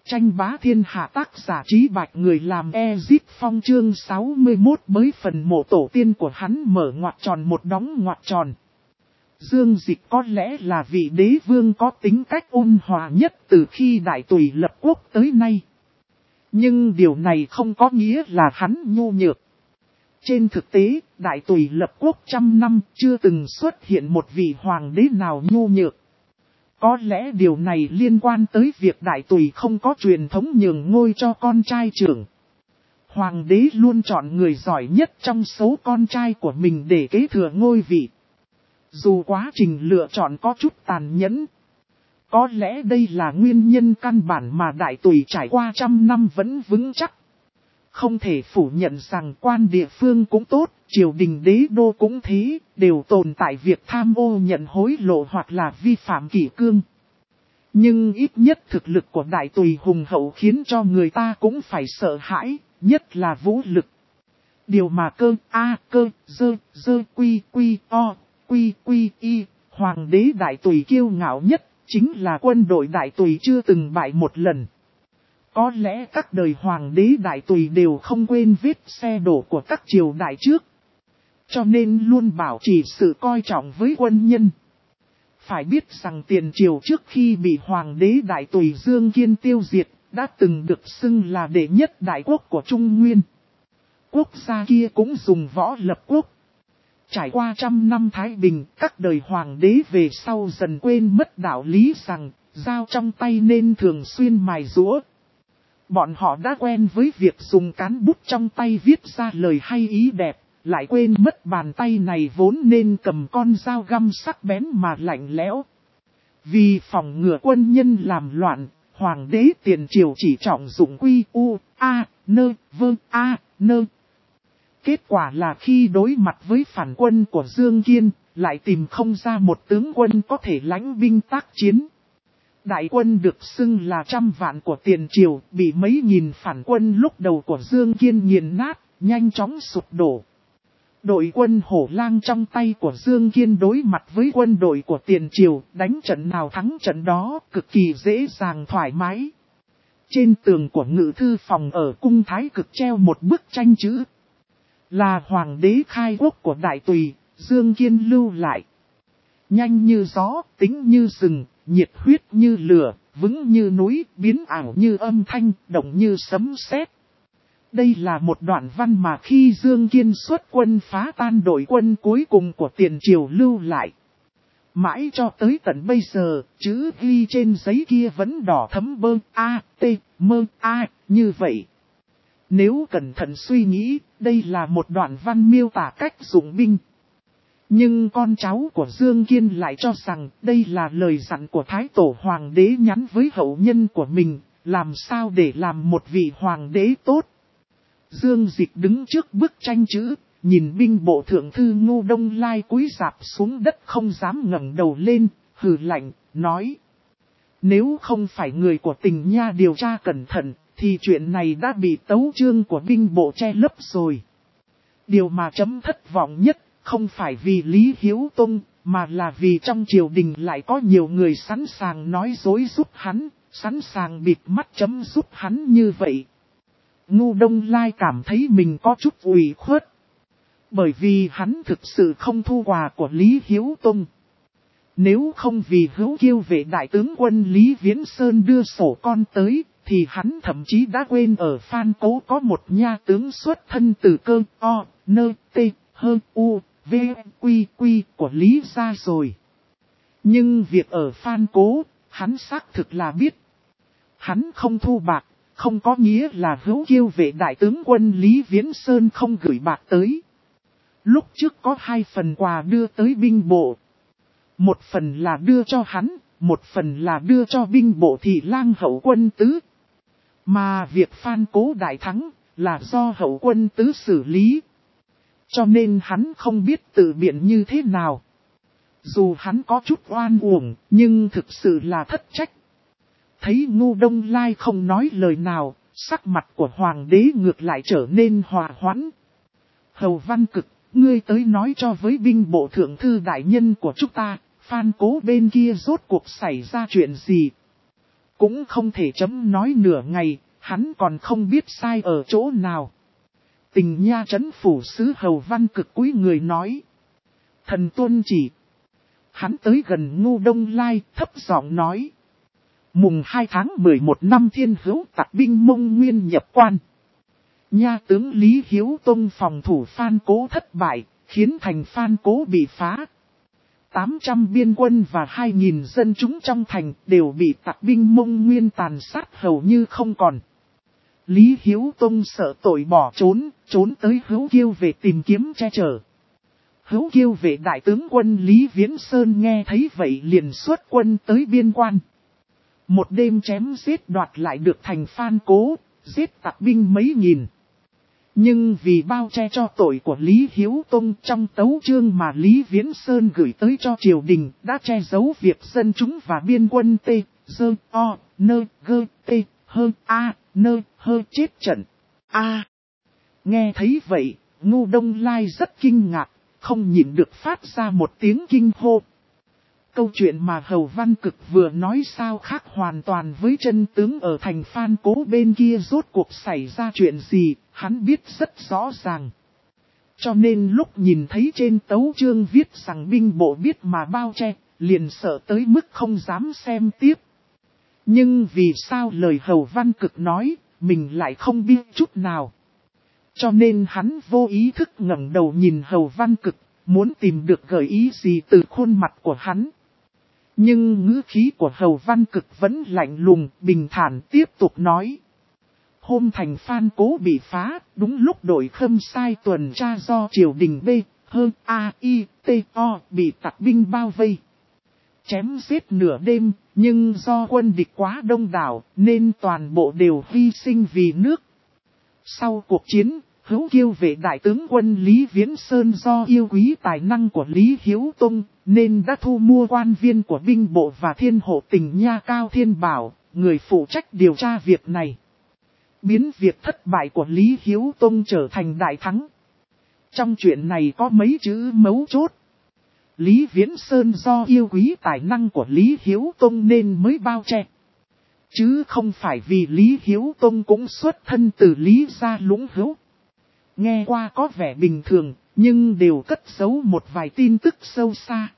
Tranh bá thiên hạ tác giả Trí Bạch người làm Ezip Phong chương 61 mới phần mộ tổ tiên của hắn mở ngoặc tròn một đóng ngoặc tròn. Dương Dịch có lẽ là vị đế vương có tính cách ôn hòa nhất từ khi Đại Tùy lập quốc tới nay. Nhưng điều này không có nghĩa là hắn nhu nhược. Trên thực tế, Đại Tùy lập quốc 100 năm chưa từng xuất hiện một vị hoàng đế nào nhu nhược. Có lẽ điều này liên quan tới việc Đại Tùy không có truyền thống nhường ngôi cho con trai trưởng. Hoàng đế luôn chọn người giỏi nhất trong số con trai của mình để kế thừa ngôi vị. Dù quá trình lựa chọn có chút tàn nhẫn. Có lẽ đây là nguyên nhân căn bản mà Đại Tùy trải qua 100 năm vẫn vững chắc. Không thể phủ nhận rằng quan địa phương cũng tốt, triều đình đế đô cũng thế, đều tồn tại việc tham ô nhận hối lộ hoặc là vi phạm kỷ cương. Nhưng ít nhất thực lực của Đại Tùy hùng hậu khiến cho người ta cũng phải sợ hãi, nhất là vũ lực. Điều mà Hoàng đế Đại Tùy kiêu ngạo nhất, chính là quân đội Đại Tùy chưa từng bại một lần. Có lẽ các đời hoàng đế Đại Tùy đều không quên vết xe đổ của các triều đại trước. Cho nên luôn bảo trì sự coi trọng với quân nhân. Phải biết rằng tiền triều trước khi bị hoàng đế Đại Tùy Dương Kiên tiêu diệt, đã từng được xưng là đệ nhất đại quốc của Trung Nguyên. Quốc gia kia cũng dùng võ lập quốc. Trải qua 100 năm thái bình, các đời hoàng đế về sau dần quên mất đạo lý rằng, dao trong tay nên thường xuyên mài giũa. Bọn họ đã quen với việc dùng cán bút trong tay viết ra lời hay ý đẹp, lại quên mất bàn tay này vốn nên cầm con dao găm sắc bén mà lạnh lẽo. Vì phòng ngừa quân nhân làm loạn, hoàng đế tiền triều chỉ trọng dụng Nơ. Kết quả là khi đối mặt với phản quân của Dương Kiên, lại tìm không ra một tướng quân có thể lãnh binh tác chiến. Đại quân được xưng là 100 vạn của tiền triều, bị mấy nghìn phản quân lúc đầu của Dương Kiên nghiền nát, nhanh chóng sụp đổ. Đội quân Hổ Lang trong tay của Dương Kiên đối mặt với quân đội của tiền triều, đánh trận nào thắng trận đó, cực kỳ dễ dàng thoải mái. Trên tường của ngự thư phòng ở cung Thái Cực treo một bức tranh chữ. Là hoàng đế khai quốc của Đại Tùy, Dương Kiên lưu lại. Nhanh như gió, tính như rừng, nhiệt huyết như lửa, vững như núi, biến ảo như âm thanh, động như sấm sét. Đây là một đoạn văn mà khi Dương Kiên xuất quân phá tan đội quân cuối cùng của tiền triều lưu lại. Mãi cho tới tận bây giờ, chữ ghi trên giấy kia vẫn đỏ thấm như vậy. Nếu cẩn thận suy nghĩ, đây là một đoạn văn miêu tả cách dụng binh. Nhưng con cháu của Dương Kiên lại cho rằng đây là lời dặn của Thái Tổ Hoàng đế nhắn với hậu nhân của mình, làm sao để làm một vị hoàng đế tốt. Dương Dịch đứng trước bức tranh chữ, nhìn binh bộ thượng thư Ngô Đông Lai cúi rạp xuống đất không dám ngẩng đầu lên, hừ lạnh, nói. Nếu không phải người của Tình Nha điều tra cẩn thận, thì chuyện này đã bị tấu chương của binh bộ che lấp rồi. Điều mà chấm thất vọng nhất, không phải vì Lý Hiếu Tông, mà là vì trong triều đình lại có nhiều người sẵn sàng nói dối giúp hắn, sẵn sàng bịt mắt chấm giúp hắn như vậy. Ngô Đông Lai cảm thấy mình có chút ủy khuất. Bởi vì hắn thực sự không thu quà của Lý Hiếu Tông. Nếu không vì Hữu Kiêu vệ đại tướng quân Lý Viễn Sơn đưa sổ con tới, thì hắn thậm chí đã quên ở Phan Cố có một nha tướng xuất thân từ Cơ V của Lý gia rồi. Nhưng việc ở Phan Cố, hắn xác thực là biết. Hắn không thu bạc, không có nghĩa là Hữu Kiêu vệ đại tướng quân Lý Viễn Sơn không gửi bạc tới. Lúc trước có 2 phần quà đưa tới binh bộ. Một phần là đưa cho hắn, một phần là đưa cho binh bộ thị lang hậu quân tứ. Mà việc Phan Cố đại thắng là do hậu quân tứ xử lý. Cho nên hắn không biết tự biện như thế nào. Dù hắn có chút oan uổng, nhưng thực sự là thất trách. Thấy Ngô Đông Lai không nói lời nào, sắc mặt của hoàng đế ngược lại trở nên hòa hoãn. Hầu Văn Cực, ngươi tới nói cho với binh bộ thượng thư đại nhân của chúng ta, Phan Cố bên kia rốt cuộc xảy ra chuyện gì? cũng không thể chấm nói nửa ngày, hắn còn không biết sai ở chỗ nào. Tình nha trấn phủ sứ Hầu Văn Cực cúi người nói. Thần tuân chỉ. Hắn tới gần Ngô Đông Lai, thấp giọng nói. Mùng 2 tháng 11 năm Thiên Hữu Tặc binh Mông Nguyên nhập quan. Nha tướng Lý Hiếu Tông phòng thủ Phan Cố thất bại, khiến thành Phan Cố bị phá. 800 biên quân và 2.000 dân chúng trong thành đều bị tặc binh Mông Nguyên tàn sát hầu như không còn. Lý Hiếu Tông sợ tội bỏ trốn tới Hữu Kiêu về tìm kiếm che chở. Hữu Kiêu về đại tướng quân Lý Viễn Sơn nghe thấy vậy liền xuất quân tới biên quan. Một đêm chém giết đoạt lại được thành Phan Cố, giết tặc binh mấy nghìn. Nhưng vì bao che cho tội của Lý Hiếu Tông trong tấu chương mà Lý Viễn Sơn gửi tới cho triều đình đã che giấu việc dân chúng và biên quân T, Dơ, O, Nơ, Gơ, T, Hơ, A, Nơ, Hơ chết trận. A. Nghe thấy vậy, Ngô Đông Lai rất kinh ngạc, không nhịn được phát ra một tiếng kinh hô. Câu chuyện mà Hầu Văn Cực vừa nói sao khác hoàn toàn với chân tướng ở thành Phan Cố bên kia rốt cuộc xảy ra chuyện gì, hắn biết rất rõ ràng. Cho nên lúc nhìn thấy trên tấu chương viết rằng binh bộ biết mà bao che, liền sợ tới mức không dám xem tiếp. Nhưng vì sao lời Hầu Văn Cực nói, mình lại không biết chút nào. Cho nên hắn vô ý thức ngẩng đầu nhìn Hầu Văn Cực, muốn tìm được gợi ý gì từ khuôn mặt của hắn. Nhưng ngữ khí của Hầu Văn Cực vẫn lạnh lùng, bình thản tiếp tục nói. Hôm thành Phan Cố bị phá, đúng lúc đội khâm sai tuần tra do triều đình B, hơn A, I, T, O bị tặc binh bao vây. Chém giết nửa đêm, nhưng do quân địch quá đông đảo, nên toàn bộ đều hy sinh vì nước. Sau cuộc chiến, Hữu Kiêu về đại tướng quân Lý Viễn Sơn do yêu quý tài năng của Lý Hiếu Tông, nên đã thu mua quan viên của binh bộ và thiên hộ tỉnh Nha Cao Thiên Bảo, người phụ trách điều tra việc này. Biến việc thất bại của Lý Hiếu Tông trở thành đại thắng. Trong chuyện này có mấy chữ mấu chốt. Lý Viễn Sơn do yêu quý tài năng của Lý Hiếu Tông nên mới bao che. Chứ không phải vì Lý Hiếu Tông cũng xuất thân từ Lý gia Lũng Hữu. Nghe qua có vẻ bình thường, nhưng đều cất giấu một vài tin tức sâu xa.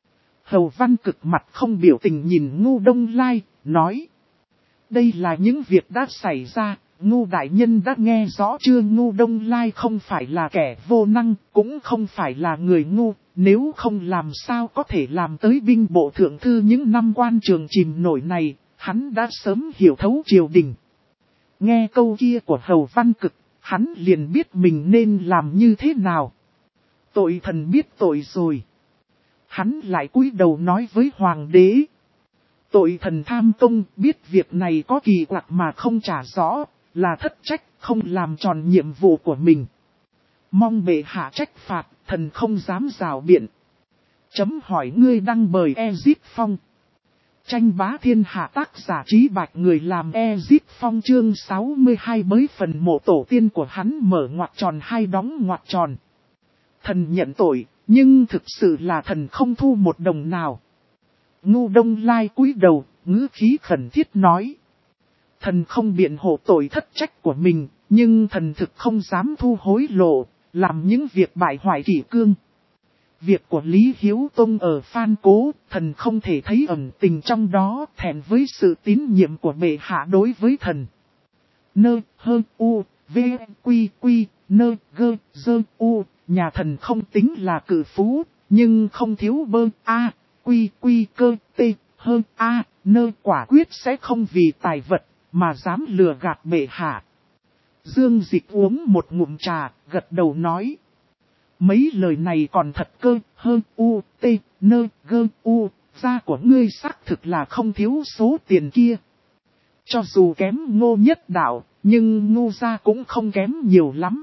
Hầu Văn Cực mặt không biểu tình nhìn Ngô Đông Lai, nói. Đây là những việc đã xảy ra, Ngô Đại Nhân đã nghe rõ chưa? Ngô Đông Lai không phải là kẻ vô năng, cũng không phải là người ngu, nếu không làm sao có thể làm tới binh bộ thượng thư những năm quan trường chìm nổi này, hắn đã sớm hiểu thấu triều đình. Nghe câu kia của Hầu Văn Cực, hắn liền biết mình nên làm như thế nào. Tội thần biết tội rồi. Hắn lại cúi đầu nói với hoàng đế. Tội thần tham công biết việc này có kỳ quặc mà không trả rõ, là thất trách không làm tròn nhiệm vụ của mình. Mong bệ hạ trách phạt, thần không dám rào biện. Chấm hỏi ngươi đăng bời Ezip Phong. Tranh bá thiên hạ tác giả Trí Bạch người làm Ezip Phong chương 62 mới phần mộ tổ tiên của hắn mở ngoặc tròn hay đóng ngoặc tròn. Thần nhận tội, nhưng thực sự là thần không thu một đồng nào. Ngô Đông Lai cúi đầu, ngữ khí khẩn thiết nói. Thần không biện hộ tội thất trách của mình, nhưng thần thực không dám thu hối lộ, làm những việc bại hoại kỷ cương. Việc của Lý Hiếu Tông ở Phan Cố, thần không thể thấy ẩn tình trong đó, thẹn với sự tín nhiệm của bệ hạ đối với thần. Nơ, hơ, u, v, quy, quy, nơ, gơ, dơ, u, nhà thần không tính là cử phú, nhưng không thiếu bơ, a, quy, quy, cơ, t, hơ, a, nơ quả quyết sẽ không vì tài vật, mà dám lừa gạt bệ hạ. Dương Dịch uống một ngụm trà, gật đầu nói. Mấy lời này còn thật cơ, hơn u, t, nơ, gơ, u, gia của ngươi xác thực là không thiếu số tiền kia. Cho dù kém Ngô Nhất Đạo, nhưng Ngô gia cũng không kém nhiều lắm.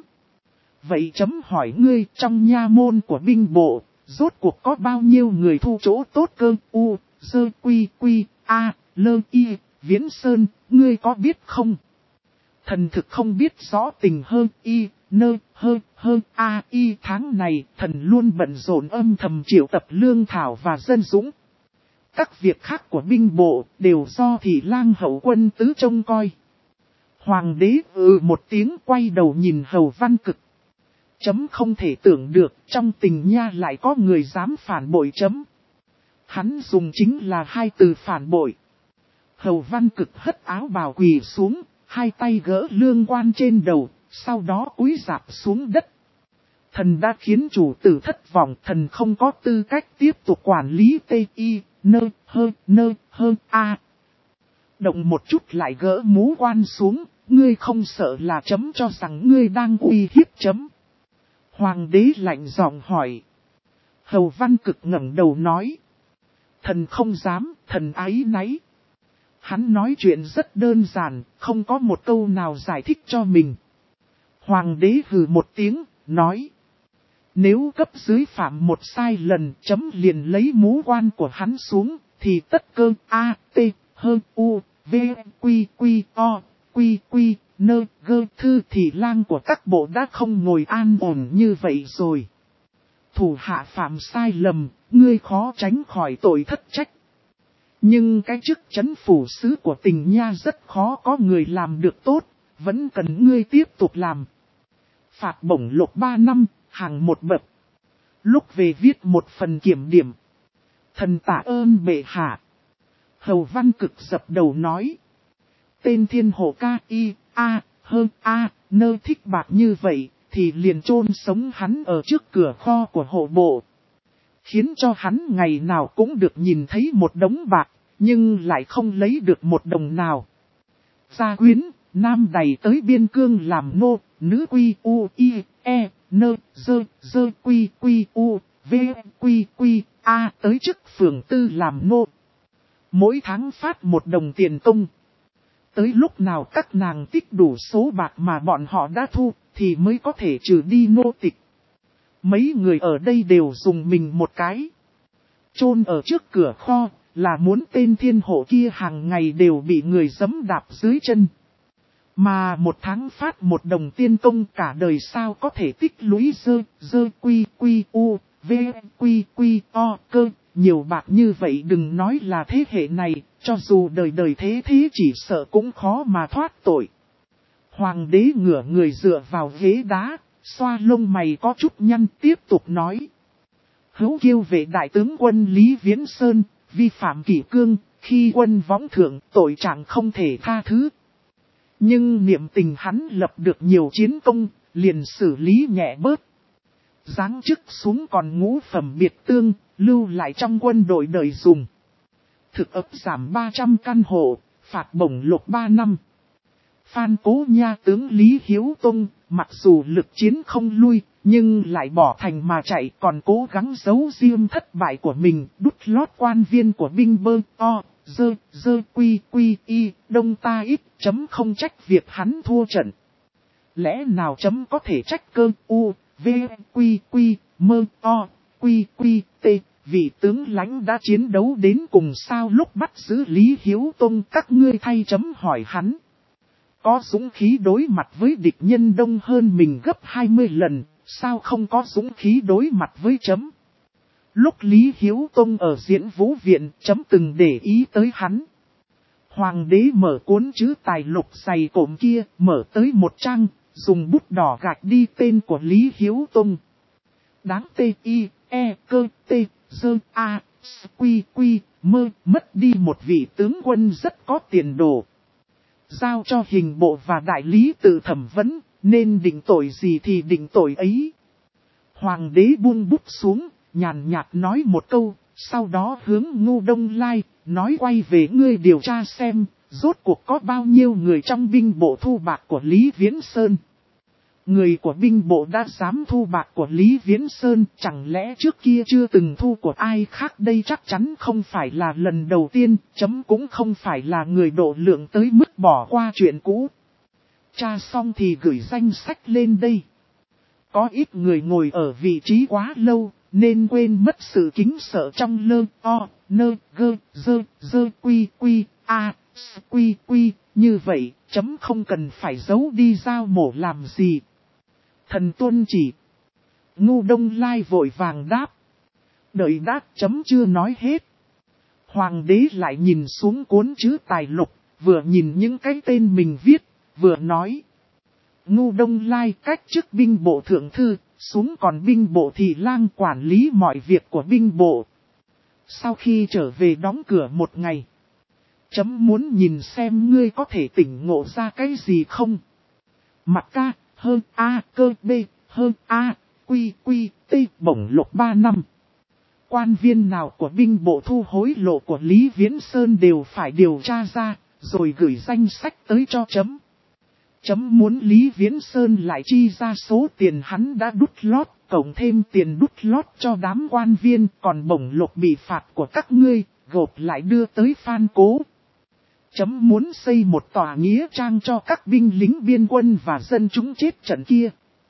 Vậy chấm hỏi ngươi trong nha môn của binh bộ, rốt cuộc có bao nhiêu người thu chỗ tốt cơ, u, dơ, quy, quy, a, lơ, y, Viễn Sơn, ngươi có biết không? Thần thực không biết rõ tình hơn y, nơ, hơn a, y tháng này, thần luôn bận rộn âm thầm triệu tập lương thảo và dân dũng. Các việc khác của binh bộ đều do thị lang hậu quân tứ trông coi. Hoàng đế một tiếng quay đầu nhìn Hầu Văn Cực. Chấm không thể tưởng được trong tình nha lại có người dám phản bội chấm. Hắn dùng chính là hai từ phản bội. Hầu Văn Cực hất áo bào quỳ xuống, hai tay gỡ lương quan trên đầu, sau đó cúi rạp xuống đất. Thần đã khiến chủ tử thất vọng, thần không có tư cách tiếp tục quản lý a. Động một chút lại gỡ mũ quan xuống, ngươi không sợ là chấm cho rằng ngươi đang uy hiếp chấm. Hoàng đế lạnh giọng hỏi. Hầu Văn Cực ngẩng đầu nói. Thần không dám, thần áy náy. Hắn nói chuyện rất đơn giản, không có một câu nào giải thích cho mình. Hoàng đế hừ một tiếng, nói. Nếu cấp dưới phạm một sai lần, chấm liền lấy mũ quan của hắn xuống, thì tất cơ A, T, H, U, V, Quy, Quy, O, Quy, Quy, Nơ, Gơ, Thư thị lang của các bộ đã không ngồi an ổn như vậy rồi. Thủ hạ phạm sai lầm, ngươi khó tránh khỏi tội thất trách. Nhưng cái chức chấn phủ sứ của tình nha rất khó có người làm được tốt, vẫn cần ngươi tiếp tục làm. Phạt bổng lộc 3 năm, hàng một bậc. Lúc về viết một phần kiểm điểm. Thần tạ ơn bệ hạ. Hầu Văn Cực dập đầu nói. Tên thiên hộ ca y, a, hơn a, nơ thích bạc như vậy, thì liền chôn sống hắn ở trước cửa kho của hộ bộ. Khiến cho hắn ngày nào cũng được nhìn thấy một đống bạc, nhưng lại không lấy được một đồng nào. Gia quyến, nam đầy tới biên cương làm nô, nữ quy u i, e, nơ, dơ quy quy u, v quy quy, a tới chức phường tư làm nô. Mỗi tháng phát 1 đồng tiền công. Tới lúc nào các nàng tích đủ số bạc mà bọn họ đã thu, thì mới có thể trừ đi nô tịch. Mấy người ở đây đều dùng mình một cái. Chôn ở trước cửa kho, là muốn tên thiên hộ kia hàng ngày đều bị người giẫm đạp dưới chân. Mà một tháng phát 1 đồng tiền công cả đời sao có thể tích lũy dơ quy quy u, v quy quy o cơ. Nhiều bạc như vậy đừng nói là thế hệ này, cho dù đời đời thế chỉ sợ cũng khó mà thoát tội. Hoàng đế ngửa người dựa vào ghế đá, xoa lông mày có chút nhăn tiếp tục nói. Hữu Kiêu vệ đại tướng quân Lý Viễn Sơn, vi phạm kỷ cương, khi quân võng thượng tội trạng không thể tha thứ. Nhưng niệm tình hắn lập được nhiều chiến công, liền xử lý nhẹ bớt. Giáng chức xuống còn ngũ phẩm biệt tương, lưu lại trong quân đội đời dùng. Thực ấp giảm 300 căn hộ, phạt bổng lộc 3 năm. Phan Cố Nha tướng Lý Hiếu Tông, mặc dù lực chiến không lui, nhưng lại bỏ thành mà chạy, còn cố gắng giấu riêng thất bại của mình, đút lót quan viên của binh bơ, dơ quy quy y, đông ta ít, chấm không trách việc hắn thua trận. Lẽ nào chấm có thể trách cơ u, v, quy quy, mơ, o, quy quy, t, vị tướng lãnh đã chiến đấu đến cùng sao lúc bắt giữ Lý Hiếu Tông các ngươi thay chấm hỏi hắn. Có dũng khí đối mặt với địch nhân đông hơn mình gấp 20 lần, sao không có dũng khí đối mặt với chấm. Lúc Lý Hiếu Tông ở Diễn Vũ Viện, chấm từng để ý tới hắn. Hoàng đế mở cuốn chữ tài lục dày cộm kia, mở tới một trang, dùng bút đỏ gạch đi tên của Lý Hiếu Tông. Đáng mơ, mất đi một vị tướng quân rất có tiền đồ. Giao cho hình bộ và đại lý tự thẩm vấn, nên định tội gì thì định tội ấy. Hoàng đế buông bút xuống, nhàn nhạt nói một câu, sau đó hướng Ngô Đông Lai, nói quay về ngươi điều tra xem, rốt cuộc có bao nhiêu người trong binh bộ thu bạc của Lý Viễn Sơn. Người của binh bộ đã dám thu bạc của Lý Viễn Sơn, chẳng lẽ trước kia chưa từng thu của ai khác đây chắc chắn không phải là lần đầu tiên, chấm cũng không phải là người độ lượng tới mức bỏ qua chuyện cũ. Tra xong thì gửi danh sách lên đây. Có ít người ngồi ở vị trí quá lâu, nên quên mất sự kính sợ trong dơ quy quy, a, quy quy, như vậy, chấm không cần phải giấu đi dao mổ làm gì. Thần tuân chỉ. Ngô Đông Lai vội vàng đáp. Đợi đáp chấm chưa nói hết. Hoàng đế lại nhìn xuống cuốn chữ tài lục, vừa nhìn những cái tên mình viết, vừa nói. Ngưu Đông Lai cách chức binh bộ thượng thư, xuống còn binh bộ thị lang quản lý mọi việc của binh bộ. Sau khi trở về đóng cửa một ngày, chấm muốn nhìn xem ngươi có thể tỉnh ngộ ra cái gì không. Mặt ca, hơn A, cơ B, hơn A, quy quy, T, bổng lộc 3 năm. Quan viên nào của binh bộ thu hối lộ của Lý Viễn Sơn đều phải điều tra ra, rồi gửi danh sách tới cho chấm. Chấm muốn Lý Viễn Sơn lại chi ra số tiền hắn đã đút lót, cộng thêm tiền đút lót cho đám quan viên, còn bổng lộc bị phạt của các ngươi, gộp lại đưa tới Phan Cố. Chấm muốn xây một tòa nghĩa trang cho các binh lính biên quân và dân chúng chết trận kia.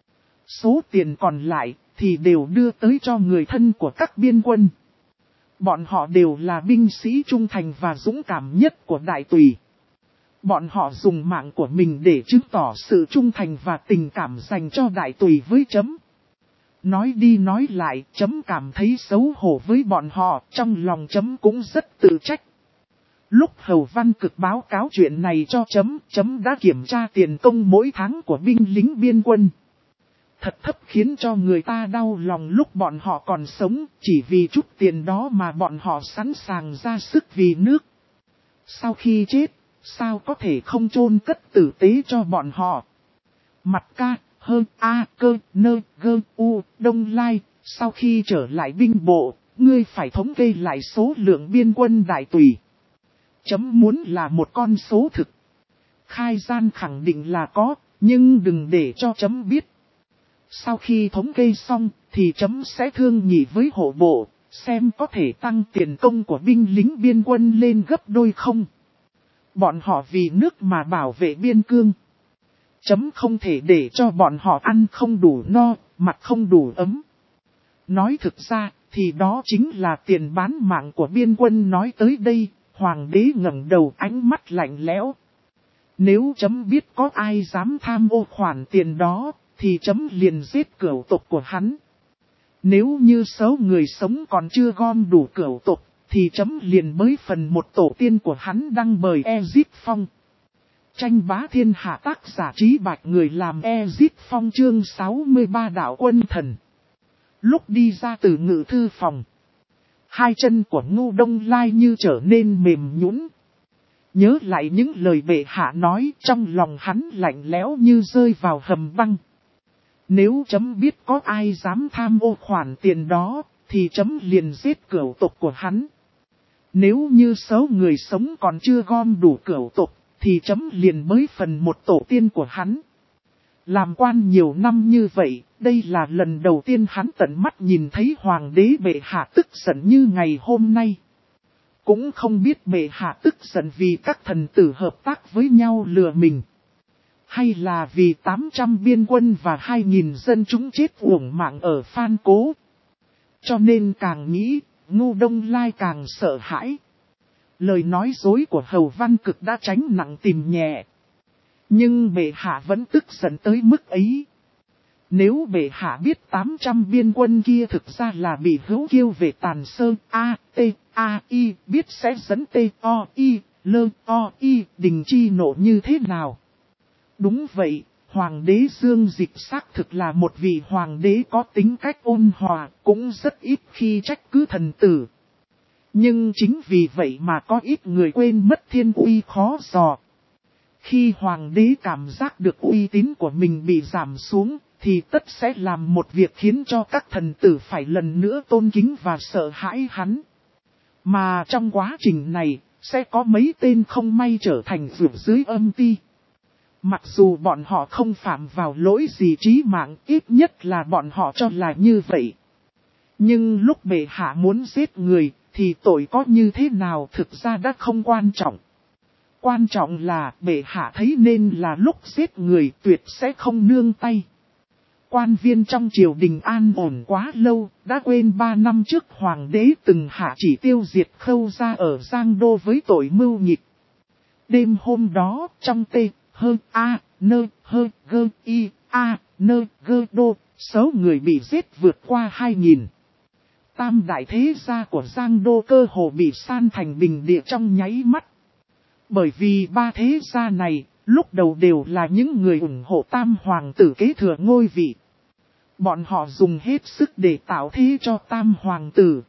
Số tiền còn lại thì đều đưa tới cho người thân của các biên quân. Bọn họ đều là binh sĩ trung thành và dũng cảm nhất của đại tùy. Bọn họ dùng mạng của mình để chứng tỏ sự trung thành và tình cảm dành cho đại tùy với chấm. Nói đi nói lại, chấm cảm thấy xấu hổ với bọn họ, trong lòng chấm cũng rất tự trách. Lúc Hầu Văn Cực báo cáo chuyện này cho chấm đã kiểm tra tiền công mỗi tháng của binh lính biên quân. Thật thấp khiến cho người ta đau lòng lúc bọn họ còn sống, chỉ vì chút tiền đó mà bọn họ sẵn sàng ra sức vì nước. Sau khi chết, sao có thể không chôn cất tử tế cho bọn họ. Mặt ca, hơn A, cơ, nơ, gơ, u, Đông Lai, sau khi trở lại binh bộ, ngươi phải thống kê lại số lượng biên quân đại tùy. Chấm muốn là một con số thực. Khai gian khẳng định là có, nhưng đừng để cho chấm biết. Sau khi thống kê xong, thì chấm sẽ thương nghị với hộ bộ, xem có thể tăng tiền công của binh lính biên quân lên gấp đôi không. Bọn họ vì nước mà bảo vệ biên cương. Chấm không thể để cho bọn họ ăn không đủ no, mặc không đủ ấm. Nói thực ra, thì đó chính là tiền bán mạng của biên quân. Nói tới đây, hoàng đế ngẩng đầu ánh mắt lạnh lẽo. Nếu chấm biết có ai dám tham ô khoản tiền đó, thì chấm liền giết cửu tộc của hắn. Nếu như số người sống còn chưa gom đủ cửu tộc, thì chấm liền bới phần một tổ tiên của hắn đăng bời Ezip Phong. Tranh bá thiên hạ tác giả Trí Bạch người làm Ezip Phong chương 63 đạo quân thần. Lúc đi ra từ ngự thư phòng, hai chân của Ngưu Đông Lai như trở nên mềm nhũn. Nhớ lại những lời bệ hạ nói, trong lòng hắn lạnh lẽo như rơi vào hầm băng. Nếu chấm biết có ai dám tham ô khoản tiền đó, thì chấm liền giết cửu tộc của hắn. Nếu như số người sống còn chưa gom đủ cửu tộc, thì chấm liền bới phần một tổ tiên của hắn. Làm quan nhiều năm như vậy, đây là lần đầu tiên hắn tận mắt nhìn thấy hoàng đế bệ hạ tức giận như ngày hôm nay. Cũng không biết bệ hạ tức giận vì các thần tử hợp tác với nhau lừa mình. Hay là vì 800 biên quân và 2.000 dân chúng chết uổng mạng ở Phan Cố. Cho nên càng nghĩ, Ngưu Đông Lai càng sợ hãi. Lời nói dối của Hầu Văn Cực đã tránh nặng tìm nhẹ. Nhưng bệ hạ vẫn tức giận tới mức ấy. Nếu bệ hạ biết 800 biên quân kia thực ra là bị Hữu Kiêu về Tàn Sơn A, T, A, I biết sẽ dẫn T, O, I, L, O, I đình chi nộ như thế nào. Đúng vậy, Hoàng đế Dương Dịch xác thực là một vị hoàng đế có tính cách ôn hòa, cũng rất ít khi trách cứ thần tử. Nhưng chính vì vậy mà có ít người quên mất thiên uy khó dò. Khi hoàng đế cảm giác được uy tín của mình bị giảm xuống, thì tất sẽ làm một việc khiến cho các thần tử phải lần nữa tôn kính và sợ hãi hắn. Mà trong quá trình này, sẽ có mấy tên không may trở thành vượt dưới âm ti. Mặc dù bọn họ không phạm vào lỗi gì chí mạng, ít nhất là bọn họ cho là như vậy. Nhưng lúc bệ hạ muốn giết người, thì tội có như thế nào thực ra đã không quan trọng. Quan trọng là bệ hạ thấy nên là lúc giết người tuyệt sẽ không nương tay. Quan viên trong triều đình an ổn quá lâu, đã quên 3 năm trước hoàng đế từng hạ chỉ tiêu diệt Khâu Gia ở Giang Đô với tội mưu nghịch. Đêm hôm đó, trong T, Hơ, A, Nơ, Hơ, Gơ, I, A, Nơ, Gơ, Đô, số người bị giết vượt qua 2.000. Tam đại thế gia của Giang Đô cơ hồ bị san thành bình địa trong nháy mắt. Bởi vì ba thế gia này, lúc đầu đều là những người ủng hộ Tam Hoàng tử kế thừa ngôi vị. Bọn họ dùng hết sức để tạo thế cho Tam Hoàng tử.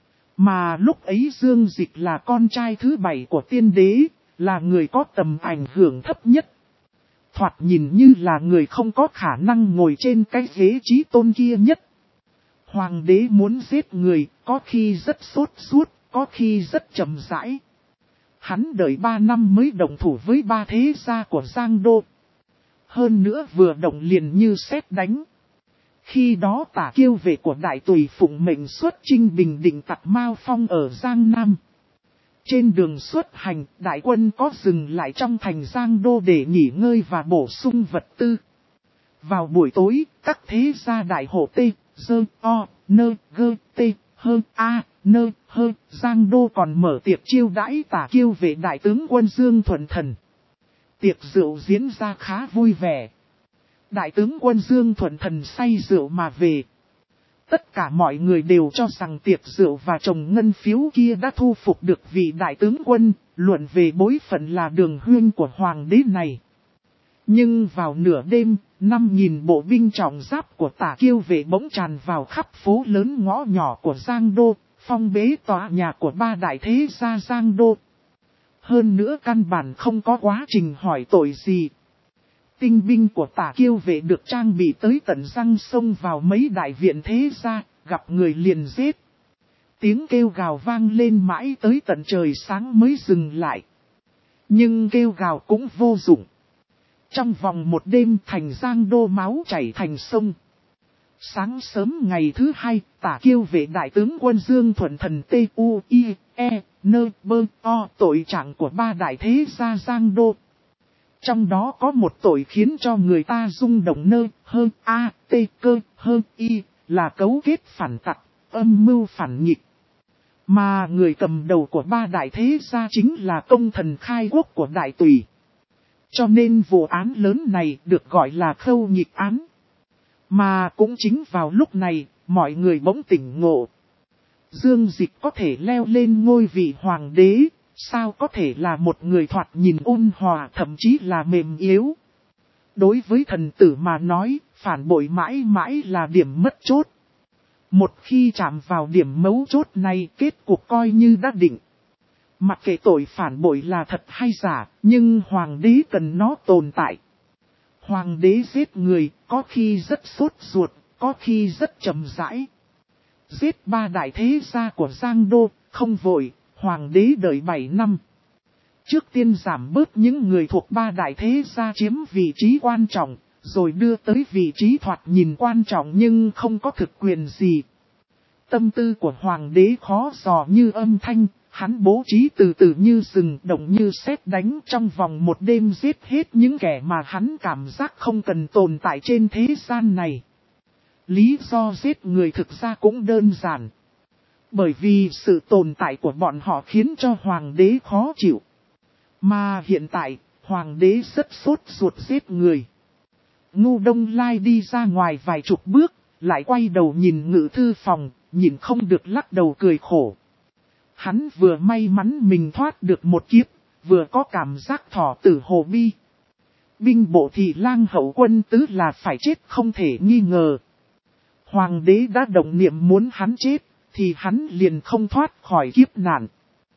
Mà lúc ấy Dương Dịch là con trai thứ 7 của tiên đế, là người có tầm ảnh hưởng thấp nhất. Thoạt nhìn như là người không có khả năng ngồi trên cái ghế chí tôn kia nhất. Hoàng đế muốn giết người, có khi rất sốt ruột, có khi rất chậm rãi. Hắn đợi 3 năm mới động thủ với ba thế gia của Giang Đô. Hơn nữa vừa động liền như sét đánh. Khi đó Tả Kiêu vệ của Đại Tùy phụng mệnh xuất chinh bình định Tặc Mao Phong ở Giang Nam. Trên đường xuất hành, đại quân có dừng lại trong thành Giang Đô để nghỉ ngơi và bổ sung vật tư. Vào buổi tối, các thế gia đại hộ T, Dơ, O, Nơ, Gơ, T, Hơ, A, Nơ, Hơ, Giang Đô còn mở tiệc chiêu đãi Tả Kiêu vệ đại tướng quân Dương Thuận Thần. Tiệc rượu diễn ra khá vui vẻ. Đại tướng quân Dương Thuận Thần say rượu mà về. Tất cả mọi người đều cho rằng tiệc rượu và trồng ngân phiếu kia đã thu phục được vị đại tướng quân, luận về bối phận là đường huynh của hoàng đế này. Nhưng vào nửa đêm, 5.000 bộ binh trọng giáp của Tả Kiêu vệ bỗng tràn vào khắp phố lớn ngõ nhỏ của Giang Đô, phong bế tòa nhà của ba đại thế gia Giang Đô. Hơn nữa căn bản không có quá trình hỏi tội gì. Tinh binh của Tả Kiêu vệ được trang bị tới tận răng sông vào mấy đại viện thế gia, gặp người liền giết. Tiếng kêu gào vang lên mãi tới tận trời sáng mới dừng lại. Nhưng kêu gào cũng vô dụng. Trong vòng một đêm thành Giang Đô máu chảy thành sông. Sáng sớm ngày thứ 2, Tả Kiêu vệ đại tướng quân Dương Thuận Thần T.U.I.E.N.B.O. tội trạng của ba đại thế gia Giang Đô. Trong đó có một tội khiến cho người ta rung động là cấu kết phản tặc, âm mưu phản nghịch. Mà người cầm đầu của ba đại thế gia chính là công thần khai quốc của Đại Tùy. Cho nên vụ án lớn này được gọi là khâu nhịch án. Mà cũng chính vào lúc này, mọi người bỗng tỉnh ngộ. Dương Dịch có thể leo lên ngôi vị hoàng đế, sao có thể là một người thoạt nhìn ôn hòa thậm chí là mềm yếu. Đối với thần tử mà nói, phản bội mãi mãi là điểm mất chốt. Một khi chạm vào điểm mấu chốt này, kết cục coi như đã định. Mặc kệ tội phản bội là thật hay giả, nhưng hoàng đế cần nó tồn tại. Hoàng đế giết người, có khi rất sốt ruột, có khi rất chậm rãi. Giết ba đại thế gia của Giang Đô, không vội, hoàng đế đợi 7 năm. Trước tiên giảm bớt những người thuộc ba đại thế gia chiếm vị trí quan trọng, rồi đưa tới vị trí thoạt nhìn quan trọng nhưng không có thực quyền gì. Tâm tư của hoàng đế khó dò như âm thanh, hắn bố trí từ từ như rừng động như sét đánh, trong vòng một đêm giết hết những kẻ mà hắn cảm giác không cần tồn tại trên thế gian này. Lý do giết người thực ra cũng đơn giản. Bởi vì sự tồn tại của bọn họ khiến cho hoàng đế khó chịu. Mà hiện tại, hoàng đế rất sốt ruột giết người. Ngưu Đông Lai đi ra ngoài vài chục bước, lại quay đầu nhìn ngự thư phòng, nhìn không được lắc đầu cười khổ. Hắn vừa may mắn mình thoát được một kiếp, vừa có cảm giác thỏ tử hồ bi. Binh bộ Thị Lang hậu quân tứ là phải chết không thể nghi ngờ. Hoàng đế đã động niệm muốn hắn chết, thì hắn liền không thoát khỏi kiếp nạn.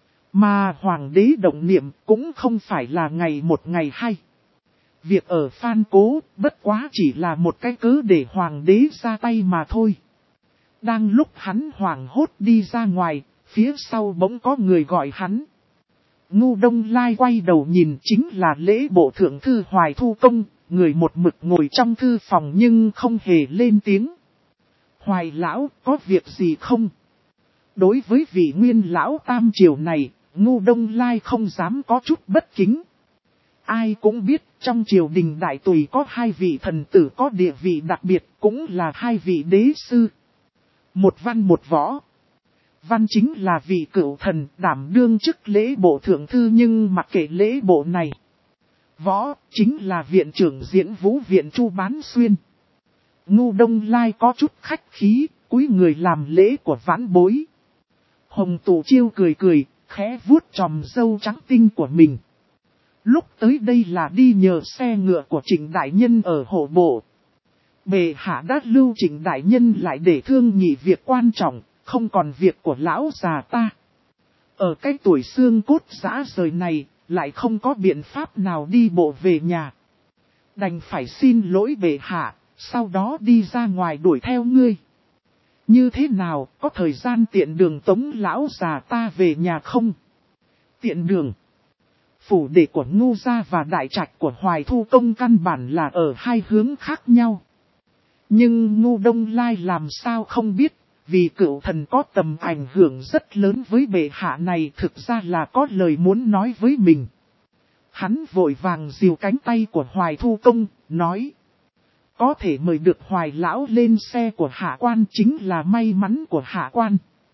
Mà hoàng đế động niệm cũng không phải là ngày một ngày hai. Việc ở Phan Cố bất quá chỉ là một cái cớ để hoàng đế ra tay mà thôi. Đang lúc hắn hoảng hốt đi ra ngoài, phía sau bỗng có người gọi hắn. Ngưu Đông Lai quay đầu nhìn chính là lễ bộ thượng thư Hoài Thu Công, người một mực ngồi trong thư phòng nhưng không hề lên tiếng. Hoài lão, có việc gì không? Đối với vị nguyên lão tam triều này, Ngưu Đông Lai không dám có chút bất kính. Ai cũng biết trong triều đình Đại Tùy có hai vị thần tử có địa vị đặc biệt, cũng là hai vị đế sư. Một văn một võ. Văn chính là vị cửu thần đảm đương chức lễ bộ thượng thư nhưng mặc kệ lễ bộ này. Võ chính là viện trưởng diễn vũ viện Chu Bán Xuyên. Ngưu Đông Lai có chút khách khí, cúi người làm lễ của vãn bối. Hồng Tụ Chiêu cười cười, khẽ vuốt chòm râu trắng tinh của mình. Lúc tới đây là đi nhờ xe ngựa của Trịnh Đại Nhân ở hộ bộ. Bệ hạ đã lưu Trịnh Đại Nhân lại để thương nghị việc quan trọng, không còn việc của lão già ta. Ở cái tuổi xương cốt rã rời này, lại không có biện pháp nào đi bộ về nhà. Đành phải xin lỗi bệ hạ, sau đó đi ra ngoài đuổi theo ngươi. Như thế nào, có thời gian tiện đường tống lão già ta về nhà không? Tiện đường. Phủ đệ của Ngô gia và đại trạch của Hoài Thu Công căn bản là ở hai hướng khác nhau. Nhưng Ngô Đông Lai làm sao không biết, vì cựu thần có tầm ảnh hưởng rất lớn với bệ hạ này, thực ra là có lời muốn nói với mình. Hắn vội vàng dìu cánh tay của Hoài Thu Công, nói. Có thể mời được Hoài lão lên xe của hạ quan chính là may mắn của hạ quan.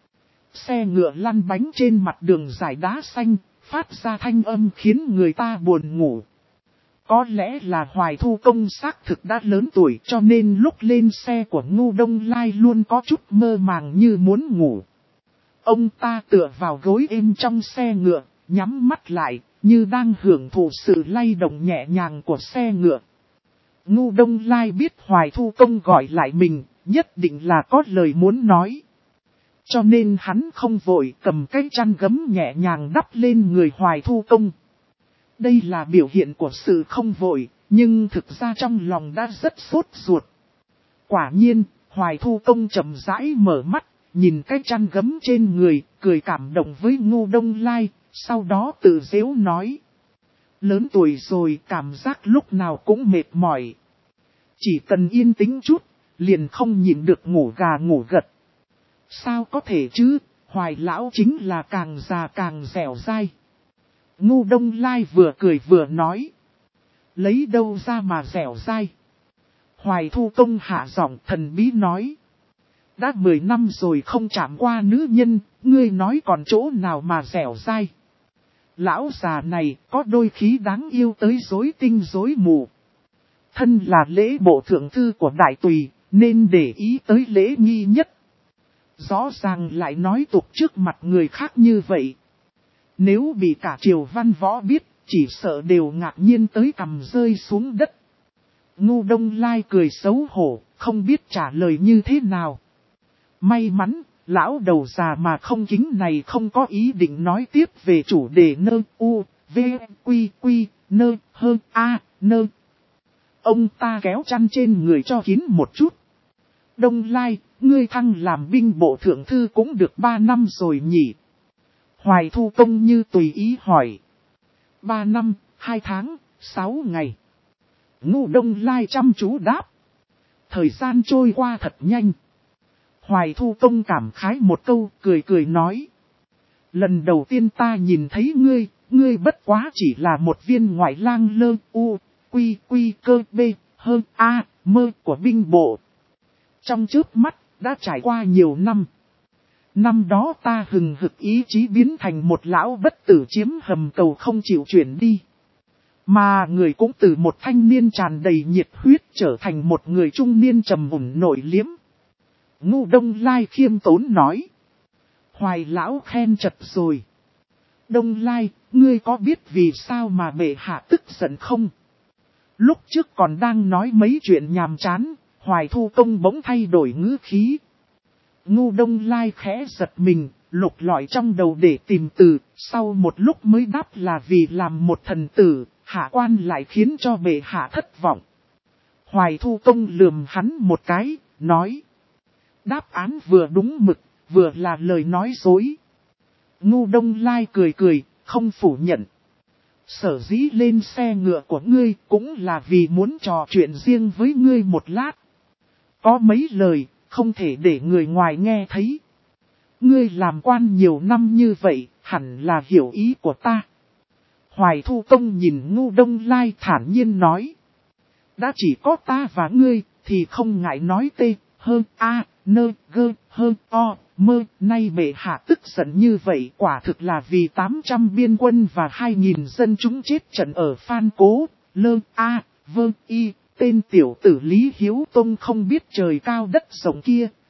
Xe ngựa lăn bánh trên mặt đường dải đá xanh, phát ra thanh âm khiến người ta buồn ngủ. Có lẽ là Hoài Thu Công xác thực đã lớn tuổi cho nên lúc lên xe của Ngô Đông Lai luôn có chút mơ màng như muốn ngủ. Ông ta tựa vào gối êm trong xe ngựa, nhắm mắt lại, như đang hưởng thụ sự lay động nhẹ nhàng của xe ngựa. Ngô Đông Lai biết Hoài Thu Công gọi lại mình, nhất định là có lời muốn nói. Cho nên hắn không vội cầm cái chăn gấm nhẹ nhàng đắp lên người Hoài Thu Công. Đây là biểu hiện của sự không vội, nhưng thực ra trong lòng đã rất sốt ruột. Quả nhiên, Hoài Thu Công chậm rãi mở mắt, nhìn cái chăn gấm trên người, cười cảm động với Ngô Đông Lai, sau đó tự giễu nói. Lớn tuổi rồi cảm giác lúc nào cũng mệt mỏi. Chỉ cần yên tĩnh chút, liền không nhịn được ngủ gà ngủ gật. Sao có thể chứ, Hoài lão chính là càng già càng dẻo dai. Ngô Đông Lai vừa cười vừa nói. Lấy đâu ra mà dẻo dai. Hoài Thu Công hạ giọng thần bí nói. Đã 10 năm rồi không chạm qua nữ nhân, ngươi nói còn chỗ nào mà dẻo dai. Lão già này có đôi khí đáng yêu tới rối tinh rối mù. Thân là lễ bộ thượng thư của đại tùy, nên để ý tới lễ nghi nhất. Rõ ràng lại nói tục trước mặt người khác như vậy. Nếu bị cả triều văn võ biết, chỉ sợ đều ngạc nhiên tới cằm rơi xuống đất. Ngô Đông Lai cười xấu hổ, không biết trả lời như thế nào. May mắn, lão đầu già mà không kính này không có ý định nói tiếp về chủ đề nơ u, v, quy quy, nơ, hơ, a, nơ. Ông ta kéo chăn trên người cho kín một chút. Đông Lai, ngươi thăng làm binh bộ thượng thư cũng được 3 năm rồi nhỉ? Hoài Thu Công như tùy ý hỏi. 3 năm, 2 tháng, 6 ngày. Ngô Đông Lai chăm chú đáp. Thời gian trôi qua thật nhanh. Hoài Thu Công cảm khái một câu, cười cười nói. Lần đầu tiên ta nhìn thấy ngươi bất quá chỉ là một viên ngoại lang lơ u, quy quy cơ b, hơn a, mơ của binh bộ. Trong chớp mắt, đã trải qua nhiều năm. Năm đó ta hừng hực ý chí biến thành một lão bất tử chiếm hầm cầu không chịu chuyển đi. Mà người cũng từ một thanh niên tràn đầy nhiệt huyết trở thành một người trung niên trầm mùn nội liếm. Ngô Đông Lai khiêm tốn nói. Hoài lão khen chật rồi. Đông Lai, ngươi có biết vì sao mà bệ hạ tức giận không? Lúc trước còn đang nói mấy chuyện nhàm chán, Hoài Thu Công bỗng thay đổi ngữ khí. Ngô Đông Lai khẽ giật mình, lục lọi trong đầu để tìm từ, sau một lúc mới đáp là vì làm một thần tử, hạ quan lại khiến cho bệ hạ thất vọng. Hoài Thu Công lườm hắn một cái, nói. Đáp án vừa đúng mực, vừa là lời nói dối. Ngô Đông Lai cười cười, không phủ nhận. Sở dĩ lên xe ngựa của ngươi cũng là vì muốn trò chuyện riêng với ngươi một lát. Có mấy lời, không thể để người ngoài nghe thấy. Ngươi làm quan nhiều năm như vậy, hẳn là hiểu ý của ta. Hoài Thu Công nhìn Ngô Đông Lai thản nhiên nói. Đã chỉ có ta và ngươi, thì không ngại nói tê, hơn a, nơ, gơ, hơn o, mơ. Nay bệ hạ tức giận như vậy quả thực là vì 800 biên quân và 2.000 dân chúng chết trận ở Phan Cố, lơ, a, vơ, y. Tên tiểu tử Lý Hiếu Tông không biết trời cao đất rộng kia,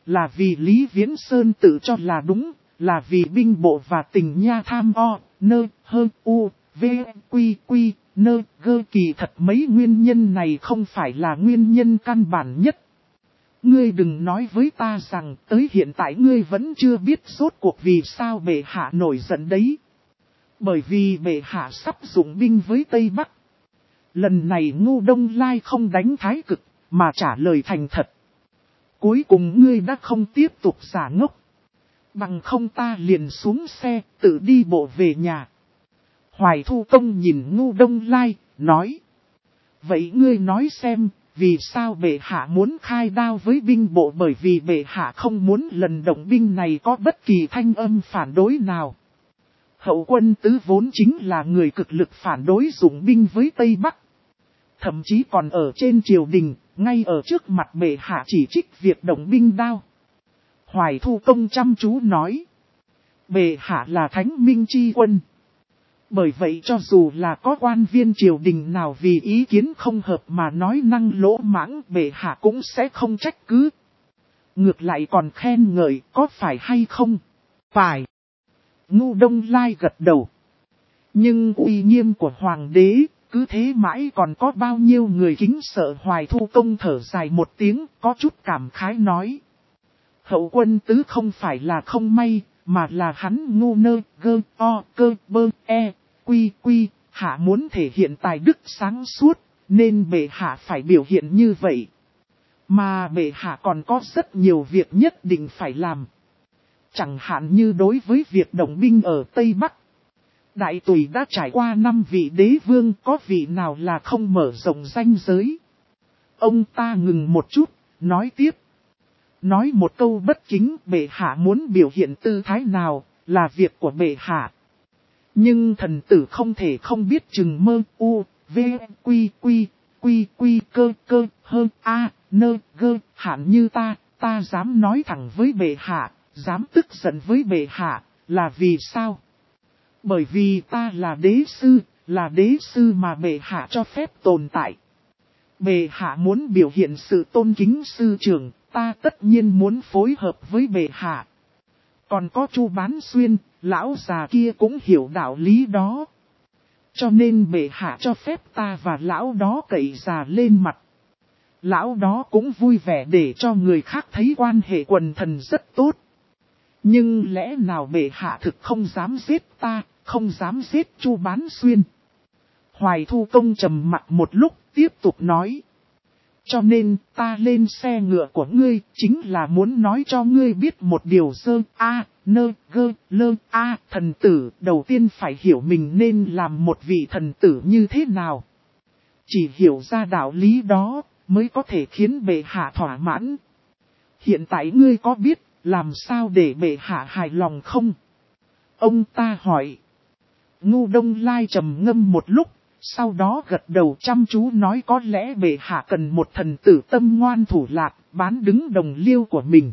là vì Lý Viễn Sơn tự cho là đúng, là vì binh bộ và tình nha tham o, nơ, hơ, u, v, quy, quy, nơ, gơ. Kỳ thật mấy nguyên nhân này không phải là nguyên nhân căn bản nhất. Ngươi đừng nói với ta rằng tới hiện tại ngươi vẫn chưa biết rốt cuộc vì sao bệ hạ nổi giận đấy. Bởi vì bệ hạ sắp dụng binh với Tây Bắc. Lần này Ngô Đông Lai không đánh Thái Cực, mà trả lời thành thật. Cuối cùng ngươi đã không tiếp tục giả ngốc. Bằng không ta liền xuống xe, tự đi bộ về nhà. Hoài Thu Công nhìn Ngô Đông Lai, nói. Vậy ngươi nói xem, vì sao bệ hạ muốn khai đao với binh bộ? Bởi vì bệ hạ không muốn lần động binh này có bất kỳ thanh âm phản đối nào. Hậu quân tứ vốn chính là người cực lực phản đối dụng binh với Tây Bắc. Thậm chí còn ở trên triều đình, ngay ở trước mặt bệ hạ chỉ trích việc động binh đao. Hoài Thu Công chăm chú nói. Bệ hạ là thánh minh chi quân. Bởi vậy cho dù là có quan viên triều đình nào vì ý kiến không hợp mà nói năng lỗ mãng, bệ hạ cũng sẽ không trách cứ. Ngược lại còn khen ngợi, có phải hay không? Phải. Ngô Đông Lai gật đầu. Nhưng uy nghiêm của hoàng đế, cứ thế mãi còn có bao nhiêu người kính sợ? Hoài Thu Công thở dài một tiếng, có chút cảm khái nói. Hậu quân tứ không phải là không may, mà là hắn ngu nơ, gơ, o, cơ, bơ, e, quy, quy, hạ muốn thể hiện tài đức sáng suốt, nên bệ hạ phải biểu hiện như vậy. Mà bệ hạ còn có rất nhiều việc nhất định phải làm. Chẳng hạn như đối với việc động binh ở Tây Bắc. Đại Tùy đã trải qua 5 vị đế vương, có vị nào là không mở rộng ranh giới. Ông ta ngừng một chút, nói tiếp. Nói một câu bất kính, bệ hạ muốn biểu hiện tư thái nào, là việc của bệ hạ. Nhưng thần tử không thể không biết chừng mơ, u, v, quy, quy, quy, quy, cơ, cơ, hơ, a, nơ, gơ. Hạn như ta dám nói thẳng với bệ hạ, dám tức giận với bệ hạ, là vì sao? Bởi vì ta là đế sư mà bệ hạ cho phép tồn tại. Bệ hạ muốn biểu hiện sự tôn kính sư trưởng, ta tất nhiên muốn phối hợp với bệ hạ. Còn có Chu Bán Xuyên, lão già kia cũng hiểu đạo lý đó. Cho nên bệ hạ cho phép ta và lão đó cậy già lên mặt. Lão đó cũng vui vẻ để cho người khác thấy quan hệ quần thần rất tốt. Nhưng lẽ nào bệ hạ thực không dám giết ta, không dám giết Chu Bán Xuyên? Hoài Thu Công trầm mặc một lúc, tiếp tục nói. Cho nên ta lên xe ngựa của ngươi, chính là muốn nói cho ngươi biết một điều dơ, a, nơ, gơ, lơ, a. Thần tử đầu tiên phải hiểu mình nên làm một vị thần tử như thế nào. Chỉ hiểu ra đạo lý đó, mới có thể khiến bệ hạ thỏa mãn. Hiện tại ngươi có biết, làm sao để bệ hạ hài lòng không? Ông ta hỏi. Ngô Đông Lai trầm ngâm một lúc. Sau đó gật đầu chăm chú nói có lẽ bệ hạ cần một thần tử tâm ngoan thủ lạc, bán đứng đồng liêu của mình.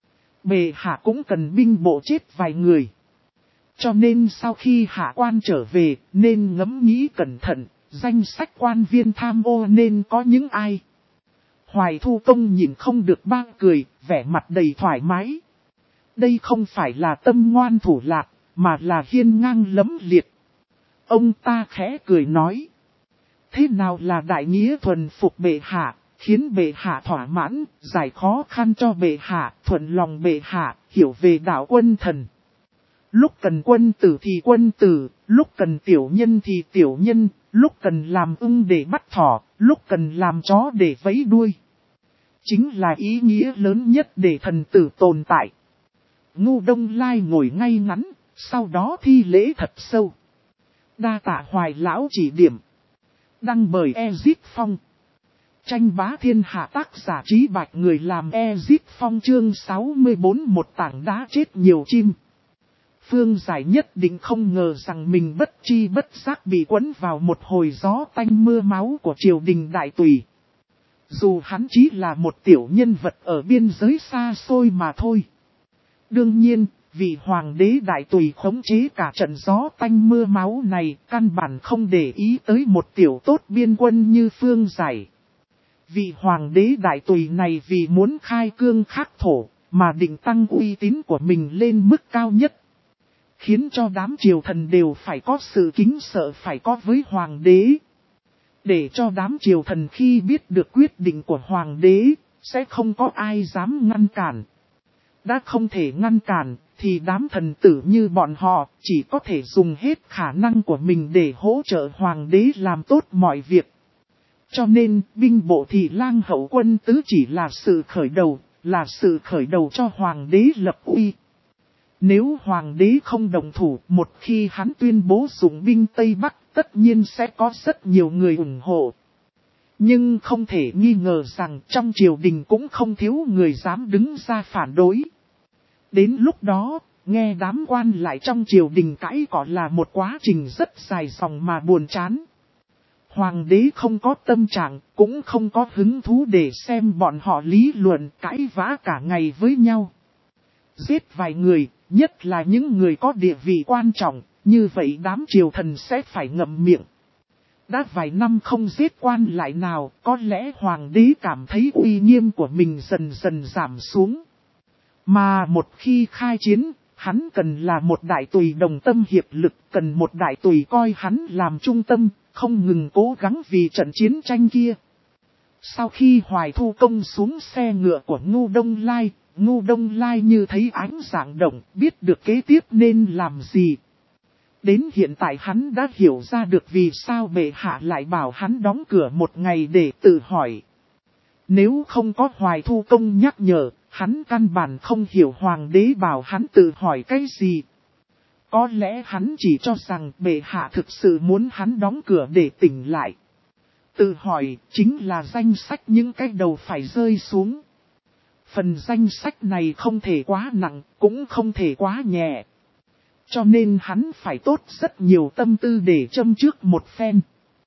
Bệ hạ cũng cần binh bộ chết vài người. Cho nên sau khi hạ quan trở về, nên ngẫm nghĩ cẩn thận, danh sách quan viên tham ô nên có những ai. Hoài Thu Công nhìn không được ba cười, vẻ mặt đầy thoải mái. Đây không phải là tâm ngoan thủ lạc, mà là hiên ngang lẫm liệt. Ông ta khẽ cười nói. Thế nào là đại nghĩa thuần phục bệ hạ, khiến bệ hạ thỏa mãn, giải khó khăn cho bệ hạ, thuận lòng bệ hạ, hiểu về đạo quân thần. Lúc cần quân tử thì quân tử, lúc cần tiểu nhân thì tiểu nhân, lúc cần làm ưng để bắt thỏ, lúc cần làm chó để vẫy đuôi. Chính là ý nghĩa lớn nhất để thần tử tồn tại. Ngô Đông Lai ngồi ngay ngắn, sau đó thi lễ thật sâu. Đa tạ Hoài lão chỉ điểm. Đăng bởi Ezip Phong. Tranh bá thiên hạ, tác giả Trí Bạch, người làm Ezip Phong. Chương 64, một tảng đá chết nhiều chim. Phương Giải nhất định không ngờ rằng mình bất chi bất giác bị quấn vào một hồi gió tanh mưa máu của triều đình Đại Tùy. Dù hắn chỉ là một tiểu nhân vật ở biên giới xa xôi mà thôi. Đương nhiên, vị hoàng đế Đại Tùy khống chế cả trận gió tanh mưa máu này, căn bản không để ý tới một tiểu tốt biên quân như Phương Giải. Vị hoàng đế Đại Tùy này vì muốn khai cương khắc thổ, mà định tăng uy tín của mình lên mức cao nhất. Khiến cho đám triều thần đều phải có sự kính sợ phải có với hoàng đế. Để cho đám triều thần khi biết được quyết định của hoàng đế, sẽ không có ai dám ngăn cản. Đã không thể ngăn cản, thì đám thần tử như bọn họ chỉ có thể dùng hết khả năng của mình để hỗ trợ hoàng đế làm tốt mọi việc. Cho nên, binh bộ Thị Lang hậu quân tứ chỉ là sự khởi đầu cho hoàng đế lập uy. Nếu hoàng đế không đồng thủ, một khi hắn tuyên bố dụng binh Tây Bắc, tất nhiên sẽ có rất nhiều người ủng hộ. Nhưng không thể nghi ngờ rằng trong triều đình cũng không thiếu người dám đứng ra phản đối. Đến lúc đó, nghe đám quan lại trong triều đình cãi cọ là một quá trình rất dài dòng mà buồn chán. Hoàng đế không có tâm trạng, cũng không có hứng thú để xem bọn họ lý luận cãi vã cả ngày với nhau. Giết vài người, nhất là những người có địa vị quan trọng, như vậy đám triều thần sẽ phải ngậm miệng. Đã vài năm không giết quan lại nào, có lẽ hoàng đế cảm thấy uy nghiêm của mình dần dần giảm xuống. Mà một khi khai chiến, hắn cần là một đại tùy đồng tâm hiệp lực, cần một đại tùy coi hắn làm trung tâm, không ngừng cố gắng vì trận chiến tranh kia. Sau khi Hoài Thu Công xuống xe ngựa của Ngưu Đông Lai như thấy ánh dạng động, biết được kế tiếp nên làm gì. Đến hiện tại hắn đã hiểu ra được vì sao bệ hạ lại bảo hắn đóng cửa một ngày để tự hỏi. Nếu không có Hoài Thu Công nhắc nhở, hắn căn bản không hiểu hoàng đế bảo hắn tự hỏi cái gì. Có lẽ hắn chỉ cho rằng bệ hạ thực sự muốn hắn đóng cửa để tỉnh lại. Tự hỏi chính là danh sách những cái đầu phải rơi xuống. Phần danh sách này không thể quá nặng, cũng không thể quá nhẹ. Cho nên hắn phải tốt rất nhiều tâm tư để châm trước một phen.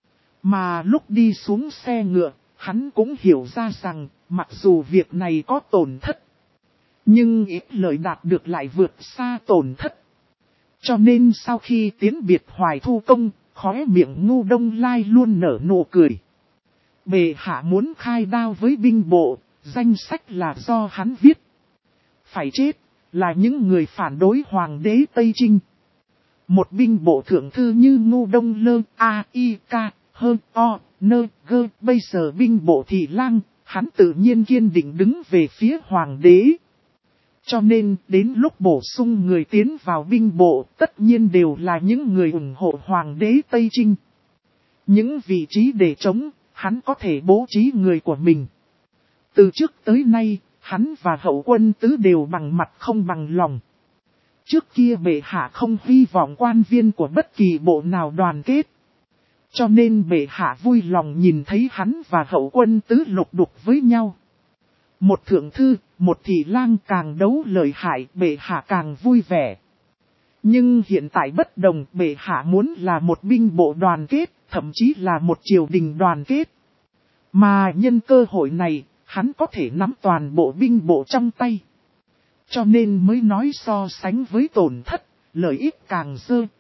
Mà lúc đi xuống xe ngựa, hắn cũng hiểu ra rằng, mặc dù việc này có tổn thất, nhưng ít lợi đạt được lại vượt xa tổn thất. Cho nên sau khi tiến biệt Hoài Thu Công, khóe miệng Ngưu Đông Lai luôn nở nụ cười. Bệ hạ muốn khai đao với binh bộ, danh sách là do hắn viết. Phải chết là những người phản đối hoàng đế Tây Trinh. Một binh bộ thượng thư như Ngưu Đông Lơ, bây giờ binh bộ Thị Lang, hắn tự nhiên kiên định đứng về phía hoàng đế. Cho nên, đến lúc bổ sung người tiến vào binh bộ, tất nhiên đều là những người ủng hộ hoàng đế Tây Trinh. Những vị trí để trống, hắn có thể bố trí người của mình. Từ trước tới nay, hắn và hậu quân tứ đều bằng mặt không bằng lòng. Trước kia bệ hạ không hy vọng quan viên của bất kỳ bộ nào đoàn kết. Cho nên bệ hạ vui lòng nhìn thấy hắn và hậu quân tứ lục đục với nhau. Một thượng thư, một thị lang càng đấu lợi hại, bệ hạ càng vui vẻ. Nhưng hiện tại bất đồng, bệ hạ muốn là một binh bộ đoàn kết, thậm chí là một triều đình đoàn kết. Mà nhân cơ hội này, hắn có thể nắm toàn bộ binh bộ trong tay. Cho nên mới nói so sánh với tổn thất, lợi ích càng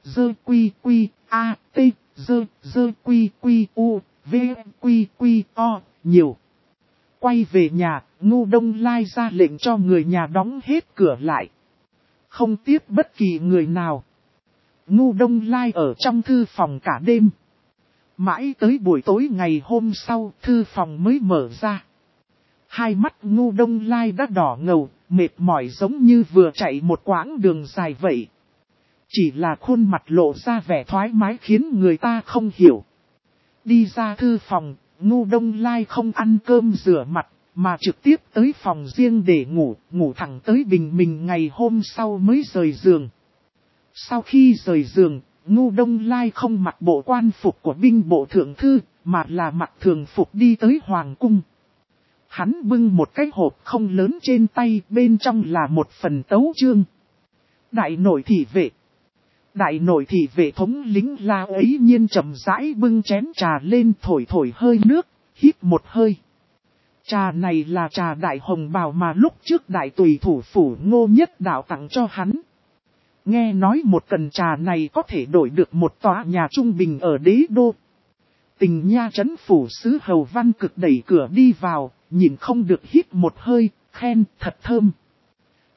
nhiều. Quay về nhà, Ngưu Đông Lai ra lệnh cho người nhà đóng hết cửa lại. Không tiếp bất kỳ người nào. Ngưu Đông Lai ở trong thư phòng cả đêm. Mãi tới buổi tối ngày hôm sau, thư phòng mới mở ra. Hai mắt Ngưu Đông Lai đã đỏ ngầu, mệt mỏi giống như vừa chạy một quãng đường dài vậy. Chỉ là khuôn mặt lộ ra vẻ thoải mái khiến người ta không hiểu. Đi ra thư phòng, Ngưu Đông Lai không ăn cơm rửa mặt, mà trực tiếp tới phòng riêng để ngủ thẳng tới bình minh ngày hôm sau mới rời giường. Sau khi rời giường, Ngưu Đông Lai không mặc bộ quan phục của binh bộ thượng thư, mà là mặc thường phục đi tới hoàng cung. Hắn bưng một cái hộp không lớn trên tay, bên trong là một phần tấu chương. Đại nội thị vệ thống lính La ấy nhiên chậm rãi bưng chén trà lên thổi hơi nước, hít một hơi. Trà này là trà đại hồng bào mà lúc trước đại tùy thủ phủ Ngô Nhất Đạo tặng cho hắn. Nghe nói một cần trà này có thể đổi được một tòa nhà trung bình ở đế đô. Tình nha trấn phủ sứ Hầu Văn Cực đẩy cửa đi vào, nhìn không được hít một hơi, khen thật thơm.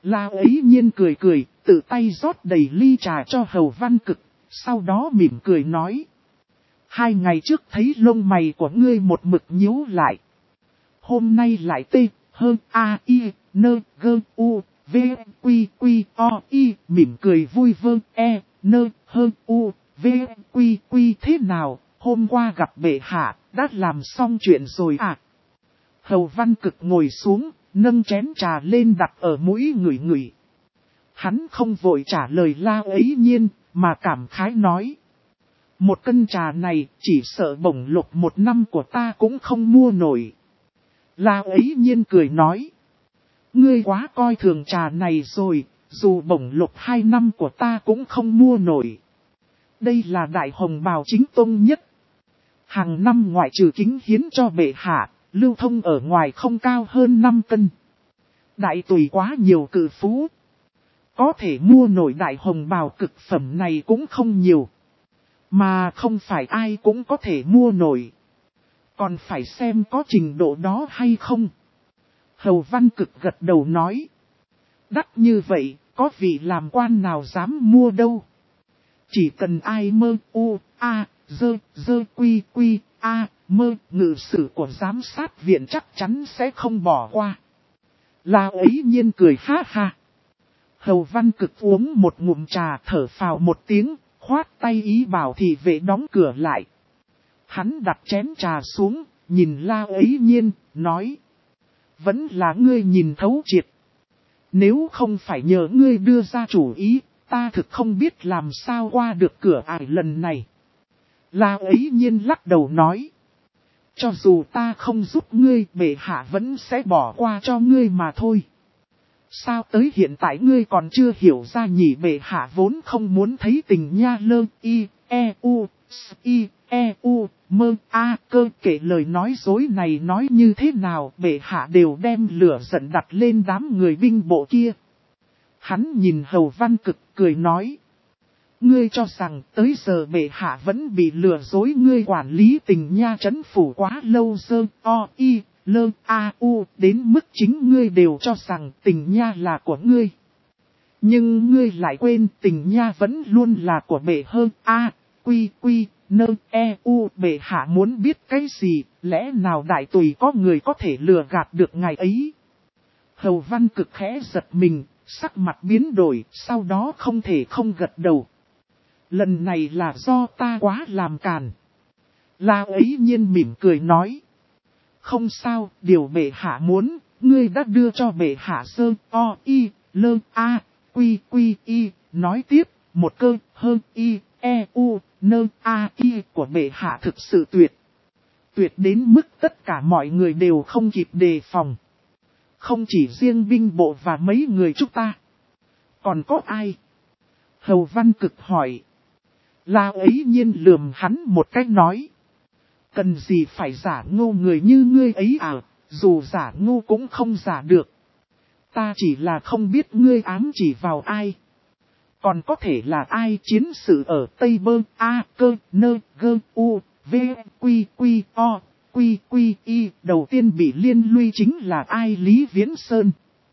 La Ấy Nhiên cười cười, tự tay rót đầy ly trà cho Hầu Văn Cực, sau đó mỉm cười nói. 2 ngày trước thấy lông mày của ngươi một mực nhíu lại. Hôm nay lại tê, hơn a i, nơ, gơ, u, v, quy, quy, o, i, mỉm cười vui vơ, e, nơ, hơn u, v, quy, quy thế nào, hôm qua gặp bệ hạ, đã làm xong chuyện rồi à? Hầu Văn Cực ngồi xuống, nâng chén trà lên đặt ở mũi ngửi ngửi. Hắn không vội trả lời La Ấy Nhiên, mà cảm khái nói. 1 cân trà này chỉ sợ bổng lộc 1 năm của ta cũng không mua nổi. La Ấy Nhiên cười nói. Ngươi quá coi thường trà này rồi, dù bổng lộc 2 năm của ta cũng không mua nổi. Đây là đại hồng bào chính tông nhất. Hàng năm ngoại trừ kính hiến cho bệ hạ, lưu thông ở ngoài không cao hơn 5 cân. Đại tùy quá nhiều cự phú. Có thể mua nổi đại hồng bào cực phẩm này cũng không nhiều. Mà không phải ai cũng có thể mua nổi. Còn phải xem có trình độ đó hay không. Hầu Văn Cực gật đầu nói. Đắt như vậy, có vị làm quan nào dám mua đâu. Chỉ cần ai mơ u, a, dơ quy quy, a, mơ ngự sử của giám sát viện chắc chắn sẽ không bỏ qua. La Ấy Nhiên cười ha ha. Hầu Văn Cực uống một ngụm trà thở phào một tiếng, khoát tay ý bảo thị vệ đóng cửa lại. Hắn đặt chén trà xuống, nhìn La Ấy Nhiên, nói. Vẫn là ngươi nhìn thấu triệt. Nếu không phải nhờ ngươi đưa ra chủ ý, ta thực không biết làm sao qua được cửa ải lần này. La Ấy Nhiên lắc đầu nói. Cho dù ta không giúp ngươi, bệ hạ vẫn sẽ bỏ qua cho ngươi mà thôi. Sao tới hiện tại ngươi còn chưa hiểu ra nhỉ? Bệ hạ vốn không muốn thấy tình nha lơ y, e u, s i, e u, mơ a cơ. Kể lời nói dối này nói như thế nào, bệ hạ đều đem lửa giận đặt lên đám người binh bộ kia. Hắn nhìn Hầu Văn Cực cười nói. Ngươi cho rằng tới giờ bệ hạ vẫn bị lừa dối, ngươi quản lý tình nha trấn phủ quá lâu dơ o i lơ a u đến mức chính ngươi đều cho rằng tình nha là của ngươi. Nhưng ngươi lại quên tình nha vẫn luôn là của bệ hơn a quy quy nơ e u. Bệ hạ muốn biết cái gì, lẽ nào đại tùy có người có thể lừa gạt được ngài ấy? Hầu Văn Cực khẽ giật mình, sắc mặt biến đổi, sau đó không thể không gật đầu. Lần này là do ta quá làm càn. La Ấy Nhiên mỉm cười nói. Không sao, điều bệ hạ muốn, ngươi đã đưa cho bệ hạ sơ o i lơ a quy quy y. Nói tiếp, một cơ hơn y e u nơ a i của bệ hạ thực sự tuyệt. Tuyệt đến mức tất cả mọi người đều không kịp đề phòng. Không chỉ riêng binh bộ và mấy người chúng ta. Còn có ai? Hầu Văn Cực hỏi. La Ấy Nhiên lườm hắn một cách nói. Cần gì phải giả ngu người như ngươi ấy à, dù giả ngu cũng không giả được. Ta chỉ là không biết ngươi ám chỉ vào ai. Còn có thể là ai chiến sự ở Tây Bơ, A, Cơ, Nơ, Gơ, U, V, Quy, Quy, O, Quy, Quy, Y. Đầu tiên bị liên lụy chính là ai? Lý Viễn Sơn.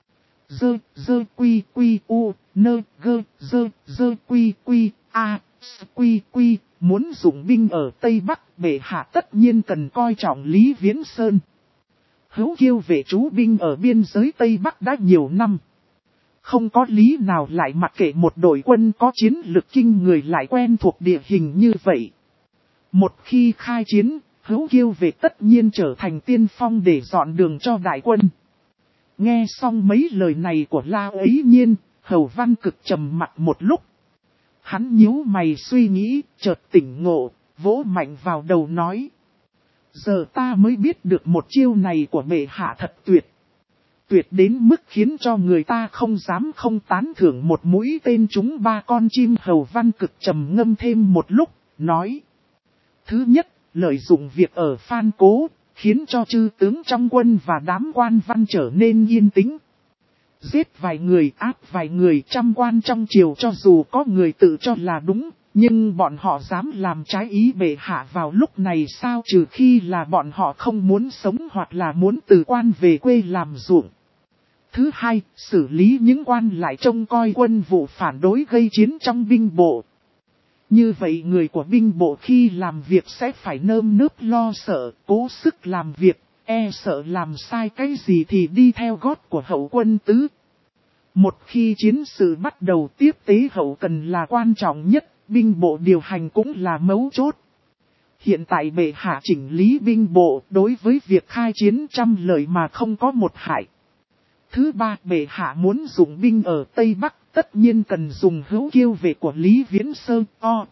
Dơ, Quy, Quy, U, Nơ, Gơ, dơ, Quy, Quy, A, Quy, Quy. Muốn dụng binh ở Tây Bắc, bệ hạ tất nhiên cần coi trọng Lý Viễn Sơn. Hữu Kiêu vệ trú binh ở biên giới Tây Bắc đã nhiều năm. Không có lý nào lại mặc kệ một đội quân có chiến lực kinh người lại quen thuộc địa hình như vậy. Một khi khai chiến, Hữu Kiêu vệ tất nhiên trở thành tiên phong để dọn đường cho đại quân. Nghe xong mấy lời này của La Ấy Nhiên, Hầu Văn Cực trầm mặt một lúc. Hắn nhíu mày suy nghĩ, chợt tỉnh ngộ, vỗ mạnh vào đầu nói. Giờ ta mới biết được một chiêu này của bệ hạ thật tuyệt. Tuyệt đến mức khiến cho người ta không dám không tán thưởng một mũi tên trúng 3 con chim. Hầu Văn Cực trầm ngâm thêm một lúc, nói. Thứ nhất, lợi dụng việc ở Phan Cố, khiến cho chư tướng trong quân và đám quan văn trở nên yên tĩnh. Giết vài người, áp vài người. Trăm quan trong triều cho dù có người tự cho là đúng, nhưng bọn họ dám làm trái ý bệ hạ vào lúc này sao? Trừ khi là bọn họ không muốn sống hoặc là muốn từ quan về quê làm ruộng. Thứ hai, xử lý những quan lại trông coi quân vụ phản đối gây chiến trong binh bộ. Như vậy người của binh bộ khi làm việc sẽ phải nơm nớp lo sợ, cố sức làm việc, e sợ làm sai cái gì thì đi theo gót của hậu quân tứ. Một khi chiến sự bắt đầu, tiếp tế hậu cần là quan trọng nhất, binh bộ điều hành cũng là mấu chốt. Hiện tại bệ hạ chỉnh lý binh bộ, đối với việc khai chiến trăm lợi mà không có một hại. Thứ ba, bệ hạ muốn dùng binh ở Tây Bắc, tất nhiên cần dùng hữu kiêu vệ của Lý Viễn Sơn,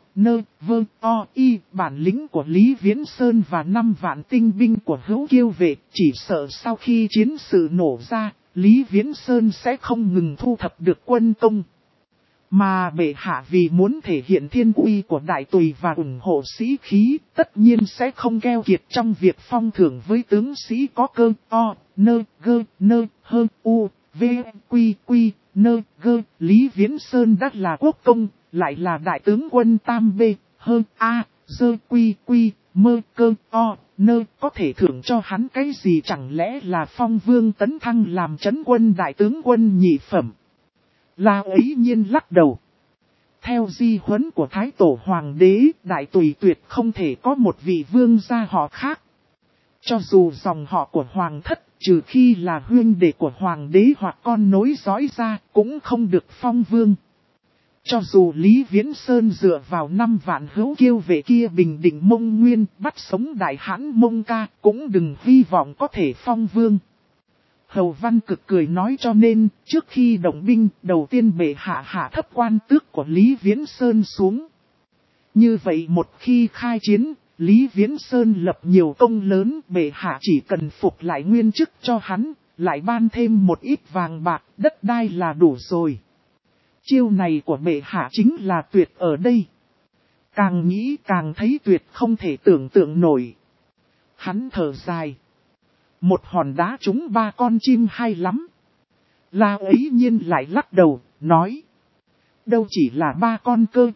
bản lĩnh của Lý Viễn Sơn và 5 vạn tinh binh của hữu kiêu vệ, chỉ sợ sau khi chiến sự nổ ra, Lý Viễn Sơn sẽ không ngừng thu thập được quân công. Mà bệ hạ vì muốn thể hiện thiên uy của đại tùy và ủng hộ sĩ khí, tất nhiên sẽ không keo kiệt trong việc phong thưởng với tướng sĩ có cơ, Lý Viễn Sơn đã là quốc công, lại là đại tướng quân tam b, có thể thưởng cho hắn cái gì, chẳng lẽ là phong vương tấn thăng làm trấn quân đại tướng quân nhị phẩm. La ấy nhiên lắc đầu. Theo di huấn của Thái Tổ Hoàng đế, đại tùy tuyệt không thể có một vị vương gia họ khác. Cho dù dòng họ của Hoàng thất, trừ khi là huynh đệ của Hoàng đế hoặc con nối dõi ra, cũng không được phong vương. Cho dù Lý Viễn Sơn dựa vào 5 vạn hữu kiêu vệ kia bình định Mông Nguyên, bắt sống đại hãn Mông Ca, cũng đừng hy vọng có thể phong vương. Hầu Văn Cực cười nói, cho nên, trước khi động binh, đầu tiên bệ hạ hạ thấp quan tước của Lý Viễn Sơn xuống. Như vậy một khi khai chiến, Lý Viễn Sơn lập nhiều công lớn, bệ hạ chỉ cần phục lại nguyên chức cho hắn, lại ban thêm một ít vàng bạc, đất đai là đủ rồi. Chiêu này của bệ hạ chính là tuyệt ở đây. Càng nghĩ càng thấy tuyệt, không thể tưởng tượng nổi. Hắn thở dài. Một hòn đá trúng 3 con chim hay lắm. La ấy nhiên lại lắc đầu, nói. Đâu chỉ là 3 con cơ,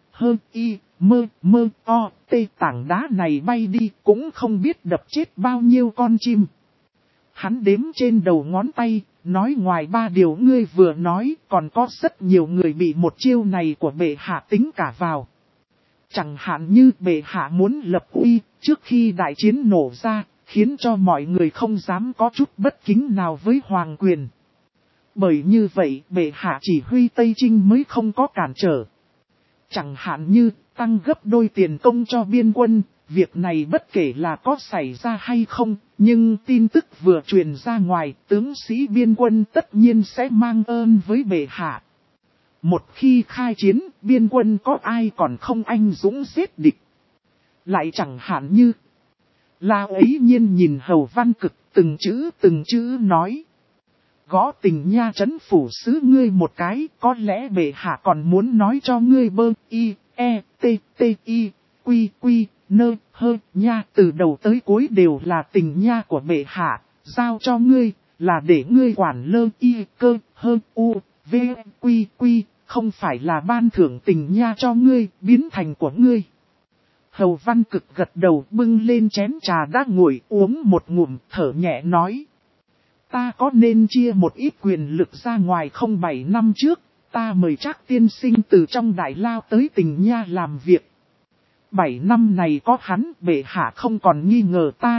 tảng đá này bay đi cũng không biết đập chết bao nhiêu con chim. Hắn đếm trên đầu ngón tay, nói ngoài 3 điều ngươi vừa nói, còn có rất nhiều người bị một chiêu này của bệ hạ tính cả vào. Chẳng hạn như bệ hạ muốn lập uy, trước khi đại chiến nổ ra, khiến cho mọi người không dám có chút bất kính nào với hoàng quyền. Bởi như vậy, bệ hạ chỉ huy Tây Trinh mới không có cản trở. Chẳng hạn như, tăng gấp đôi tiền công cho biên quân, việc này bất kể là có xảy ra hay không, nhưng tin tức vừa truyền ra ngoài, tướng sĩ biên quân tất nhiên sẽ mang ơn với bệ hạ. Một khi khai chiến, biên quân có ai còn không anh dũng giết địch. Lại chẳng hạn như, La ấy nhiên nhìn Hầu Văn Cực từng chữ nói. Gõ Tình Nha trấn phủ sứ ngươi một cái, có lẽ bệ hạ còn muốn nói cho ngươi nha, từ đầu tới cuối đều là Tình Nha của bệ hạ, giao cho ngươi, là để ngươi quản không phải là ban thưởng Tình Nha cho ngươi, biến thành của ngươi. Hầu Văn Cực gật đầu, bưng lên chén trà đã nguội, uống một ngụm, thở nhẹ nói. Ta có nên chia một ít quyền lực ra ngoài không? 7 năm trước, ta mời Trác tiên sinh từ trong Đại Lao tới Tình Nha làm việc. 7 năm này có hắn, bệ hạ không còn nghi ngờ ta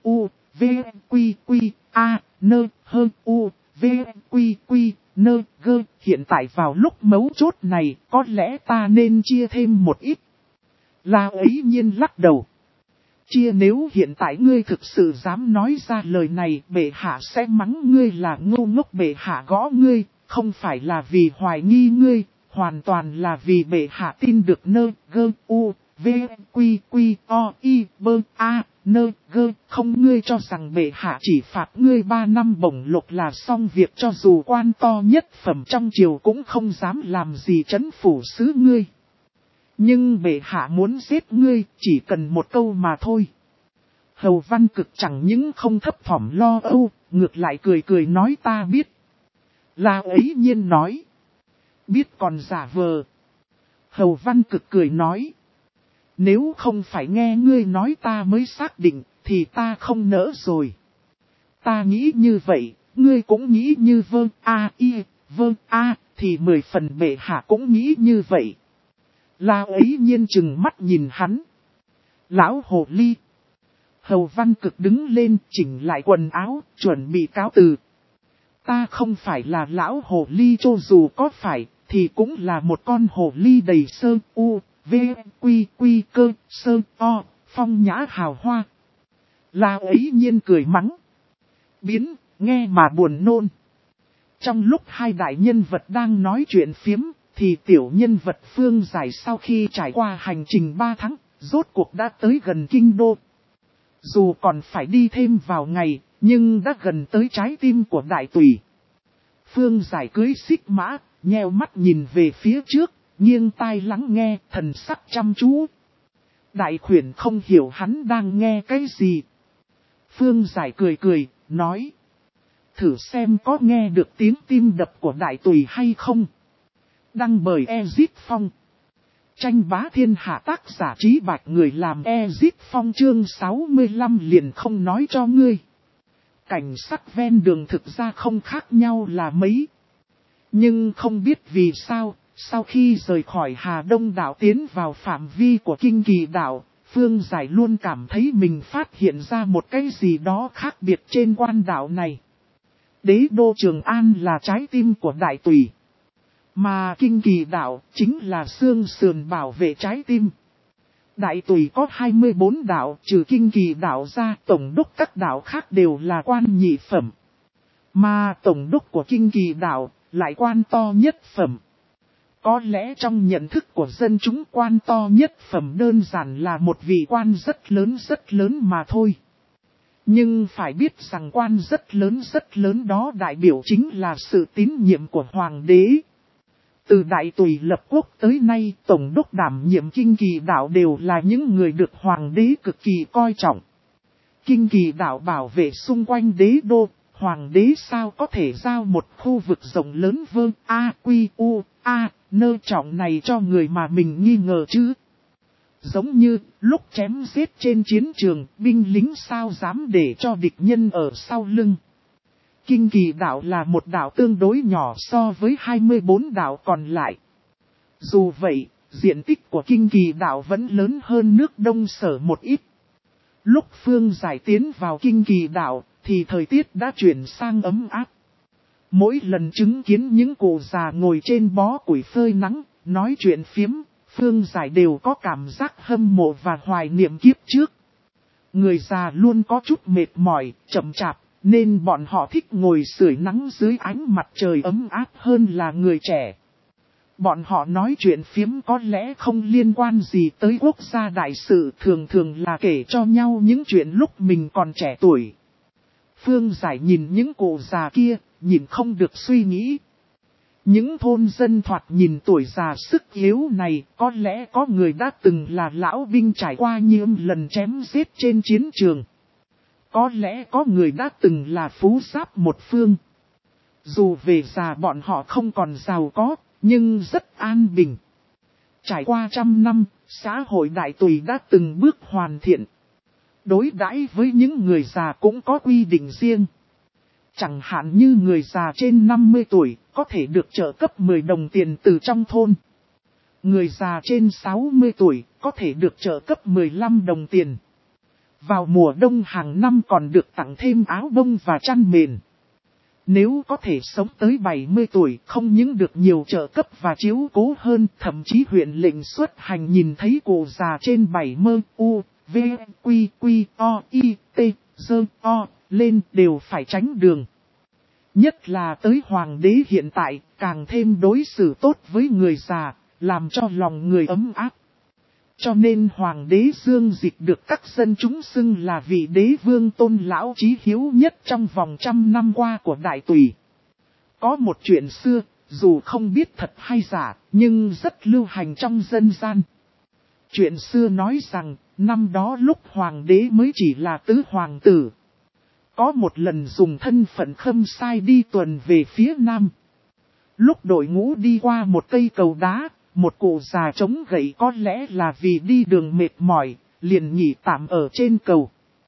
hiện tại vào lúc mấu chốt này, có lẽ ta nên chia thêm một ít. La ấy nhiên lắc đầu. Chia nếu hiện tại ngươi thực sự dám nói ra lời này, bệ hạ sẽ mắng ngươi là ngu ngốc. Bệ hạ gõ ngươi, không phải là vì hoài nghi ngươi, hoàn toàn là vì bệ hạ tin được không. Ngươi cho rằng bệ hạ chỉ phạt ngươi 3 năm bổng lộc là xong việc, cho dù quan to nhất phẩm trong triều cũng không dám làm gì trấn phủ sứ ngươi. Nhưng bệ hạ muốn giết ngươi, chỉ cần một câu mà thôi. Hầu Văn Cực chẳng những không thấp thỏm lo âu, ngược lại cười nói ta biết. La ấy nhiên nói. Biết còn giả vờ. Hầu Văn Cực cười nói. Nếu không phải nghe ngươi nói ta mới xác định, thì ta không nỡ rồi. Ta nghĩ như vậy, ngươi cũng nghĩ như vâng thì 10 phần bệ hạ cũng nghĩ như vậy. La ấy nhiên chừng mắt nhìn hắn. Lão hồ ly. Hầu Văn Cực đứng lên chỉnh lại quần áo, chuẩn bị cáo từ. Ta không phải là lão hồ ly, cho dù có phải, thì cũng là một con hồ ly đầy sơ u, v, quy cơ, sơ o, phong nhã hào hoa. La ấy nhiên cười mắng. Biến, nghe mà buồn nôn. Trong lúc hai đại nhân vật đang nói chuyện phiếm, thì tiểu nhân vật Phương Giải sau khi trải qua hành trình 3 tháng, rốt cuộc đã tới gần kinh đô. Dù còn phải đi thêm vào ngày, nhưng đã gần tới trái tim của đại tùy. Phương Giải cưới xích mã, nheo mắt nhìn về phía trước, nghiêng tai lắng nghe, thần sắc chăm chú. Đại khuyển không hiểu hắn đang nghe cái gì. Phương Giải cười, nói. Thử xem có nghe được tiếng tim đập của đại tùy hay không. Đăng bởi Ezip Phong. Tranh bá thiên hạ, tác giả Trí Bạch, người làm Ezip Phong. Chương 65 liền không nói cho ngươi. Cảnh sắc ven đường thực ra không khác nhau là mấy. Nhưng không biết vì sao, sau khi rời khỏi Hà Đông đảo tiến vào phạm vi của Kinh Kỳ đảo, Phương Giải luôn cảm thấy mình phát hiện ra một cái gì đó khác biệt trên quan đảo này. Đế đô Trường An là trái tim của đại tùy. Mà Kinh Kỳ đảo chính là xương sườn bảo vệ trái tim. Đại tùy có 24 đảo, trừ Kinh Kỳ đảo ra, tổng đốc các đảo khác đều là quan nhị phẩm. Mà tổng đốc của Kinh Kỳ đảo lại quan to nhất phẩm. Có lẽ trong nhận thức của dân chúng, quan to nhất phẩm đơn giản là một vị quan rất lớn mà thôi. Nhưng phải biết rằng quan rất lớn đó đại biểu chính là sự tín nhiệm của hoàng đế. Từ đại tùy lập quốc tới nay, tổng đốc đảm nhiệm Kinh Kỳ đảo đều là những người được hoàng đế cực kỳ coi trọng. Kinh Kỳ đảo bảo vệ xung quanh đế đô, hoàng đế sao có thể giao một khu vực rộng lớn nơ trọng này cho người mà mình nghi ngờ chứ. Giống như lúc chém giết trên chiến trường, binh lính sao dám để cho địch nhân ở sau lưng. Kinh Kỳ đảo là một đảo tương đối nhỏ so với 24 đảo còn lại. Dù vậy, diện tích của Kinh Kỳ đảo vẫn lớn hơn nước Đông Sở một ít. Lúc Phương Giải tiến vào Kinh Kỳ đảo, thì thời tiết đã chuyển sang ấm áp. Mỗi lần chứng kiến những cụ già ngồi trên bó củi phơi nắng, nói chuyện phiếm, Phương Giải đều có cảm giác hâm mộ và hoài niệm kiếp trước. Người già luôn có chút mệt mỏi, chậm chạp, nên bọn họ thích ngồi sưởi nắng dưới ánh mặt trời ấm áp hơn là người trẻ. Bọn họ nói chuyện phiếm có lẽ không liên quan gì tới quốc gia đại sự, thường là kể cho nhau những chuyện lúc mình còn trẻ tuổi. Phương Giải nhìn những cụ già kia, nhìn không được suy nghĩ. Những thôn dân thoạt nhìn tuổi già sức yếu này, có lẽ có người đã từng là lão binh trải qua nhiều lần chém giết trên chiến trường. Có lẽ có người đã từng là phú giáp một phương. Dù về già bọn họ không còn giàu có, nhưng rất an bình. Trải qua 100 năm, xã hội đại tùy đã từng bước hoàn thiện. Đối đãi với những người già cũng có quy định riêng. Chẳng hạn như người già trên 50 tuổi có thể được trợ cấp 10 đồng tiền từ trong thôn. Người già trên 60 tuổi có thể được trợ cấp 15 đồng tiền. Vào mùa đông hàng năm còn được tặng thêm áo bông và chăn mền. Nếu có thể sống tới 70 tuổi không những được nhiều trợ cấp và chiếu cố hơn, thậm chí huyện lệnh xuất hành nhìn thấy cụ già trên 70 lên đều phải tránh đường. Nhất là tới hoàng đế hiện tại, càng thêm đối xử tốt với người già, làm cho lòng người ấm áp. Cho nên hoàng đế Dương Dịch được các dân chúng xưng là vị đế vương tôn lão chí hiếu nhất trong vòng 100 năm qua của đại tùy. Có một chuyện xưa, dù không biết thật hay giả, nhưng rất lưu hành trong dân gian. Chuyện xưa nói rằng, năm đó lúc hoàng đế mới chỉ là tứ hoàng tử. Có một lần dùng thân phận khâm sai đi tuần về phía nam. Lúc đội ngũ đi qua một cây cầu đá, một cụ già chống gậy có lẽ là vì đi đường mệt mỏi, liền nghỉ tạm ở trên cầu.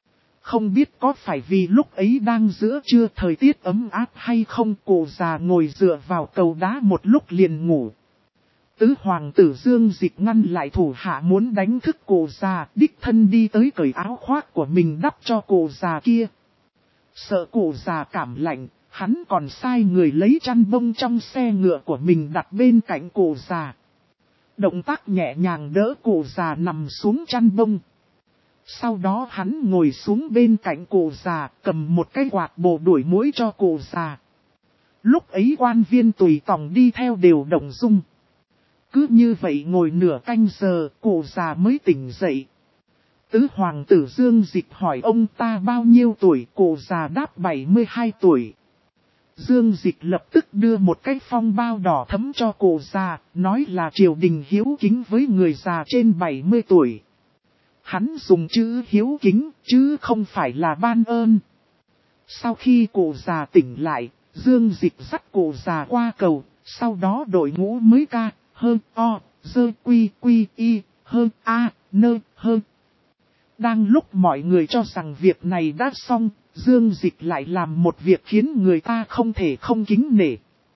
Không biết có phải vì lúc ấy đang giữa trưa thời tiết ấm áp hay không, cụ già ngồi dựa vào cầu đá một lúc liền ngủ. Tứ hoàng tử Dương Dịch ngăn lại thủ hạ muốn đánh thức cụ già, đích thân đi tới cởi áo khoác của mình đắp cho cụ già kia. Sợ cụ già cảm lạnh, hắn còn sai người lấy chăn bông trong xe ngựa của mình đặt bên cạnh cụ già. Động tác nhẹ nhàng đỡ cụ già nằm xuống chăn bông. Sau đó hắn ngồi xuống bên cạnh cụ già, cầm một cái quạt bổ đuổi muỗi cho cụ già. Lúc ấy quan viên tùy tòng đi theo đều động dung. Cứ như vậy ngồi nửa canh giờ, cụ già mới tỉnh dậy. Tứ hoàng tử Dương Dịch hỏi ông ta bao nhiêu tuổi, cụ già đáp 72 tuổi. Dương Dịch lập tức đưa một cái phong bao đỏ thấm cho cụ già, nói là triều đình hiếu kính với người già trên 70 tuổi. Hắn dùng chữ hiếu kính, chứ không phải là ban ơn. Sau khi cụ già tỉnh lại, Dương Dịch dắt cụ già qua cầu, sau đó đội ngũ mới ca, hơn o, dơ quy quy y, hơn a, nơ, hơn. Đang lúc mọi người cho rằng việc này đã xong, Dương Dịch lại làm một việc khiến người ta không thể không kính nể.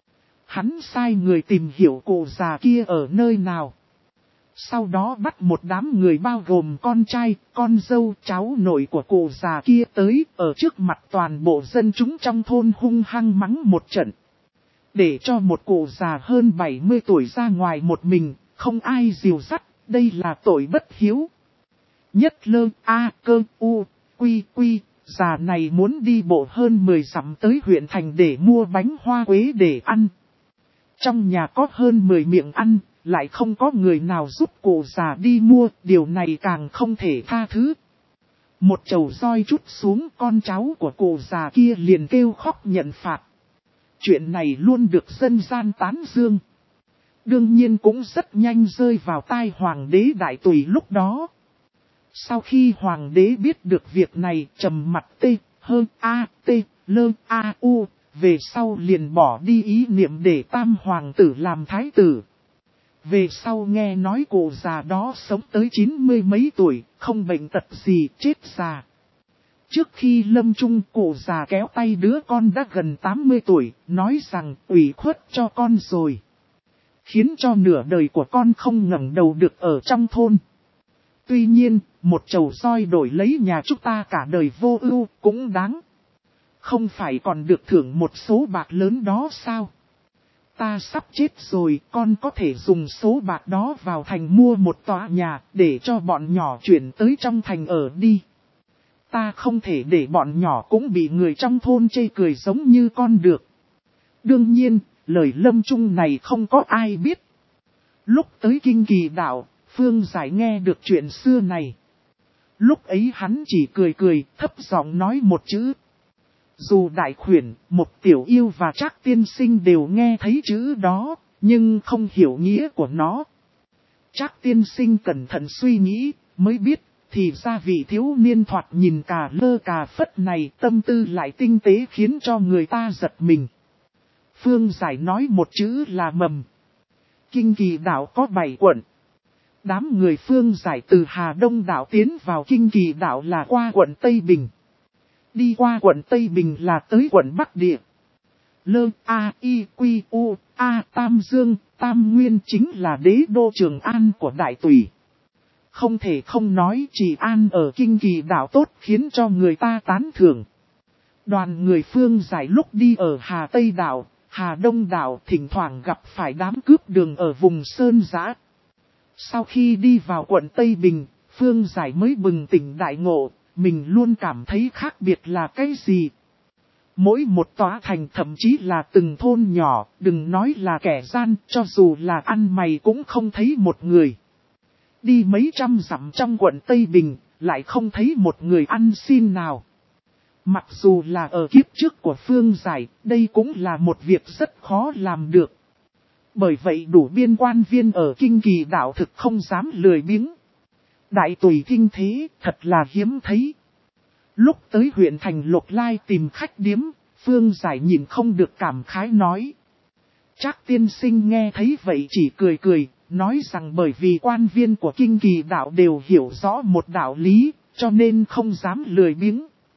Hắn sai người tìm hiểu cụ già kia ở nơi nào. Sau đó bắt một đám người bao gồm con trai, con dâu, cháu nội của cụ già kia tới ở trước mặt toàn bộ dân chúng trong thôn hung hăng mắng một trận. Để cho một cụ già hơn 70 tuổi ra ngoài một mình, không ai dìu dắt, đây là tội bất hiếu. Nhất lơ a cơ u quy quy, già này muốn đi bộ hơn 10 dặm tới huyện thành để mua bánh hoa quế để ăn. Trong nhà có hơn 10 miệng ăn, lại không có người nào giúp cụ già đi mua, điều này càng không thể tha thứ. Một chầu roi trút xuống, con cháu của cụ già kia liền kêu khóc nhận phạt. Chuyện này luôn được dân gian tán dương. Đương nhiên cũng rất nhanh rơi vào tai hoàng đế đại tùy lúc đó. Sau khi hoàng đế biết được việc này, trầm mặt tê, hơn a, tê, lơ a u, về sau liền bỏ đi ý niệm để tam hoàng tử làm thái tử. Về sau nghe nói cụ già đó sống tới 90 mấy tuổi, không bệnh tật gì, chết già. Trước khi lâm chung, cụ già kéo tay đứa con đã gần 80 tuổi, nói rằng ủy khuất cho con rồi. Khiến cho nửa đời của con không ngẩng đầu được ở trong thôn. Tuy nhiên, một chầu roi đổi lấy nhà chúng ta cả đời vô ưu cũng đáng. Không phải còn được thưởng một số bạc lớn đó sao? Ta sắp chết rồi, con có thể dùng số bạc đó vào thành mua một tòa nhà để cho bọn nhỏ chuyển tới trong thành ở đi. Ta không thể để bọn nhỏ cũng bị người trong thôn chê cười giống như con được. Đương nhiên, lời lâm chung này không có ai biết. Lúc tới Kinh Kỳ Đạo, Phương Giải nghe được chuyện xưa này. Lúc ấy hắn chỉ cười cười, thấp giọng nói một chữ. Dù đại khuyển, một tiểu yêu và Trác tiên sinh đều nghe thấy chữ đó, nhưng không hiểu nghĩa của nó. Trác tiên sinh cẩn thận suy nghĩ, mới biết, thì ra vị thiếu niên thoạt nhìn cà lơ cà phất này tâm tư lại tinh tế khiến cho người ta giật mình. Phương Giải nói một chữ là mầm. Kinh Kỳ Đạo có 7 quận. Đám người Phương Giải từ Hà Đông Đảo tiến vào Kinh Kỳ Đạo là qua quận Tây Bình. Đi qua quận Tây Bình là tới quận Bắc Địa. Lơ A I Quy U A Tam Dương, Tam Nguyên chính là đế đô Trường An của Đại Tùy. Không thể không nói Trị An ở Kinh Kỳ Đảo tốt khiến cho người ta tán thưởng. Đoàn người Phương Giải lúc đi ở Hà Tây Đảo, Hà Đông Đảo thỉnh thoảng gặp phải đám cướp đường ở vùng Sơn Giã. Sau khi đi vào quận Tây Bình, Phương Giải mới bừng tỉnh đại ngộ, mình luôn cảm thấy khác biệt là cái gì. Mỗi một tòa thành thậm chí là từng thôn nhỏ, đừng nói là kẻ gian, cho dù là ăn mày cũng không thấy một người. Đi mấy trăm dặm trong quận Tây Bình, lại không thấy một người ăn xin nào. Mặc dù là ở kiếp trước của Phương Giải, đây cũng là một việc rất khó làm được. Bởi vậy đủ biên quan viên ở Kinh Kỳ Đạo thực không dám lười biếng. Đại Tùy kinh thế, thật là hiếm thấy. Lúc tới huyện thành Lục Lai tìm khách điếm, Phương Giải nhìn không được cảm khái nói. Trác tiên sinh nghe thấy vậy chỉ cười cười, nói rằng bởi vì quan viên của Kinh Kỳ Đạo đều hiểu rõ một đạo lý, cho nên không dám lười biếng.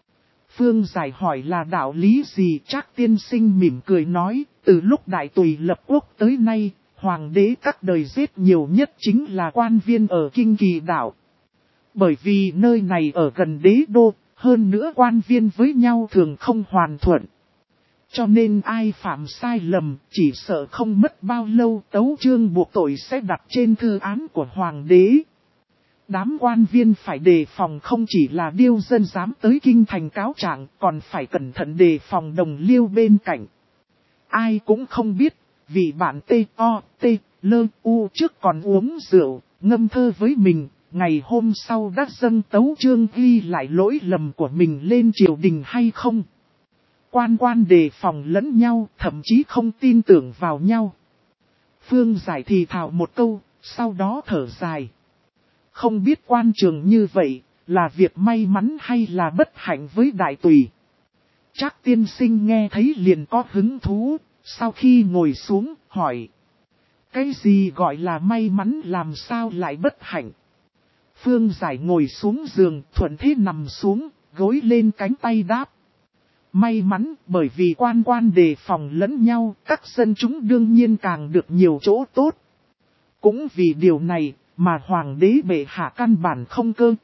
Phương Giải hỏi là đạo lý gì? Trác tiên sinh mỉm cười nói, từ lúc Đại Tùy lập quốc tới nay, hoàng đế các đời giết nhiều nhất chính là quan viên ở Kinh Kỳ đảo. Bởi vì nơi này ở gần đế đô, hơn nữa quan viên với nhau thường không hoàn thuận. Cho nên ai phạm sai lầm, chỉ sợ không mất bao lâu tấu chương buộc tội sẽ đặt trên thư án của hoàng đế. Đám quan viên phải đề phòng không chỉ là điêu dân dám tới kinh thành cáo trạng, còn phải cẩn thận đề phòng đồng liêu bên cạnh. Ai cũng không biết, vì bạn T.O.T.L.U trước còn uống rượu, ngâm thơ với mình, ngày hôm sau đã dâng tấu chương ghi lại lỗi lầm của mình lên triều đình hay không. Quan quan đề phòng lẫn nhau, thậm chí không tin tưởng vào nhau. Phương Giải thì thào một câu, sau đó thở dài. Không biết quan trường như vậy, là việc may mắn hay là bất hạnh với Đại Tùy. Trác tiên sinh nghe thấy liền có hứng thú, sau khi ngồi xuống, hỏi. Cái gì gọi là may mắn, làm sao lại bất hạnh? Phương Giải ngồi xuống giường, thuận thế nằm xuống, gối lên cánh tay đáp. May mắn, bởi vì quan quan đề phòng lẫn nhau, các dân chúng đương nhiên càng được nhiều chỗ tốt. Cũng vì điều này, mà hoàng đế bệ hạ căn bản không cơ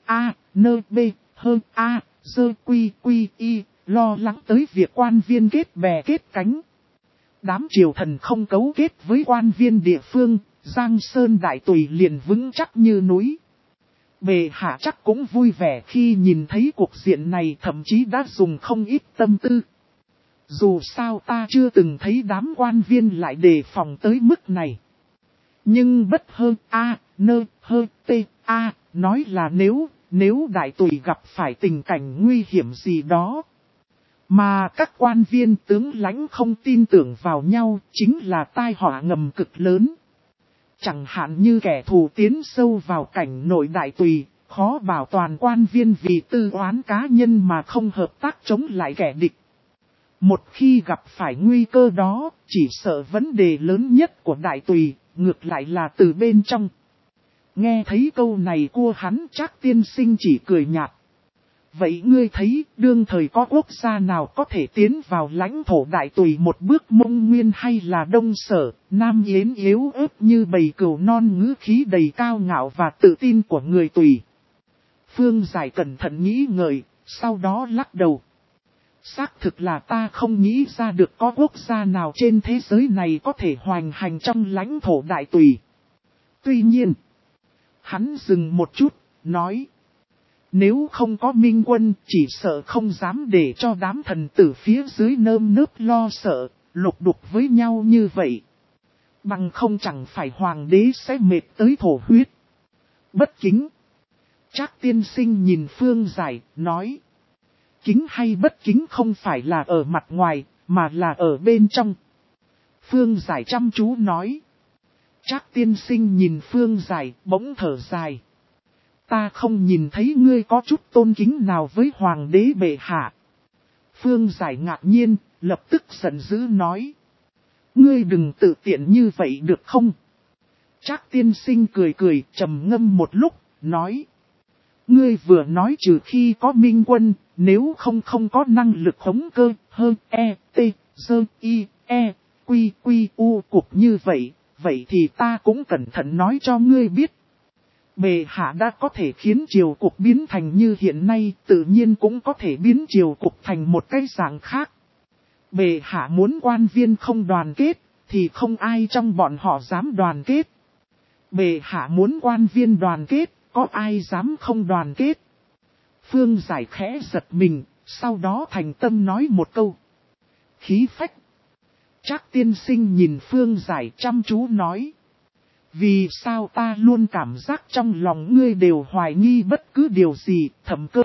lo lắng tới việc quan viên kết bè kết cánh. Đám triều thần không cấu kết với quan viên địa phương, Giang Sơn Đại Tùy liền vững chắc như núi. Bệ hạ chắc cũng vui vẻ khi nhìn thấy cuộc diện này, thậm chí đã dùng không ít tâm tư. Dù sao ta chưa từng thấy đám quan viên lại đề phòng tới mức này. Nhưng bất hơn nói là nếu Đại Tùy gặp phải tình cảnh nguy hiểm gì đó, mà các quan viên tướng lãnh không tin tưởng vào nhau, chính là tai họa ngầm cực lớn. Chẳng hạn như kẻ thù tiến sâu vào cảnh nội Đại Tùy, khó bảo toàn quan viên vì tư oán cá nhân mà không hợp tác chống lại kẻ địch. Một khi gặp phải nguy cơ đó, chỉ sợ vấn đề lớn nhất của Đại Tùy, ngược lại là từ bên trong. Nghe thấy câu này của hắn, Trác tiên sinh chỉ cười nhạt. Vậy ngươi thấy, đương thời có quốc gia nào có thể tiến vào lãnh thổ Đại Tùy một bước Mông Nguyên hay là Đông Sở, Nam Yến yếu ớt như bầy cừu non, ngữ khí đầy cao ngạo và tự tin của người Tùy. Phương Giải cẩn thận nghĩ ngợi, sau đó lắc đầu. Xác thực là ta không nghĩ ra được có quốc gia nào trên thế giới này có thể hoành hành trong lãnh thổ Đại Tùy. Tuy nhiên, hắn dừng một chút, nói. Nếu không có minh quân, chỉ sợ không dám để cho đám thần tử phía dưới nơm nớp lo sợ, lục đục với nhau như vậy. Bằng không chẳng phải hoàng đế sẽ mệt tới thổ huyết. Bất kính. Trác tiên sinh nhìn Phương Giải, nói. Kính hay bất kính không phải là ở mặt ngoài, mà là ở bên trong. Phương Giải chăm chú nói. Trác tiên sinh nhìn Phương Giải, bỗng thở dài. Ta không nhìn thấy ngươi có chút tôn kính nào với hoàng đế bệ hạ. Phương Giải ngạc nhiên, lập tức giận dữ nói. Ngươi đừng tự tiện như vậy được không? Trác tiên sinh cười cười, trầm ngâm một lúc, nói. Ngươi vừa nói trừ khi có minh quân, nếu không có năng lực khống cơ, hơn cục như vậy, vậy thì ta cũng cẩn thận nói cho ngươi biết. Bệ hạ đã có thể khiến triều cục biến thành như hiện nay, tự nhiên cũng có thể biến triều cục thành một cái dạng khác. Bệ hạ muốn quan viên không đoàn kết, thì không ai trong bọn họ dám đoàn kết. Bệ hạ muốn quan viên đoàn kết, có ai dám không đoàn kết. Phương Giải khẽ giật mình, sau đó thành tâm nói một câu. Khí phách. Trác tiên sinh nhìn Phương Giải chăm chú nói. Vì sao ta luôn cảm giác trong lòng ngươi đều hoài nghi bất cứ điều gì, thẩm cơ,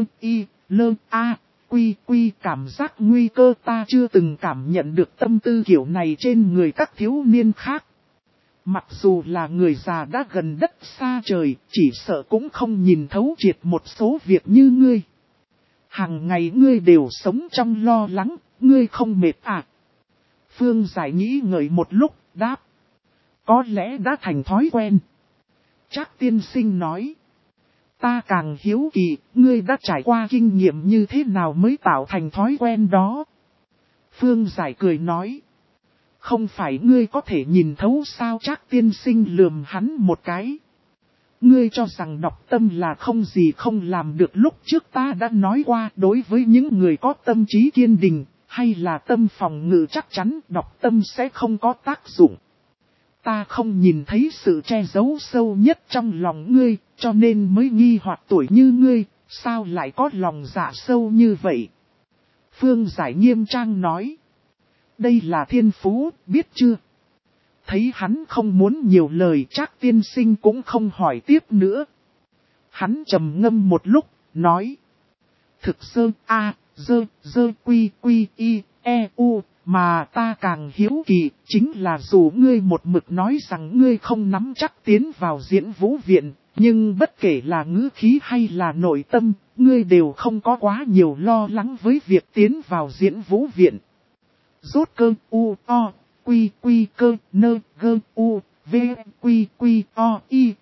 cảm giác nguy cơ ta chưa từng cảm nhận được tâm tư kiểu này trên người các thiếu niên khác. Mặc dù là người già đã gần đất xa trời, chỉ sợ cũng không nhìn thấu triệt một số việc như ngươi. Hàng ngày ngươi đều sống trong lo lắng, ngươi không mệt à? Phương Giải nghĩ ngợi một lúc, đáp. Có lẽ đã thành thói quen. Trác tiên sinh nói. Ta càng hiếu kỳ, ngươi đã trải qua kinh nghiệm như thế nào mới tạo thành thói quen đó? Phương Giải cười nói. Không phải ngươi có thể nhìn thấu sao? Trác tiên sinh lườm hắn một cái. Ngươi cho rằng đọc tâm là không gì không làm được, lúc trước ta đã nói qua, đối với những người có tâm trí kiên định, hay là tâm phòng ngự chắc chắn, đọc tâm sẽ không có tác dụng. Ta không nhìn thấy sự che giấu sâu nhất trong lòng ngươi, cho nên mới nghi hoặc tuổi như ngươi, sao lại có lòng dạ sâu như vậy? Phương Giải nghiêm trang nói. Đây là thiên phú, biết chưa? Thấy hắn không muốn nhiều lời, Trác tiên sinh cũng không hỏi tiếp nữa. Hắn trầm ngâm một lúc, nói. Thực sơ a, dơ quy quy y, e u, mà ta càng hiếu kỳ, chính là dù ngươi một mực nói rằng ngươi không nắm chắc tiến vào diễn vũ viện, nhưng bất kể là ngữ khí hay là nội tâm, ngươi đều không có quá nhiều lo lắng với việc tiến vào diễn vũ viện. Rốt cơ u o, quy quy cơ nơ gơ u, v quy quy o y,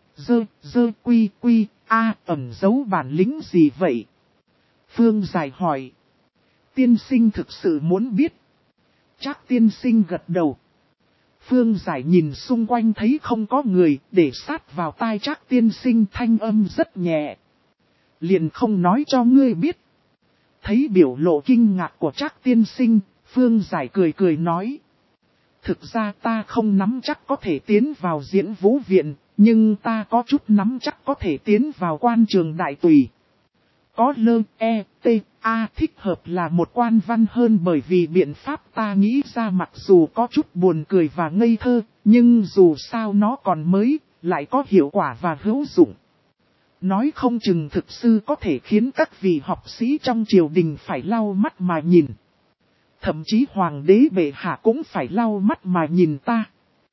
dơ quy quy a, ẩn giấu bản lĩnh gì vậy? Phương Giải hỏi. Tiên sinh thực sự muốn biết. Trác tiên sinh gật đầu. Phương Giải nhìn xung quanh thấy không có người, để sát vào tai Trác tiên sinh, thanh âm rất nhẹ. Liền không nói cho ngươi biết. Thấy biểu lộ kinh ngạc của Trác tiên sinh, Phương Giải cười nói. Thực ra ta không nắm chắc có thể tiến vào diễn vũ viện, nhưng ta có chút nắm chắc có thể tiến vào quan trường đại tùy. Có lơ, e, t, a thích hợp là một quan văn hơn, bởi vì biện pháp ta nghĩ ra mặc dù có chút buồn cười và ngây thơ, nhưng dù sao nó còn mới, lại có hiệu quả và hữu dụng. Nói không chừng thực sư có thể khiến các vị học sĩ trong triều đình phải lau mắt mà nhìn. Thậm chí hoàng đế bệ hạ cũng phải lau mắt mà nhìn ta.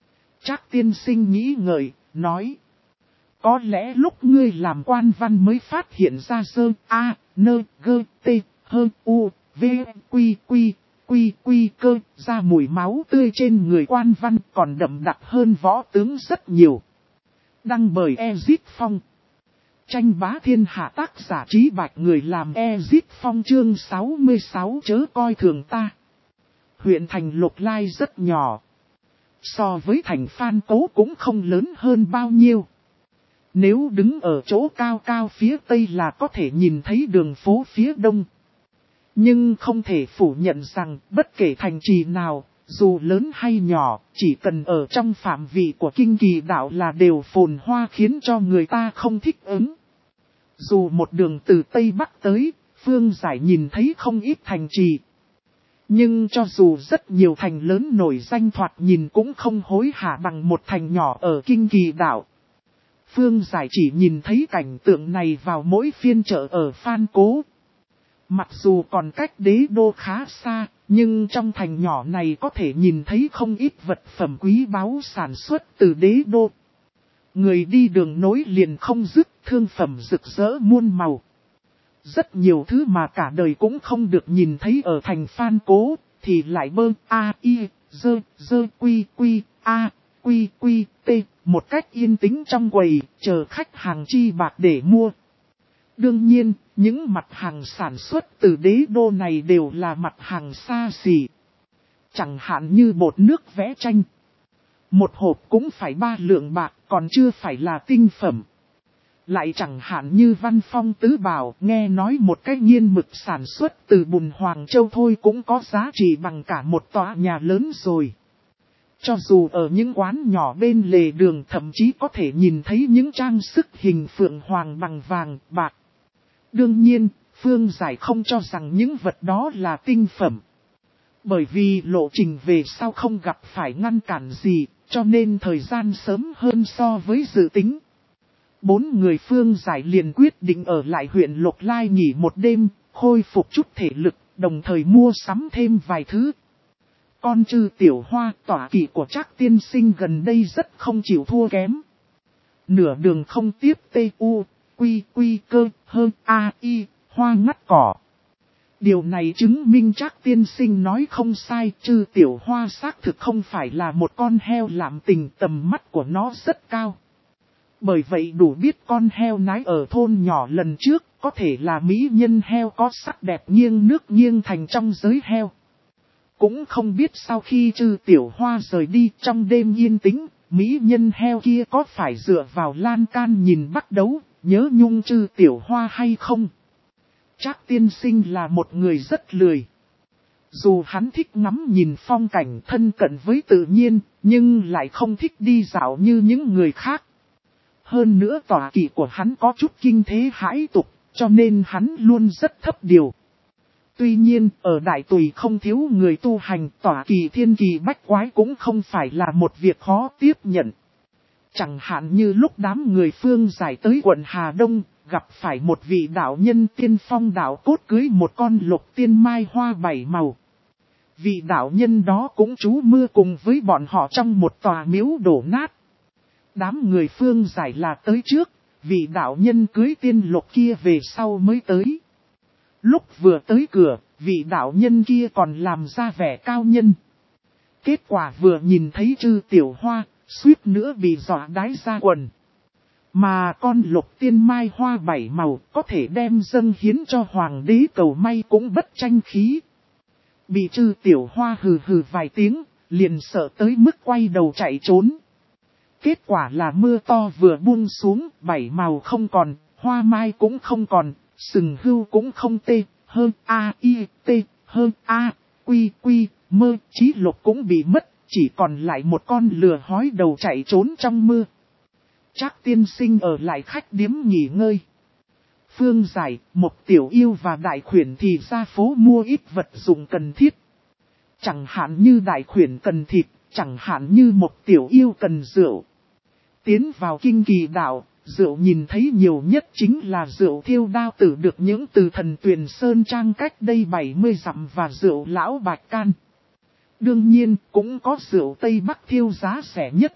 Trác tiên sinh nghĩ ngợi, nói. Có lẽ lúc ngươi làm quan văn mới phát hiện ra sơ, a, nơ, gơ, t, hơ, u, v, quy cơ, ra mùi máu tươi trên người quan văn còn đậm đặc hơn võ tướng rất nhiều. Đăng bởi Ezit Phong. Tranh bá thiên hạ, tác giả Trí Bạch, người làm Ezit Phong. Chương 66 chớ coi thường ta. Huyện thành Lục Lai rất nhỏ. So với thành Phan Cố cũng không lớn hơn bao nhiêu. Nếu đứng ở chỗ cao cao phía tây là có thể nhìn thấy đường phố phía đông. Nhưng không thể phủ nhận rằng bất kể thành trì nào, dù lớn hay nhỏ, chỉ cần ở trong phạm vị của kinh kỳ đạo là đều phồn hoa khiến cho người ta không thích ứng. Dù một đường từ Tây Bắc tới, Phương Giải nhìn thấy không ít thành trì. Nhưng cho dù rất nhiều thành lớn nổi danh thoạt nhìn cũng không hối hả bằng một thành nhỏ ở kinh kỳ đạo. Phương Giải chỉ nhìn thấy cảnh tượng này vào mỗi phiên chợ ở Phan Cố. Mặc dù còn cách đế đô khá xa, nhưng trong thành nhỏ này có thể nhìn thấy không ít vật phẩm quý báu sản xuất từ đế đô. Người đi đường nối liền không dứt, thương phẩm rực rỡ muôn màu. Rất nhiều thứ mà cả đời cũng không được nhìn thấy ở thành Phan Cố, thì lại bơ, a, y, dơ, quy, t, một cách yên tĩnh trong quầy, chờ khách hàng chi bạc để mua. Đương nhiên, những mặt hàng sản xuất từ đế đô này đều là mặt hàng xa xỉ. Chẳng hạn như bột nước vẽ tranh. Một hộp cũng phải 3 lượng bạc, còn chưa phải là tinh phẩm. Lại chẳng hạn như Văn Phong Tứ Bảo, nghe nói một cái nghiên mực sản xuất từ bùn Hoàng Châu thôi cũng có giá trị bằng cả một tòa nhà lớn rồi. Cho dù ở những quán nhỏ bên lề đường thậm chí có thể nhìn thấy những trang sức hình phượng hoàng bằng vàng, bạc. Đương nhiên, Phương Giải không cho rằng những vật đó là tinh phẩm. Bởi vì lộ trình về sau không gặp phải ngăn cản gì, cho nên thời gian sớm hơn so với dự tính. 4 người Phương Giải liền quyết định ở lại huyện Lục Lai nghỉ một đêm, khôi phục chút thể lực, đồng thời mua sắm thêm vài thứ. Con Trư Tiểu Hoa, tọa kỵ của Trác tiên sinh gần đây rất không chịu thua kém. Nửa đường không tiếp tu, quy cơ, hơn a y, hoa ngắt cỏ. Điều này chứng minh Trác tiên sinh nói không sai, Trư Tiểu Hoa xác thực không phải là một con heo lạm tình, tầm mắt của nó rất cao. Bởi vậy đủ biết con heo nái ở thôn nhỏ lần trước có thể là mỹ nhân heo có sắc đẹp nghiêng nước nghiêng thành trong giới heo. Cũng không biết sau khi Trư Tiểu Hoa rời đi trong đêm yên tĩnh, mỹ nhân heo kia có phải dựa vào lan can nhìn bắt đấu, nhớ nhung Trư Tiểu Hoa hay không? Trác tiên sinh là một người rất lười. Dù hắn thích ngắm nhìn phong cảnh thân cận với tự nhiên, nhưng lại không thích đi dạo như những người khác. Hơn nữa tọa kỵ của hắn có chút kinh thế hãi tục, cho nên hắn luôn rất thấp điều. Tuy nhiên, ở Đại Tùy không thiếu người tu hành, tọa kỵ thiên kỳ bách quái cũng không phải là một việc khó tiếp nhận. Chẳng hạn như lúc đám người Phương Giải tới quận Hà Đông, gặp phải một vị đạo nhân tiên phong đạo cốt cưới một con lục tiên mai hoa 7 màu. Vị đạo nhân đó cũng trú mưa cùng với bọn họ trong một tòa miếu đổ nát. Đám người Phương Giải là tới trước, vị đạo nhân cưới tiên lục kia về sau mới tới. Lúc vừa tới cửa, vị đạo nhân kia còn làm ra vẻ cao nhân. Kết quả vừa nhìn thấy Trư Tiểu Hoa, suýt nữa bị dọa đái ra quần. Mà con lục tiên mai hoa 7 màu có thể đem dâng hiến cho hoàng đế cầu may cũng bất tranh khí. Bị Trư Tiểu Hoa hừ hừ vài tiếng, liền sợ tới mức quay đầu chạy trốn. Kết quả là mưa to vừa buông xuống, 7 màu không còn, hoa mai cũng không còn, sừng hưu cũng không tê, hơn a i tê, hơn a quy quy, mơ, chí lục cũng bị mất, chỉ còn lại một con lừa hói đầu chạy trốn trong mưa. Trác tiên sinh ở lại khách điếm nghỉ ngơi. Phương Giải, một tiểu yêu và đại khuyển thì ra phố mua ít vật dụng cần thiết. Chẳng hạn như đại khuyển cần thịt, chẳng hạn như một tiểu yêu cần rượu. Tiến vào kinh kỳ đạo, rượu nhìn thấy nhiều nhất chính là rượu Thiêu Đao Tử được những từ thần Tuyền Sơn Trang cách đây 70 dặm và rượu Lão Bạch Can. Đương nhiên cũng có rượu Tây Bắc Thiêu giá rẻ nhất.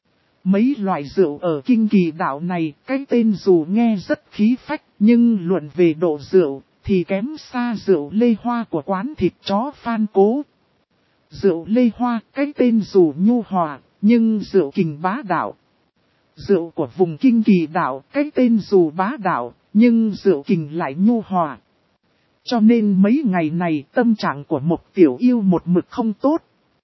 Mấy loại rượu ở kinh kỳ đạo này, cái tên dù nghe rất khí phách, nhưng luận về độ rượu, thì kém xa rượu Lê Hoa của quán thịt chó Phan Cố. Rượu Lê Hoa, cái tên dù nhu hòa, nhưng rượu Kình bá đạo. Rượu của vùng kinh kỳ đạo, cái tên dù bá đạo, nhưng rượu Kình lại nhu hòa. Cho nên mấy ngày này tâm trạng của một tiểu yêu một mực không tốt.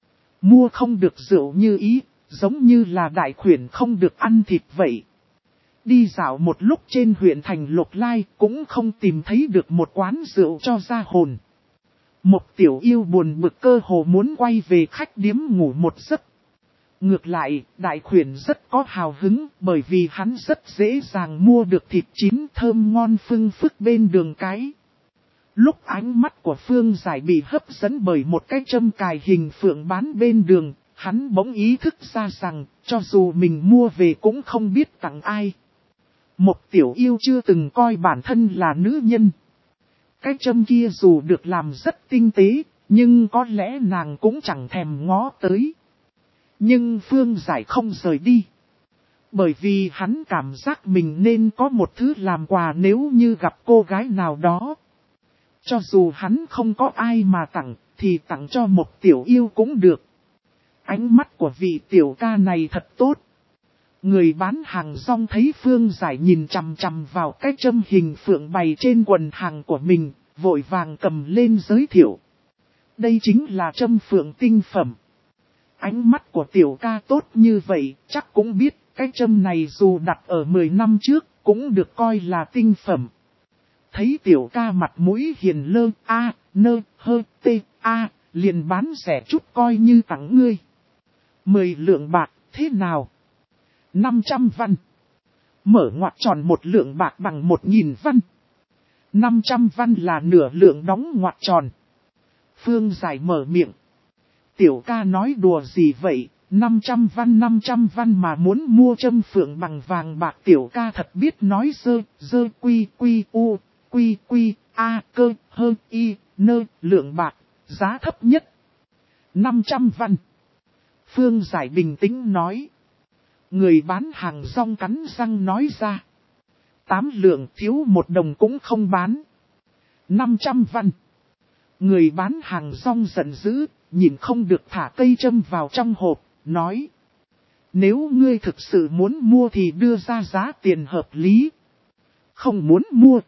Mua không được rượu như ý. Giống như là đại khuyển không được ăn thịt vậy. Đi dạo một lúc trên huyện thành Lục Lai cũng không tìm thấy được một quán rượu cho ra hồn. Một tiểu yêu buồn bực cơ hồ muốn quay về khách điếm ngủ một giấc. Ngược lại, đại khuyển rất có hào hứng bởi vì hắn rất dễ dàng mua được thịt chín thơm ngon phưng phức bên đường cái. Lúc ánh mắt của Phương Giải bị hấp dẫn bởi một cái châm cài hình phượng bán bên đường, hắn bỗng ý thức ra rằng, cho dù mình mua về cũng không biết tặng ai. Một tiểu yêu chưa từng coi bản thân là nữ nhân. Cái châm kia dù được làm rất tinh tế, nhưng có lẽ nàng cũng chẳng thèm ngó tới. Nhưng Phương Giải không rời đi. Bởi vì hắn cảm giác mình nên có một thứ làm quà nếu như gặp cô gái nào đó. Cho dù hắn không có ai mà tặng, thì tặng cho một tiểu yêu cũng được. Ánh mắt của vị tiểu ca này thật tốt. Người bán hàng rong thấy Phương Giải nhìn chằm chằm vào cái châm hình phượng bày trên quần hàng của mình, vội vàng cầm lên giới thiệu. Đây chính là châm phượng tinh phẩm. Ánh mắt của tiểu ca tốt như vậy, chắc cũng biết cái châm này dù đặt ở 10 năm trước, cũng được coi là tinh phẩm. Thấy tiểu ca mặt mũi hiền lơ, nơ, hơ, liền bán rẻ chút coi như tặng ngươi. 10 lượng bạc, thế nào? 500 văn. Mở ngoặc tròn một lượng bạc bằng 1000 văn. 500 văn là nửa lượng đóng ngoặc tròn. Phương Giải mở miệng. Tiểu ca nói đùa gì vậy? 500 văn mà muốn mua châm phượng bằng vàng bạc, tiểu ca thật biết nói dơ quy a cơ hơn y nơ lượng bạc, giá thấp nhất. 500 văn. Phương Giải bình tĩnh nói. Người bán hàng rong cắn răng nói ra. 8 lượng thiếu 1 đồng cũng không bán. 500 văn. Người bán hàng rong giận dữ, nhìn không được thả cây châm vào trong hộp, nói. Nếu ngươi thực sự muốn mua thì đưa ra giá tiền hợp lý. Không muốn mua,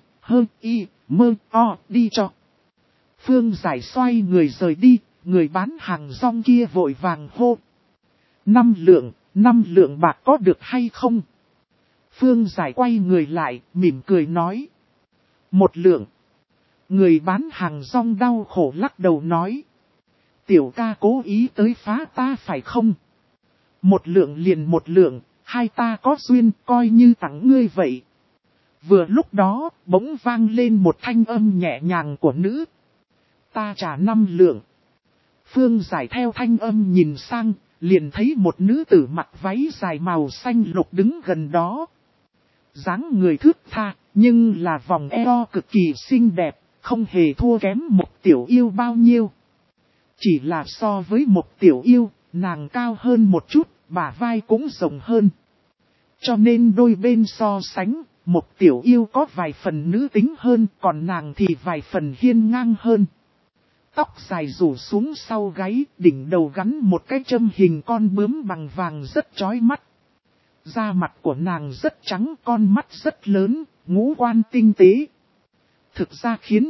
đi cho. Phương Giải xoay người rời đi, người bán hàng rong kia vội vàng hô. 5 lượng bạc có được hay không? Phương Giải quay người lại, mỉm cười nói. 1 lượng. Người bán hàng rong đau khổ lắc đầu nói. Tiểu ca cố ý tới phá ta phải không? 1 lượng liền 1 lượng, hai ta có duyên coi như tặng ngươi vậy. Vừa lúc đó, bỗng vang lên một thanh âm nhẹ nhàng của nữ. Ta trả 5 lượng. Phương Giải theo thanh âm nhìn sang, liền thấy một nữ tử mặc váy dài màu xanh lục đứng gần đó. Dáng người thướt tha, nhưng là vòng eo cực kỳ xinh đẹp, không hề thua kém một tiểu yêu bao nhiêu. Chỉ là so với một tiểu yêu, nàng cao hơn một chút, bả vai cũng rộng hơn. Cho nên đôi bên so sánh, một tiểu yêu có vài phần nữ tính hơn, còn nàng thì vài phần hiên ngang hơn. Tóc dài rủ xuống sau gáy, đỉnh đầu gắn một cái châm hình con bướm bằng vàng rất chói mắt. Da mặt của nàng rất trắng, con mắt rất lớn, ngũ quan tinh tế. Thực ra khiến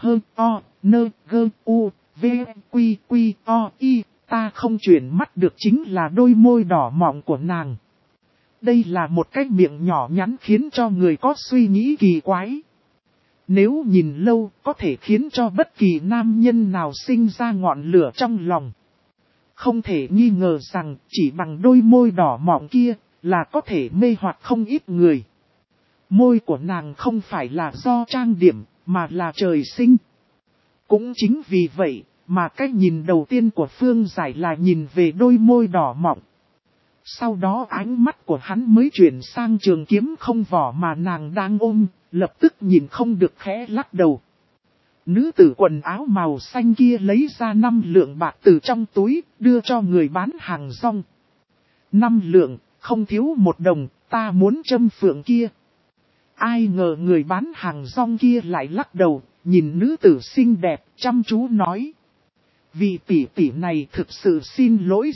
ta không chuyển mắt được chính là đôi môi đỏ mọng của nàng. Đây là một cái miệng nhỏ nhắn khiến cho người có suy nghĩ kỳ quái. Nếu nhìn lâu có thể khiến cho bất kỳ nam nhân nào sinh ra ngọn lửa trong lòng. Không thể nghi ngờ rằng chỉ bằng đôi môi đỏ mọng kia là có thể mê hoặc không ít người. Môi của nàng không phải là do trang điểm mà là trời sinh. Cũng chính vì vậy mà cái nhìn đầu tiên của Phương Giải là nhìn về đôi môi đỏ mọng. Sau đó ánh mắt của hắn mới chuyển sang trường kiếm không vỏ mà nàng đang ôm, lập tức nhìn không được khẽ lắc đầu. Nữ tử quần áo màu xanh kia lấy ra 5 lượng bạc từ trong túi, đưa cho người bán hàng rong. 5 lượng, không thiếu 1 đồng, ta muốn châm phượng kia. Ai ngờ người bán hàng rong kia lại lắc đầu, nhìn nữ tử xinh đẹp, chăm chú nói. Vì tỷ tỷ này thực sự xin lỗi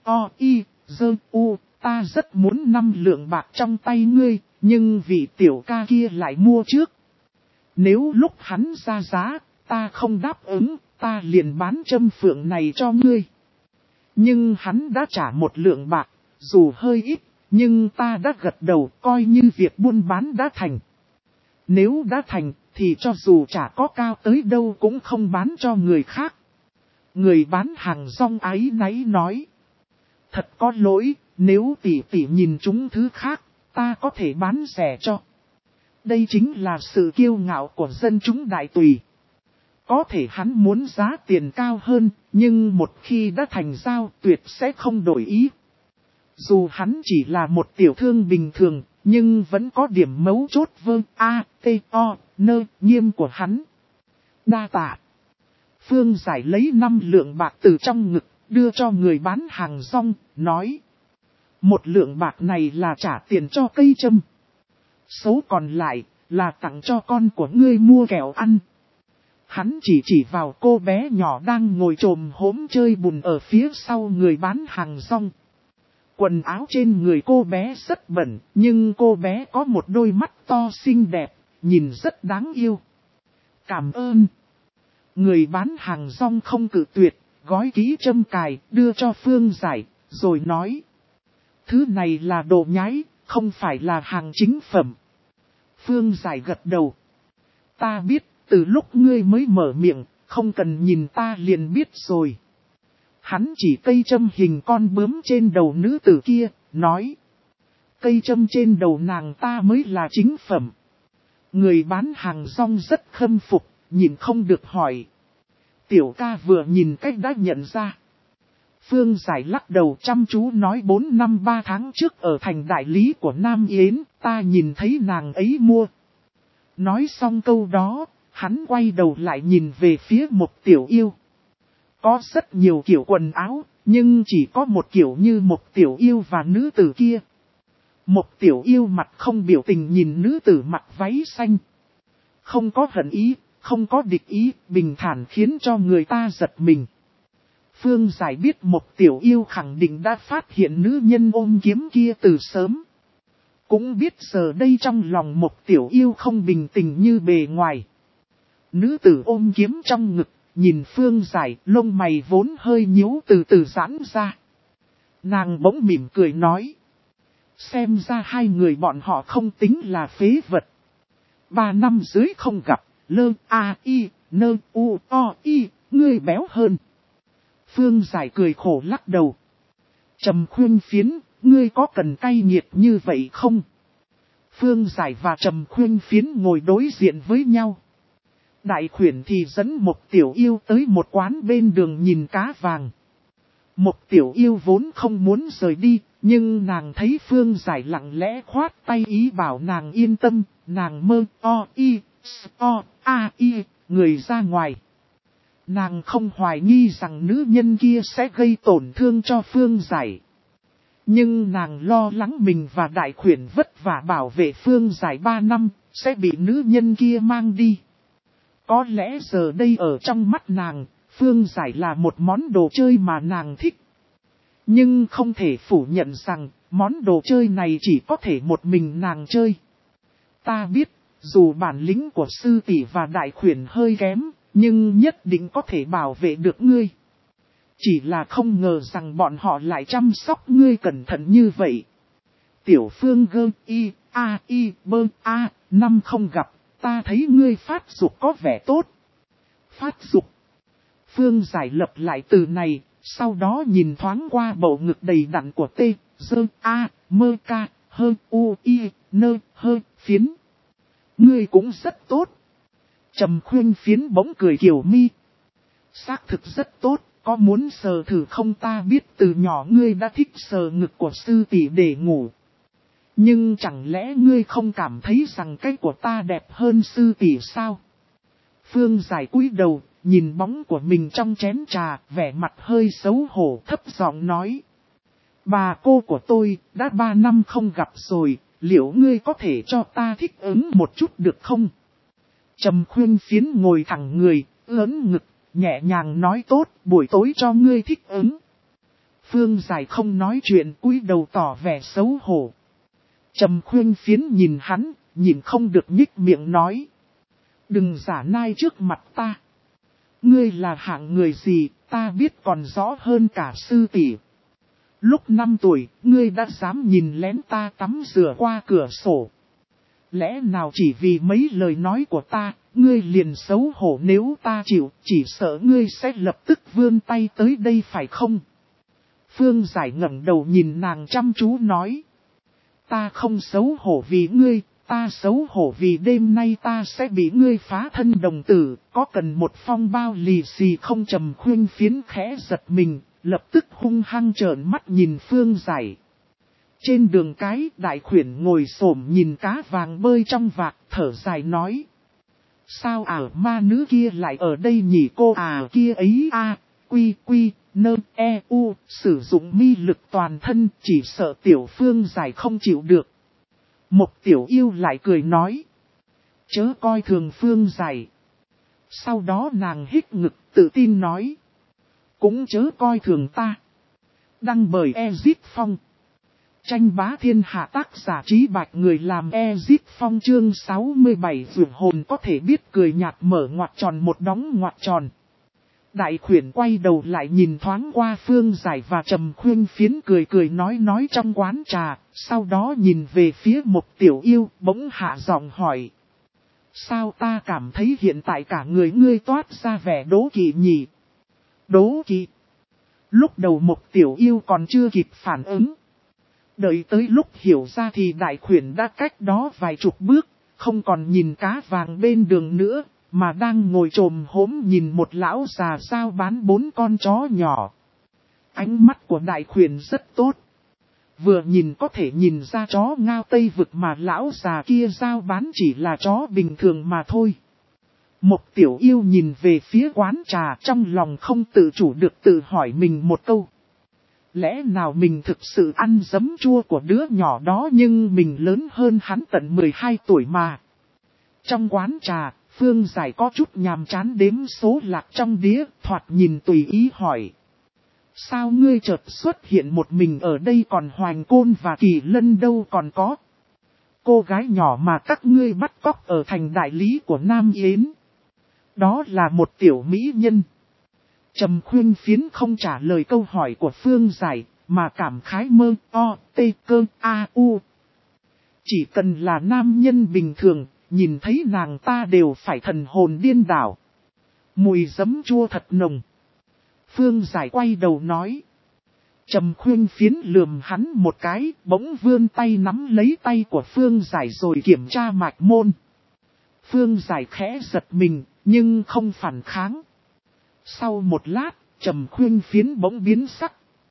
ta rất muốn 5 lượng bạc trong tay ngươi, nhưng vị tiểu ca kia lại mua trước. Nếu lúc hắn ra giá, ta không đáp ứng, ta liền bán châm phượng này cho ngươi. Nhưng hắn đã trả 1 lượng bạc, dù hơi ít, nhưng ta đã gật đầu coi như việc buôn bán đã thành. Nếu đã thành, thì cho dù trả có cao tới đâu cũng không bán cho người khác. Người bán hàng rong áy náy nói. Thật có lỗi, nếu tỷ tỷ nhìn chúng thứ khác, ta có thể bán rẻ cho. Đây chính là sự kiêu ngạo của dân chúng đại tùy. Có thể hắn muốn giá tiền cao hơn, nhưng một khi đã thành giao tuyệt sẽ không đổi ý. Dù hắn chỉ là một tiểu thương bình thường, nhưng vẫn có điểm mấu chốt nghiêm của hắn. Đa tạ. Phương Giải lấy 5 lượng bạc từ trong ngực, đưa cho người bán hàng rong, nói. 1 lượng bạc này là trả tiền cho cây châm. Số còn lại là tặng cho con của ngươi mua kẹo ăn. Hắn chỉ vào cô bé nhỏ đang ngồi chồm hổm chơi bùn ở phía sau người bán hàng rong. Quần áo trên người cô bé rất bẩn, nhưng cô bé có một đôi mắt to xinh đẹp, nhìn rất đáng yêu. Cảm ơn. Người bán hàng rong không cự tuyệt, gói kỹ châm cài, đưa cho Phương Giải, rồi nói. Thứ này là đồ nhái, không phải là hàng chính phẩm. Phương Giải gật đầu. Ta biết, từ lúc ngươi mới mở miệng, không cần nhìn ta liền biết rồi. Hắn chỉ cây châm hình con bướm trên đầu nữ tử kia, nói. Cây châm trên đầu nàng ta mới là chính phẩm. Người bán hàng rong rất khâm phục, nhìn không được hỏi. Tiểu ca vừa nhìn cách đã nhận ra. Phương Giải lắc đầu chăm chú nói 4 năm 3 tháng trước ở thành đại lý của Nam Yến, ta nhìn thấy nàng ấy mua. Nói xong câu đó, hắn quay đầu lại nhìn về phía một tiểu yêu. Có rất nhiều kiểu quần áo, nhưng chỉ có một kiểu như một tiểu yêu và nữ tử kia. Một tiểu yêu mặt không biểu tình nhìn nữ tử mặc váy xanh. Không có hận ý, không có địch ý, bình thản khiến cho người ta giật mình. Phương Giải biết một tiểu yêu khẳng định đã phát hiện nữ nhân ôm kiếm kia từ sớm. Cũng biết giờ đây trong lòng một tiểu yêu không bình tĩnh như bề ngoài. Nữ tử ôm kiếm trong ngực, nhìn Phương Giải, lông mày vốn hơi nhíu từ từ giãn ra. Nàng bỗng mỉm cười nói. Xem ra hai người bọn họ không tính là phế vật. 3 năm dưới không gặp, lơ a i, nơ u o i, ngươi béo hơn. Phương Giải cười khổ lắc đầu. Trầm Khuyên Phiến, ngươi có cần cay nghiệt như vậy không? Phương Giải và Trầm Khuyên Phiến ngồi đối diện với nhau. Đại khuyển thì dẫn một tiểu yêu tới một quán bên đường nhìn cá vàng. Một tiểu yêu vốn không muốn rời đi, nhưng nàng thấy Phương Giải lặng lẽ khoát tay ý bảo nàng yên tâm, nàng mơ o i, o a i, người ra ngoài. Nàng không hoài nghi rằng nữ nhân kia sẽ gây tổn thương cho Phương Giải. Nhưng nàng lo lắng mình và đại khuyển vất vả bảo vệ Phương Giải 3 năm, sẽ bị nữ nhân kia mang đi. Có lẽ giờ đây ở trong mắt nàng, Phương Giải là một món đồ chơi mà nàng thích. Nhưng không thể phủ nhận rằng, món đồ chơi này chỉ có thể một mình nàng chơi. Ta biết, dù bản lĩnh của sư tỷ và đại khuyển hơi kém, nhưng nhất định có thể bảo vệ được ngươi. Chỉ là không ngờ rằng bọn họ lại chăm sóc ngươi cẩn thận như vậy. Tiểu Phương gơ y, a y, bơ a, năm không gặp, ta thấy ngươi phát dục có vẻ tốt. Phát dục. Phương Giải lập lại từ này, sau đó nhìn thoáng qua bầu ngực đầy đặn của T, dơ, a, mơ ca, hơ, u, y, nơ, hơ, phiến. Ngươi cũng rất tốt. Trầm Khuyên Phiến bỗng cười kiểu mi. Xác thực rất tốt, có muốn sờ thử không? Ta biết từ nhỏ ngươi đã thích sờ ngực của sư tỷ để ngủ. Nhưng chẳng lẽ ngươi không cảm thấy rằng cái của ta đẹp hơn sư tỷ sao? Phương Giải cúi đầu, nhìn bóng của mình trong chén trà, vẻ mặt hơi xấu hổ, thấp giọng nói. Bà cô của tôi, đã 3 năm không gặp rồi, liệu ngươi có thể cho ta thích ứng một chút được không? Trầm Khuyên Phiến ngồi thẳng người, ưỡn ngực, nhẹ nhàng nói tốt, buổi tối cho ngươi thích ứng. Phương Giải không nói chuyện, cúi đầu tỏ vẻ xấu hổ. Trầm Khuyên Phiến nhìn hắn, nhìn không được nhích miệng nói. Đừng giả nai trước mặt ta. Ngươi là hạng người gì, ta biết còn rõ hơn cả sư tỷ. Lúc 5 tuổi, ngươi đã dám nhìn lén ta tắm rửa qua cửa sổ. Lẽ nào chỉ vì mấy lời nói của ta, ngươi liền xấu hổ? Nếu ta chịu, chỉ sợ ngươi sẽ lập tức vươn tay tới đây phải không? Phương Giải ngẩng đầu nhìn nàng chăm chú nói. Ta không xấu hổ vì ngươi, ta xấu hổ vì đêm nay ta sẽ bị ngươi phá thân đồng tử, có cần một phong bao lì xì không? Trầm Khuyên Phiến khẽ giật mình, lập tức hung hăng trợn mắt nhìn Phương Giải. Trên đường cái, đại khuyển ngồi xổm nhìn cá vàng bơi trong vạc, thở dài nói. Sao ma nữ kia lại ở đây nhỉ? Cô kia ấy quy quy, nơ, e, u, sử dụng mi lực toàn thân, chỉ sợ tiểu Phương Giải không chịu được. Một tiểu yêu lại cười nói. Chớ coi thường Phương Giải. Sau đó nàng hít ngực tự tin nói. Cũng chớ coi thường ta. Đăng bởi Ezip Phong. Tranh bá thiên hạ, tác giả Trí Bạch, người làm Ezip Phong. Chương 67 vượt hồn có thể biết cười nhạt, mở ngoặc tròn một đóng ngoặc tròn. Đại khuyển quay đầu lại nhìn thoáng qua Phương Giải và Trầm Khuyên Phiến, cười cười nói trong quán trà, sau đó nhìn về phía một tiểu yêu, bỗng hạ giọng hỏi. Sao ta cảm thấy hiện tại cả người ngươi toát ra vẻ đố kỵ nhỉ? Đố kỵ? Lúc đầu một tiểu yêu còn chưa kịp phản ứng. Đợi tới lúc hiểu ra thì đại khuyển đã cách đó vài chục bước, không còn nhìn cá vàng bên đường nữa, mà đang ngồi trồm hổm nhìn một lão già giao bán 4 con chó nhỏ. Ánh mắt của đại khuyển rất tốt. Vừa nhìn có thể nhìn ra chó ngao Tây Vực mà lão già kia giao bán chỉ là chó bình thường mà thôi. Một tiểu yêu nhìn về phía quán trà, trong lòng không tự chủ được tự hỏi mình một câu. Lẽ nào mình thực sự ăn giấm chua của đứa nhỏ đó, nhưng mình lớn hơn hắn tận 12 tuổi mà. Trong quán trà, Phương Giải có chút nhàm chán đếm số lạc trong đĩa, thoạt nhìn tùy ý hỏi. Sao ngươi chợt xuất hiện một mình ở đây, còn Hoành Côn và Kỳ Lân đâu còn có? Cô gái nhỏ mà các ngươi bắt cóc ở thành đại lý của Nam Yến. Đó là một tiểu mỹ nhân. Trầm Khuyên Phiến không trả lời câu hỏi của Phương Giải, mà cảm khái mơ o tê cơ a u. Chỉ cần là nam nhân bình thường, nhìn thấy nàng ta đều phải thần hồn điên đảo. Mùi giấm chua thật nồng. Phương Giải quay đầu nói. Trầm Khuyên Phiến lườm hắn một cái, bỗng vươn tay nắm lấy tay của Phương Giải rồi kiểm tra mạch môn. Phương Giải khẽ giật mình, nhưng không phản kháng. Sau một lát, Trầm Khuyên Phiến bỗng biến sắc.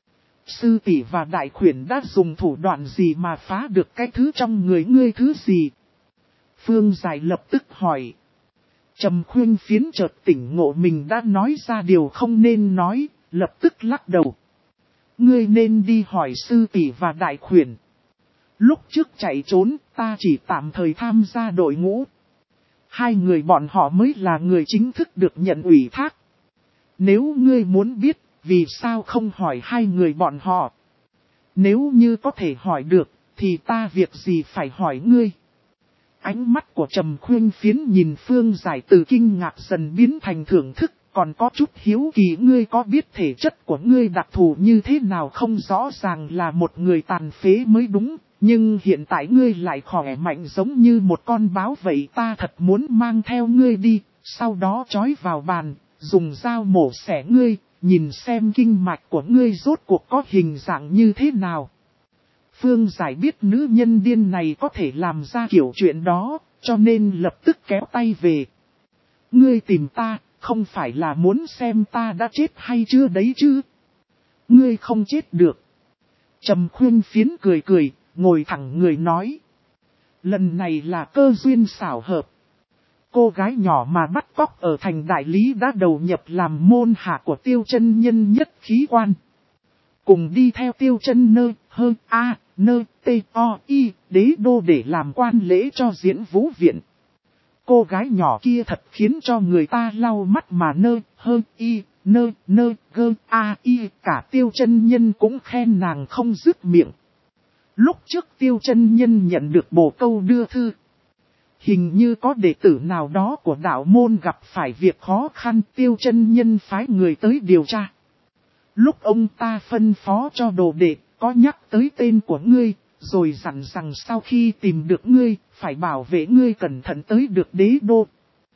Sư tỷ và đại khuyển đã dùng thủ đoạn gì mà phá được cái thứ trong người ngươi, thứ gì? Phương Giải lập tức hỏi. Trầm Khuyên Phiến chợt tỉnh ngộ mình đã nói ra điều không nên nói, lập tức lắc đầu. Ngươi nên đi hỏi sư tỷ và đại khuyển. Lúc trước chạy trốn, ta chỉ tạm thời tham gia đội ngũ. Hai người bọn họ mới là người chính thức được nhận ủy thác. Nếu ngươi muốn biết, vì sao không hỏi hai người bọn họ? Nếu như có thể hỏi được, thì ta việc gì phải hỏi ngươi? Ánh mắt của Trầm Khuyên Phiến nhìn Phương Giải từ kinh ngạc dần biến thành thưởng thức, còn có chút hiếu kỳ. Ngươi có biết thể chất của ngươi đặc thù như thế nào không? Rõ ràng là một người tàn phế mới đúng, nhưng hiện tại ngươi lại khỏe mạnh giống như một con báo vậy. Ta thật muốn mang theo ngươi đi, sau đó trói vào bàn, dùng dao mổ xẻ ngươi, nhìn xem kinh mạch của ngươi rốt cuộc có hình dạng như thế nào. Phương Giải biết nữ nhân điên này có thể làm ra kiểu chuyện đó, cho nên lập tức kéo tay về. Ngươi tìm ta, không phải là muốn xem ta đã chết hay chưa đấy chứ? Ngươi không chết được. Trầm Khuyên Phiến cười cười, ngồi thẳng người nói. Lần này là cơ duyên xảo hợp. Cô gái nhỏ mà bắt cóc ở thành đại lý đã đầu nhập làm môn hạ của Tiêu Chân Nhân nhất khí quan. Cùng đi theo Tiêu Chân Nơ, Hơ, A, Nơ, T, O, I, đế đô để làm quan lễ cho Diễn Vũ Viện. Cô gái nhỏ kia thật khiến cho người ta lau mắt mà Nơ, Hơ, I, Nơ, Nơ, Gơ, A, I. Cả Tiêu Chân Nhân cũng khen nàng không dứt miệng. Lúc trước Tiêu Chân Nhân nhận được bổ câu đưa thư. Hình như có đệ tử nào đó của đạo môn gặp phải việc khó khăn, Tiêu Chân Nhân phái người tới điều tra. Lúc ông ta phân phó cho đồ đệ, có nhắc tới tên của ngươi, rồi dặn rằng sau khi tìm được ngươi, phải bảo vệ ngươi cẩn thận tới được đế đô.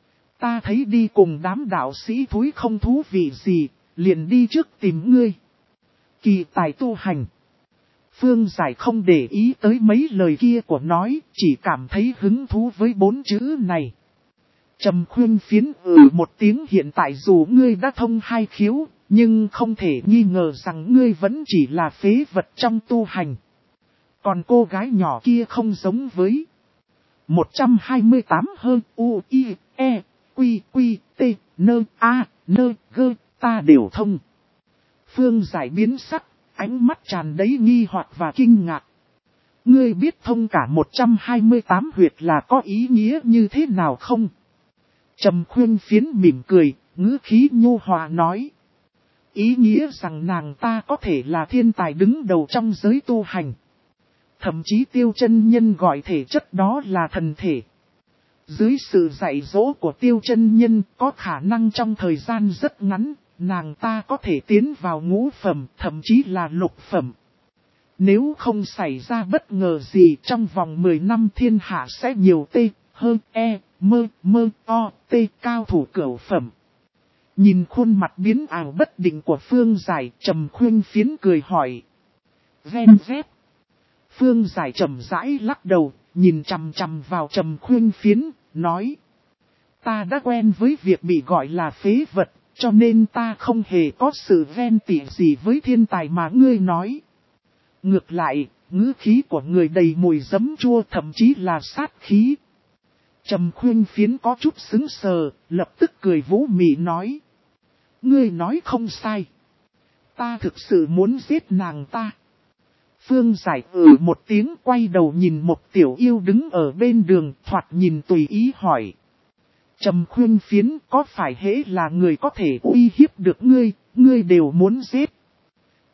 Ta thấy đi cùng đám đạo sĩ thúi không thú vị gì, liền đi trước tìm ngươi. Kỳ tài tu hành. Phương Giải không để ý tới mấy lời kia của nói, chỉ cảm thấy hứng thú với 4 chữ này. Trầm Khuyên Phiến một tiếng. Hiện tại dù ngươi đã thông 2 khiếu, nhưng không thể nghi ngờ rằng ngươi vẫn chỉ là phế vật trong tu hành. Còn cô gái nhỏ kia không giống với. 128 hơn U, I, E, Quy, Quy, T, Nơ, A, Nơ, Gơ, ta đều thông. Phương Giải biến sắc, ánh mắt tràn đầy nghi hoặc và kinh ngạc. Ngươi biết thông cả 128 huyệt là có ý nghĩa như thế nào không? Trầm Khuyên Phiến mỉm cười, ngữ khí nhu hòa nói. Ý nghĩa rằng nàng ta có thể là thiên tài đứng đầu trong giới tu hành. Thậm chí Tiêu Chân Nhân gọi thể chất đó là thần thể. Dưới sự dạy dỗ của Tiêu Chân Nhân, có khả năng trong thời gian rất ngắn, nàng ta có thể tiến vào ngũ phẩm, thậm chí là lục phẩm. Nếu không xảy ra bất ngờ gì, trong vòng 10 năm thiên hạ sẽ nhiều T, H, E, Mơ, O, T cao thủ cửu phẩm. Nhìn khuôn mặt biến ảo bất định của Phương Giải, Trầm Khuyên Phiến cười hỏi. Ven vét. Phương Giải trầm rãi lắc đầu, nhìn chằm chằm vào Trầm Khuyên Phiến, nói. Ta đã quen với việc bị gọi là phế vật, cho nên ta không hề có sự ghen tị gì với thiên tài mà ngươi nói. Ngược lại, ngữ khí của người đầy mùi giấm chua, thậm chí là sát khí. Trầm Khuyên Phiến có chút sững sờ, lập tức cười vũ mị nói. Ngươi nói không sai. Ta thực sự muốn giết nàng ta. Phương Giải một tiếng, quay đầu nhìn một tiểu yêu đứng ở bên đường, thoạt nhìn tùy ý hỏi. Trầm Khuyên Phiến, có phải hễ là người có thể uy hiếp được ngươi, ngươi đều muốn giết?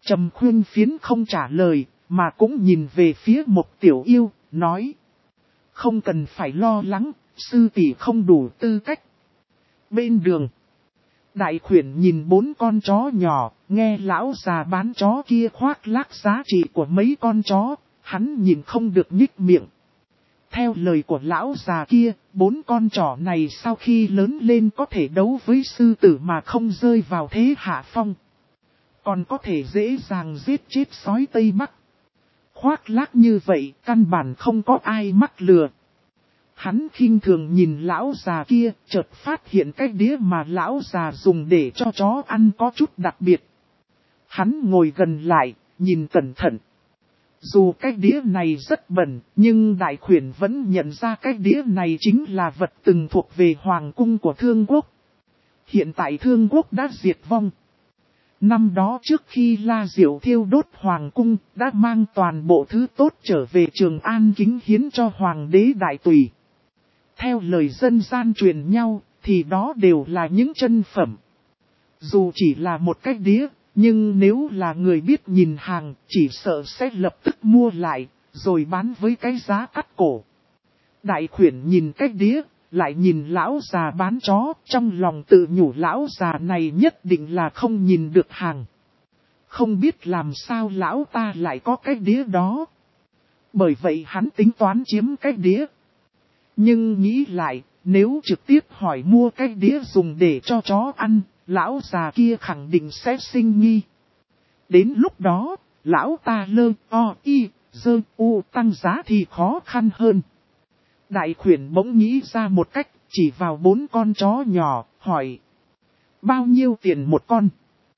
Trầm Khuyên Phiến không trả lời, mà cũng nhìn về phía Mộc Tiểu Yêu, nói. Không cần phải lo lắng, sư tỷ không đủ tư cách. Bên đường, Đại Khuyển nhìn 4 con chó nhỏ, nghe lão già bán chó kia khoác lác giá trị của mấy con chó, hắn nhìn không được nhích miệng. Theo lời của lão già kia, 4 con chó này sau khi lớn lên có thể đấu với sư tử mà không rơi vào thế hạ phong. Còn có thể dễ dàng giết chết sói Tây Bắc. Khoác lác như vậy, căn bản không có ai mắc lừa. Hắn khinh thường nhìn lão già kia, chợt phát hiện cái đĩa mà lão già dùng để cho chó ăn có chút đặc biệt. Hắn ngồi gần lại, nhìn cẩn thận. Dù cái đĩa này rất bẩn, nhưng Đại Khuyển vẫn nhận ra cái đĩa này chính là vật từng thuộc về hoàng cung của Thương Quốc. Hiện tại Thương Quốc đã diệt vong. Năm đó trước khi La Diệu thiêu đốt hoàng cung, đã mang toàn bộ thứ tốt trở về Trường An kính hiến cho hoàng đế đại tùy. Theo lời dân gian truyền nhau, thì đó đều là những chân phẩm. Dù chỉ là một cái đĩa, nhưng nếu là người biết nhìn hàng, chỉ sợ sẽ lập tức mua lại, rồi bán với cái giá cắt cổ. Đại Khuyển nhìn cái đĩa, lại nhìn lão già bán chó, trong lòng tự nhủ lão già này nhất định là không nhìn được hàng. Không biết làm sao lão ta lại có cái đĩa đó. Bởi vậy hắn tính toán chiếm cái đĩa. Nhưng nghĩ lại, nếu trực tiếp hỏi mua cái đĩa dùng để cho chó ăn, lão già kia khẳng định sẽ sinh nghi. Đến lúc đó, lão ta lơ, o, y, dơ, u tăng giá thì khó khăn hơn. Đại Khuyển bỗng nghĩ ra một cách, chỉ vào 4 con chó nhỏ, hỏi. Bao nhiêu tiền một con?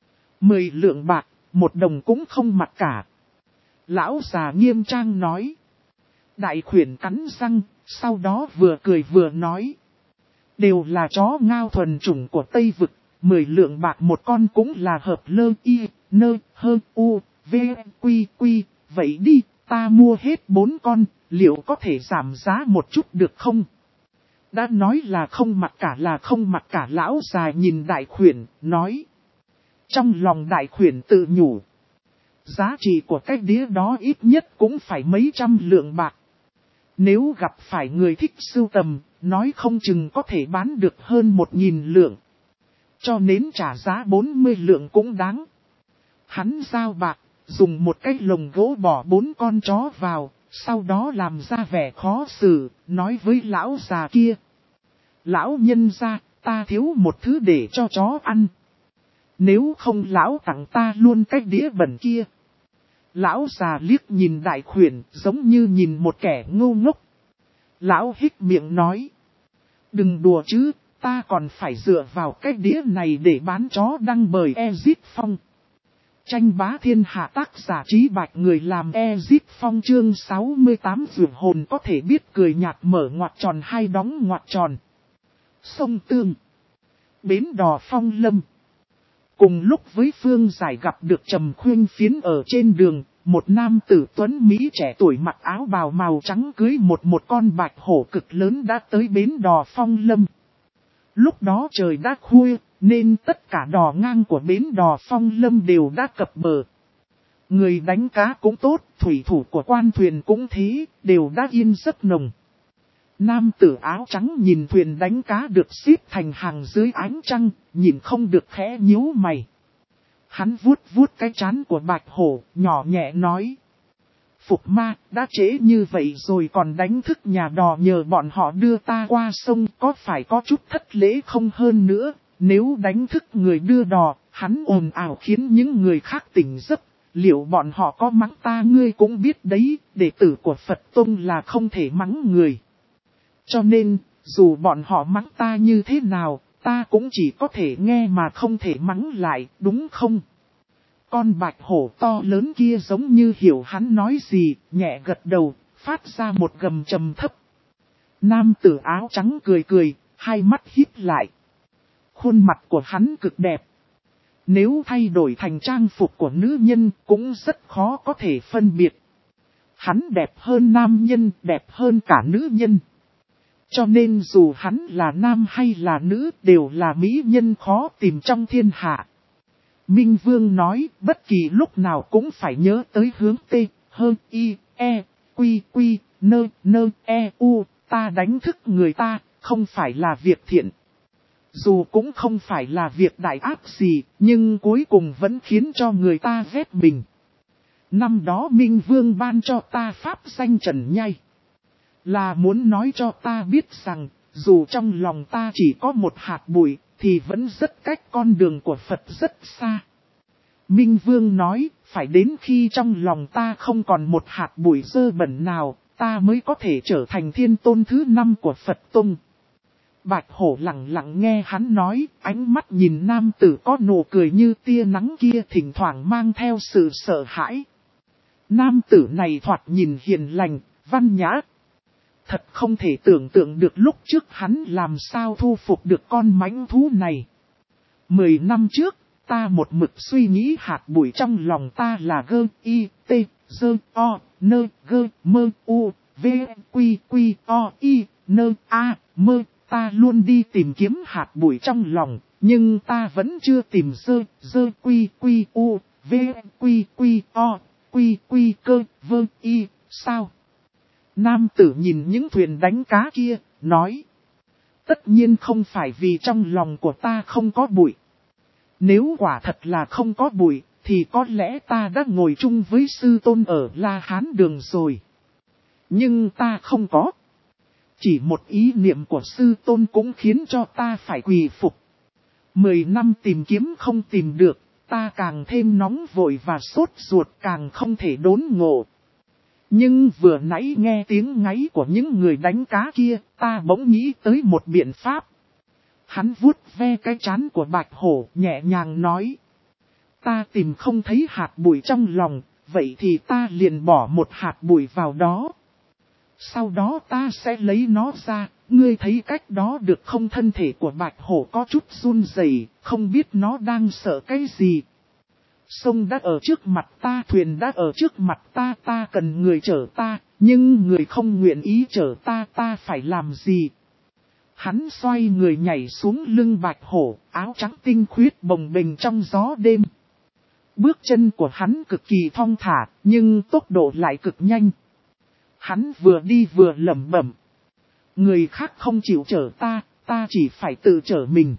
10 lượng bạc, 1 đồng cũng không mặc cả. Lão già nghiêm trang nói. Đại Khuyển cắn răng, sau đó vừa cười vừa nói. Đều là chó ngao thuần chủng của Tây Vực, 10 lượng bạc một con cũng là hợp lơ y, nơ, hơ, u, v, quy, quy, vậy đi, ta mua hết 4 con, liệu có thể giảm giá một chút được không? Đã nói là không mặc cả là không mặc cả, lão già nhìn Đại Khuyển, nói. Trong lòng Đại Khuyển tự nhủ. Giá trị của cái đĩa đó ít nhất cũng phải mấy trăm lượng bạc. Nếu gặp phải người thích sưu tầm, nói không chừng có thể bán được hơn 1000 lượng. Cho nên trả giá 40 lượng cũng đáng. Hắn giao bạc, dùng một cái lồng gỗ bỏ 4 con chó vào, sau đó làm ra vẻ khó xử, nói với lão già kia. Lão nhân gia, ta thiếu một thứ để cho chó ăn. Nếu không lão tặng ta luôn cái đĩa bẩn kia. Lão già liếc nhìn Đại Khuyển giống như nhìn một kẻ ngu ngốc. Lão hít miệng nói. Đừng đùa chứ, ta còn phải dựa vào cái đĩa này để bán chó đăng bởi Ezip Phong. Tranh bá thiên hạ, tác giả Trí Bạch, người làm Ezip Phong, chương 68 vượt hồn có thể biết cười nhạt, mở ngoặc tròn hay đóng ngoặc tròn. Sông Tương, bến đò Phong Lâm. Cùng lúc với Phương Giải gặp được Trầm Khuyên Phiến ở trên đường, một nam tử tuấn Mỹ trẻ tuổi mặc áo bào màu trắng cưới một con bạch hổ cực lớn đã tới bến đò Phong Lâm. Lúc đó trời đã khuya, nên tất cả đò ngang của bến đò Phong Lâm đều đã cập bờ. Người đánh cá cũng tốt, thủy thủ của quan thuyền cũng thế, đều đã yên giấc nồng. Nam tử áo trắng nhìn thuyền đánh cá được xếp thành hàng dưới ánh trăng, nhìn không được khẽ nhíu mày. Hắn vuốt vuốt cái trán của bạch hổ, nhỏ nhẹ nói. Phục ma, đã trễ như vậy rồi còn đánh thức nhà đò nhờ bọn họ đưa ta qua sông, có phải có chút thất lễ không hơn nữa. Nếu đánh thức người đưa đò, hắn ồn ào khiến những người khác tỉnh giấc. Liệu bọn họ có mắng ta? Ngươi cũng biết đấy, đệ tử của Phật Tông là không thể mắng người. Cho nên, dù bọn họ mắng ta như thế nào, ta cũng chỉ có thể nghe mà không thể mắng lại, đúng không? Con bạch hổ to lớn kia giống như hiểu hắn nói gì, nhẹ gật đầu, phát ra một gầm trầm thấp. Nam tử áo trắng cười cười, hai mắt híp lại. Khuôn mặt của hắn cực đẹp. Nếu thay đổi thành trang phục của nữ nhân cũng rất khó có thể phân biệt. Hắn đẹp hơn nam nhân, đẹp hơn cả nữ nhân. Cho nên dù hắn là nam hay là nữ đều là mỹ nhân khó tìm trong thiên hạ. Minh Vương nói, bất kỳ lúc nào cũng phải nhớ tới hướng T, hơn I, E, Quy, Quy, Nơ, Nơ, E, U, ta đánh thức người ta, không phải là việc thiện. Dù cũng không phải là việc đại ác gì, nhưng cuối cùng vẫn khiến cho người ta ghét mình. Năm đó Minh Vương ban cho ta pháp danh Trần Nhai, là muốn nói cho ta biết rằng, dù trong lòng ta chỉ có một hạt bụi, thì vẫn rất cách con đường của Phật rất xa. Minh Vương nói, phải đến khi trong lòng ta không còn một hạt bụi dơ bẩn nào, ta mới có thể trở thành thiên tôn thứ 5 của Phật Tông. Bạch Hổ lặng lặng nghe hắn nói, ánh mắt nhìn nam tử có nụ cười như tia nắng kia thỉnh thoảng mang theo sự sợ hãi. Nam tử này thoạt nhìn hiền lành, văn nhã. Thật không thể tưởng tượng được lúc trước hắn làm sao thu phục được con mãnh thú này. 10 năm trước, ta một mực suy nghĩ hạt bụi trong lòng ta là gơ, i, t, dơ, o, nơ, gơ, mơ, u, v, quy, quy, o, i, nơ, a, mơ. Ta luôn đi tìm kiếm hạt bụi trong lòng, nhưng ta vẫn chưa tìm dơ, quy, quy, u, v, quy, quy, o, quy, quy, cơ, vơ, y, sao? Nam tử nhìn những thuyền đánh cá kia, nói. Tất nhiên không phải vì trong lòng của ta không có bụi. Nếu quả thật là không có bụi, thì có lẽ ta đã ngồi chung với sư tôn ở La Hán Đường rồi. Nhưng ta không có. Chỉ một ý niệm của sư tôn cũng khiến cho ta phải quỳ phục. 10 năm tìm kiếm không tìm được, ta càng thêm nóng vội và sốt ruột càng không thể đốn ngộ. Nhưng vừa nãy nghe tiếng ngáy của những người đánh cá kia, ta bỗng nghĩ tới một biện pháp. Hắn vuốt ve cái trán của Bạch Hổ nhẹ nhàng nói. Ta tìm không thấy hạt bụi trong lòng, vậy thì ta liền bỏ một hạt bụi vào đó. Sau đó ta sẽ lấy nó ra, ngươi thấy cách đó được không? Thân thể của Bạch Hổ có chút run rẩy, không biết nó đang sợ cái gì. Sông đã ở trước mặt ta, thuyền đã ở trước mặt ta, ta cần người chở ta, nhưng người không nguyện ý chở ta, ta phải làm gì? Hắn xoay người nhảy xuống lưng Bạch Hổ, áo trắng tinh khuyết bồng bềnh trong gió đêm. Bước chân của hắn cực kỳ thong thả, nhưng tốc độ lại cực nhanh. Hắn vừa đi vừa lẩm bẩm. Người khác không chịu chở ta, ta chỉ phải tự chở mình.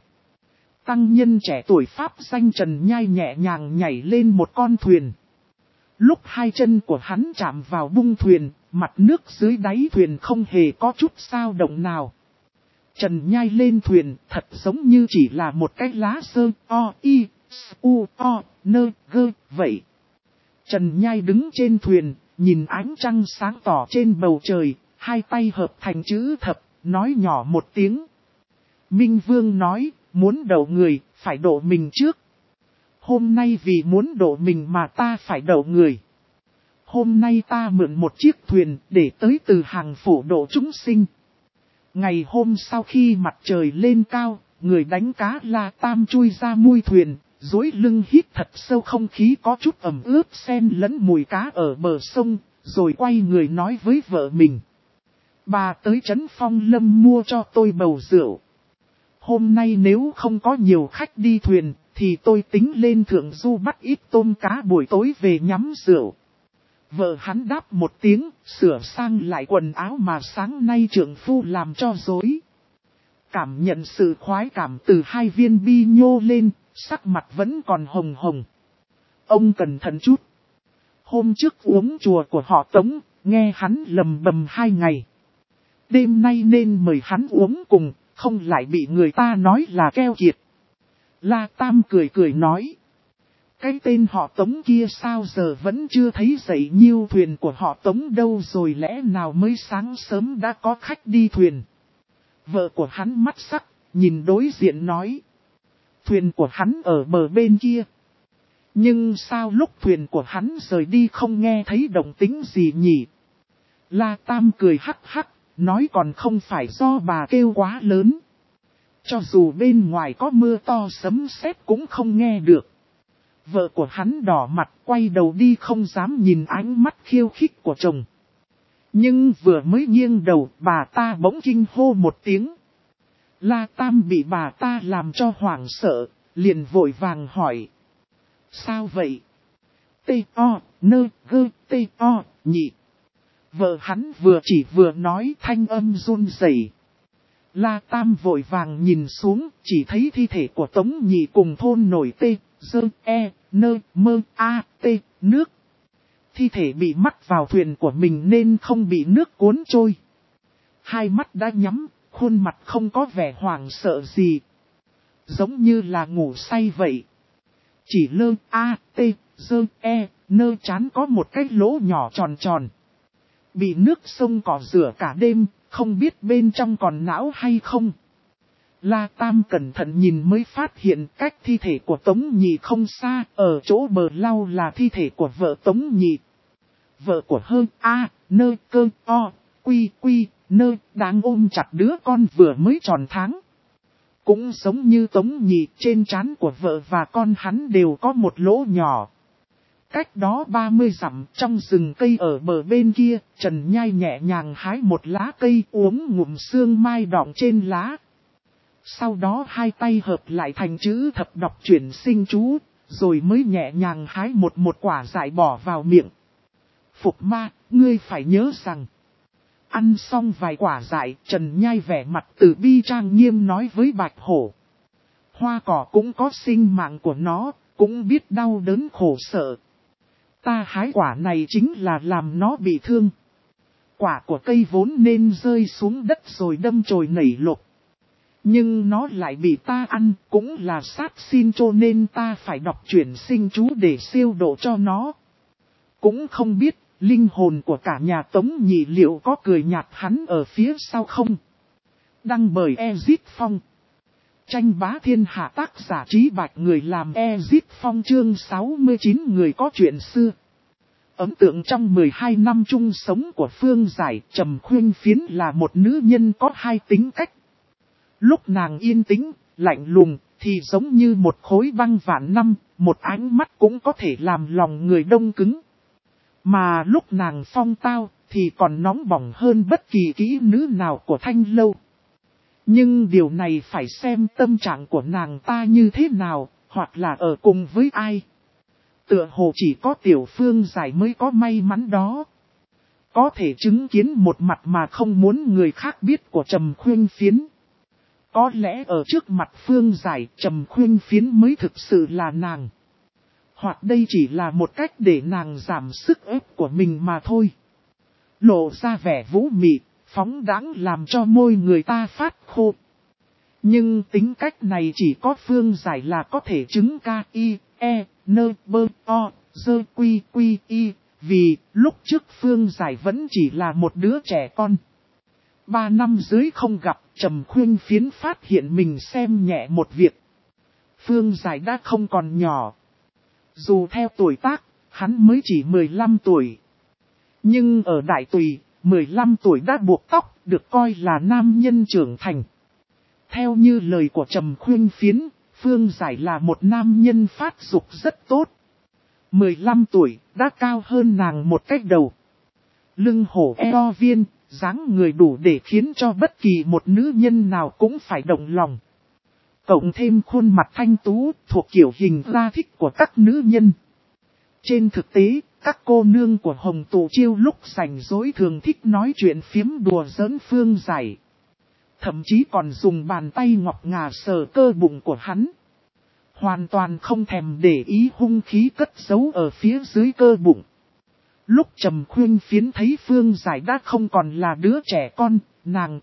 Tăng nhân trẻ tuổi pháp danh Trần Nhai nhẹ nhàng nhảy lên một con thuyền. Lúc hai chân của hắn chạm vào bung thuyền, mặt nước dưới đáy thuyền không hề có chút dao động nào. Trần Nhai lên thuyền thật giống như chỉ là một cái lá sơ, o, i, u, o, nơ, gơ, vậy. Trần Nhai đứng trên thuyền, nhìn ánh trăng sáng tỏ trên bầu trời, hai tay hợp thành chữ thập, nói nhỏ một tiếng. Minh Vương nói, muốn độ người, phải độ mình trước. Hôm nay vì muốn độ mình mà ta phải độ người. Hôm nay ta mượn một chiếc thuyền để tới từ hàng phủ độ chúng sinh. Ngày hôm sau khi mặt trời lên cao, người đánh cá La Tam chui ra mui thuyền, duỗi lưng hít thật sâu không khí có chút ẩm ướt xen lẫn mùi cá ở bờ sông, rồi quay người nói với vợ mình. Bà tới Trấn Phong Lâm mua cho tôi bầu rượu. Hôm nay nếu không có nhiều khách đi thuyền, thì tôi tính lên Thượng Du bắt ít tôm cá buổi tối về nhắm rượu. Vợ hắn đáp một tiếng, sửa sang lại quần áo mà sáng nay trượng phu làm cho rối. Cảm nhận sự khoái cảm từ hai viên bi nhô lên, sắc mặt vẫn còn hồng hồng. Ông cẩn thận chút. Hôm trước uống chùa của họ Tống, nghe hắn lầm bầm 2 ngày. Đêm nay nên mời hắn uống cùng, không lại bị người ta nói là keo kiệt. La Tam cười cười nói. Cái tên họ Tống kia sao giờ vẫn chưa thấy dậy nhiêu thuyền của họ Tống đâu rồi, lẽ nào mới sáng sớm đã có khách đi thuyền. Vợ của hắn mắt sắc, nhìn đối diện nói. Thuyền của hắn ở bờ bên kia. Nhưng sao lúc thuyền của hắn rời đi không nghe thấy động tĩnh gì nhỉ? La Tam cười hắc hắc, nói còn không phải do bà kêu quá lớn. Cho dù bên ngoài có mưa to sấm sét cũng không nghe được. Vợ của hắn đỏ mặt quay đầu đi không dám nhìn ánh mắt khiêu khích của chồng. Nhưng vừa mới nghiêng đầu bà ta bỗng kinh hô một tiếng. La Tam bị bà ta làm cho hoảng sợ, liền vội vàng hỏi. Sao vậy? T-O-N-G-T-O, nhị. Vợ hắn vừa chỉ vừa nói thanh âm run rẩy. La Tam vội vàng nhìn xuống, chỉ thấy thi thể của Tống Nhị cùng thôn nổi T-Z-E-N-M-A-T, nước. Thi thể bị mắc vào thuyền của mình nên không bị nước cuốn trôi. Hai mắt đã nhắm, khuôn mặt không có vẻ hoảng sợ gì. Giống như là ngủ say vậy. Chỉ lơ A-T-Z-E-N chán có một cái lỗ nhỏ tròn tròn. Bị nước sông cỏ rửa cả đêm, không biết bên trong còn não hay không. La Tam cẩn thận nhìn mới phát hiện cách thi thể của Tống Nhị không xa, ở chỗ bờ lau là thi thể của vợ Tống Nhị. Vợ của Hơ A-Nơ-Cơ-O-Quy-Quy-Nơ đang ôm chặt đứa con vừa mới tròn tháng. Cũng giống như Tống Nhị, trên trán của vợ và con hắn đều có một lỗ nhỏ. Cách đó 30 dặm trong rừng cây ở bờ bên kia, Trần Nhai nhẹ nhàng hái một lá cây uống ngụm sương mai đọng trên lá. Sau đó hai tay hợp lại thành chữ thập đọc chuyển sinh chú, rồi mới nhẹ nhàng hái một quả dại bỏ vào miệng. Phục ma, ngươi phải nhớ rằng. Ăn xong vài quả dại, Trần Nhai vẻ mặt từ bi trang nghiêm nói với Bạch Hổ. Hoa cỏ cũng có sinh mạng của nó, cũng biết đau đớn khổ sở. Ta hái quả này chính là làm nó bị thương. Quả của cây vốn nên rơi xuống đất rồi đâm chồi nảy lộc. Nhưng nó lại bị ta ăn, cũng là sát xin cho nên ta phải đọc chuyển sinh chú để siêu độ cho nó. Cũng không biết, linh hồn của cả nhà Tống Nhị liệu có cười nhạt hắn ở phía sau không? Đăng bởi Ezit Phong. Tranh bá thiên hạ, tác giả Trí Bạch, người làm Ezit Phong, chương 69, người có chuyện xưa. Ấn tượng trong 12 năm chung sống của Phương Giải, Trầm Khuyên Phiến là một nữ nhân có hai tính cách. Lúc nàng yên tĩnh, lạnh lùng, thì giống như một khối băng vạn năm, một ánh mắt cũng có thể làm lòng người đông cứng. Mà lúc nàng phong tao, thì còn nóng bỏng hơn bất kỳ kỹ nữ nào của Thanh Lâu. Nhưng điều này phải xem tâm trạng của nàng ta như thế nào, hoặc là ở cùng với ai. Tựa hồ chỉ có Tiểu Phương Giải mới có may mắn đó. Có thể chứng kiến một mặt mà không muốn người khác biết của Trầm Khuyên Phiến. Có lẽ ở trước mặt Phương Giải, Trầm Khuyên Phiến mới thực sự là nàng. Hoặc đây chỉ là một cách để nàng giảm sức ép của mình mà thôi. Lộ ra vẻ vũ mị, phóng đãng làm cho môi người ta phát khô. Nhưng tính cách này chỉ có Phương Giải là có thể chứng K-I-E-N-B-O-J-Q-Q-I, vì lúc trước Phương Giải vẫn chỉ là một đứa trẻ con. 3 năm dưới không gặp, Trầm Khuyên Phiến phát hiện mình xem nhẹ một việc. Phương Giải đã không còn nhỏ. Dù theo tuổi tác, hắn mới chỉ 15 tuổi. Nhưng ở Đại Tùy, 15 tuổi đã buộc tóc, được coi là nam nhân trưởng thành. Theo như lời của Trầm Khuyên Phiến, Phương Giải là một nam nhân phát dục rất tốt. 15 tuổi, đã cao hơn nàng một cách đầu. Lưng hổ eo viên, dáng người đủ để khiến cho bất kỳ một nữ nhân nào cũng phải động lòng. Cộng thêm khuôn mặt thanh tú, thuộc kiểu hình ra thích của các nữ nhân. Trên thực tế, các cô nương của Hồng Tụ Chiêu lúc rảnh rỗi thường thích nói chuyện phiếm đùa giỡn Phương Giải. Thậm chí còn dùng bàn tay ngọc ngà sờ cơ bụng của hắn. Hoàn toàn không thèm để ý hung khí cất giấu ở phía dưới cơ bụng. Lúc Trầm Khuyên Phiến thấy Phương Giải đã không còn là đứa trẻ con, nàng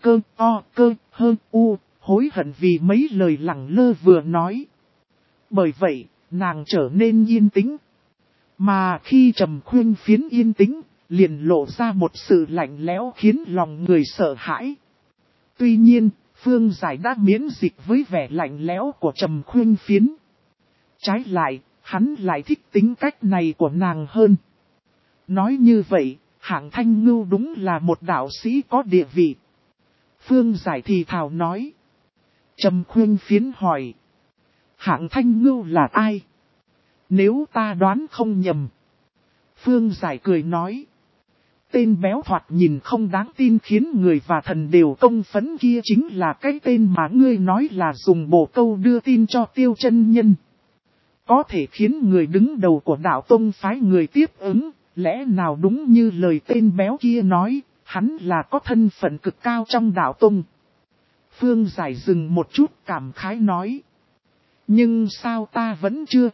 hối hận vì mấy lời lẳng lơ vừa nói. Bởi vậy, nàng trở nên yên tĩnh. Mà khi Trầm Khuyên Phiến yên tĩnh, liền lộ ra một sự lạnh lẽo khiến lòng người sợ hãi. Tuy nhiên, Phương Giải đã miễn dịch với vẻ lạnh lẽo của Trầm Khuyên Phiến. Trái lại, hắn lại thích tính cách này của nàng hơn. Nói như vậy, Hạng Thanh Ngưu đúng là một đạo sĩ có địa vị. Phương Giải thì thào nói. Trầm Khuyên Phiến hỏi. Hạng Thanh Ngưu là ai? Nếu ta đoán không nhầm. Phương Giải cười nói. Tên béo thoạt nhìn không đáng tin khiến người và thần đều công phấn kia chính là cái tên mà ngươi nói là dùng bồ câu đưa tin cho Tiêu Chân Nhân. Có thể khiến người đứng đầu của đạo tông phái người tiếp ứng, lẽ nào đúng như lời tên béo kia nói, hắn là có thân phận cực cao trong đạo tông. Phương Giải dừng một chút cảm khái nói. Nhưng sao ta vẫn chưa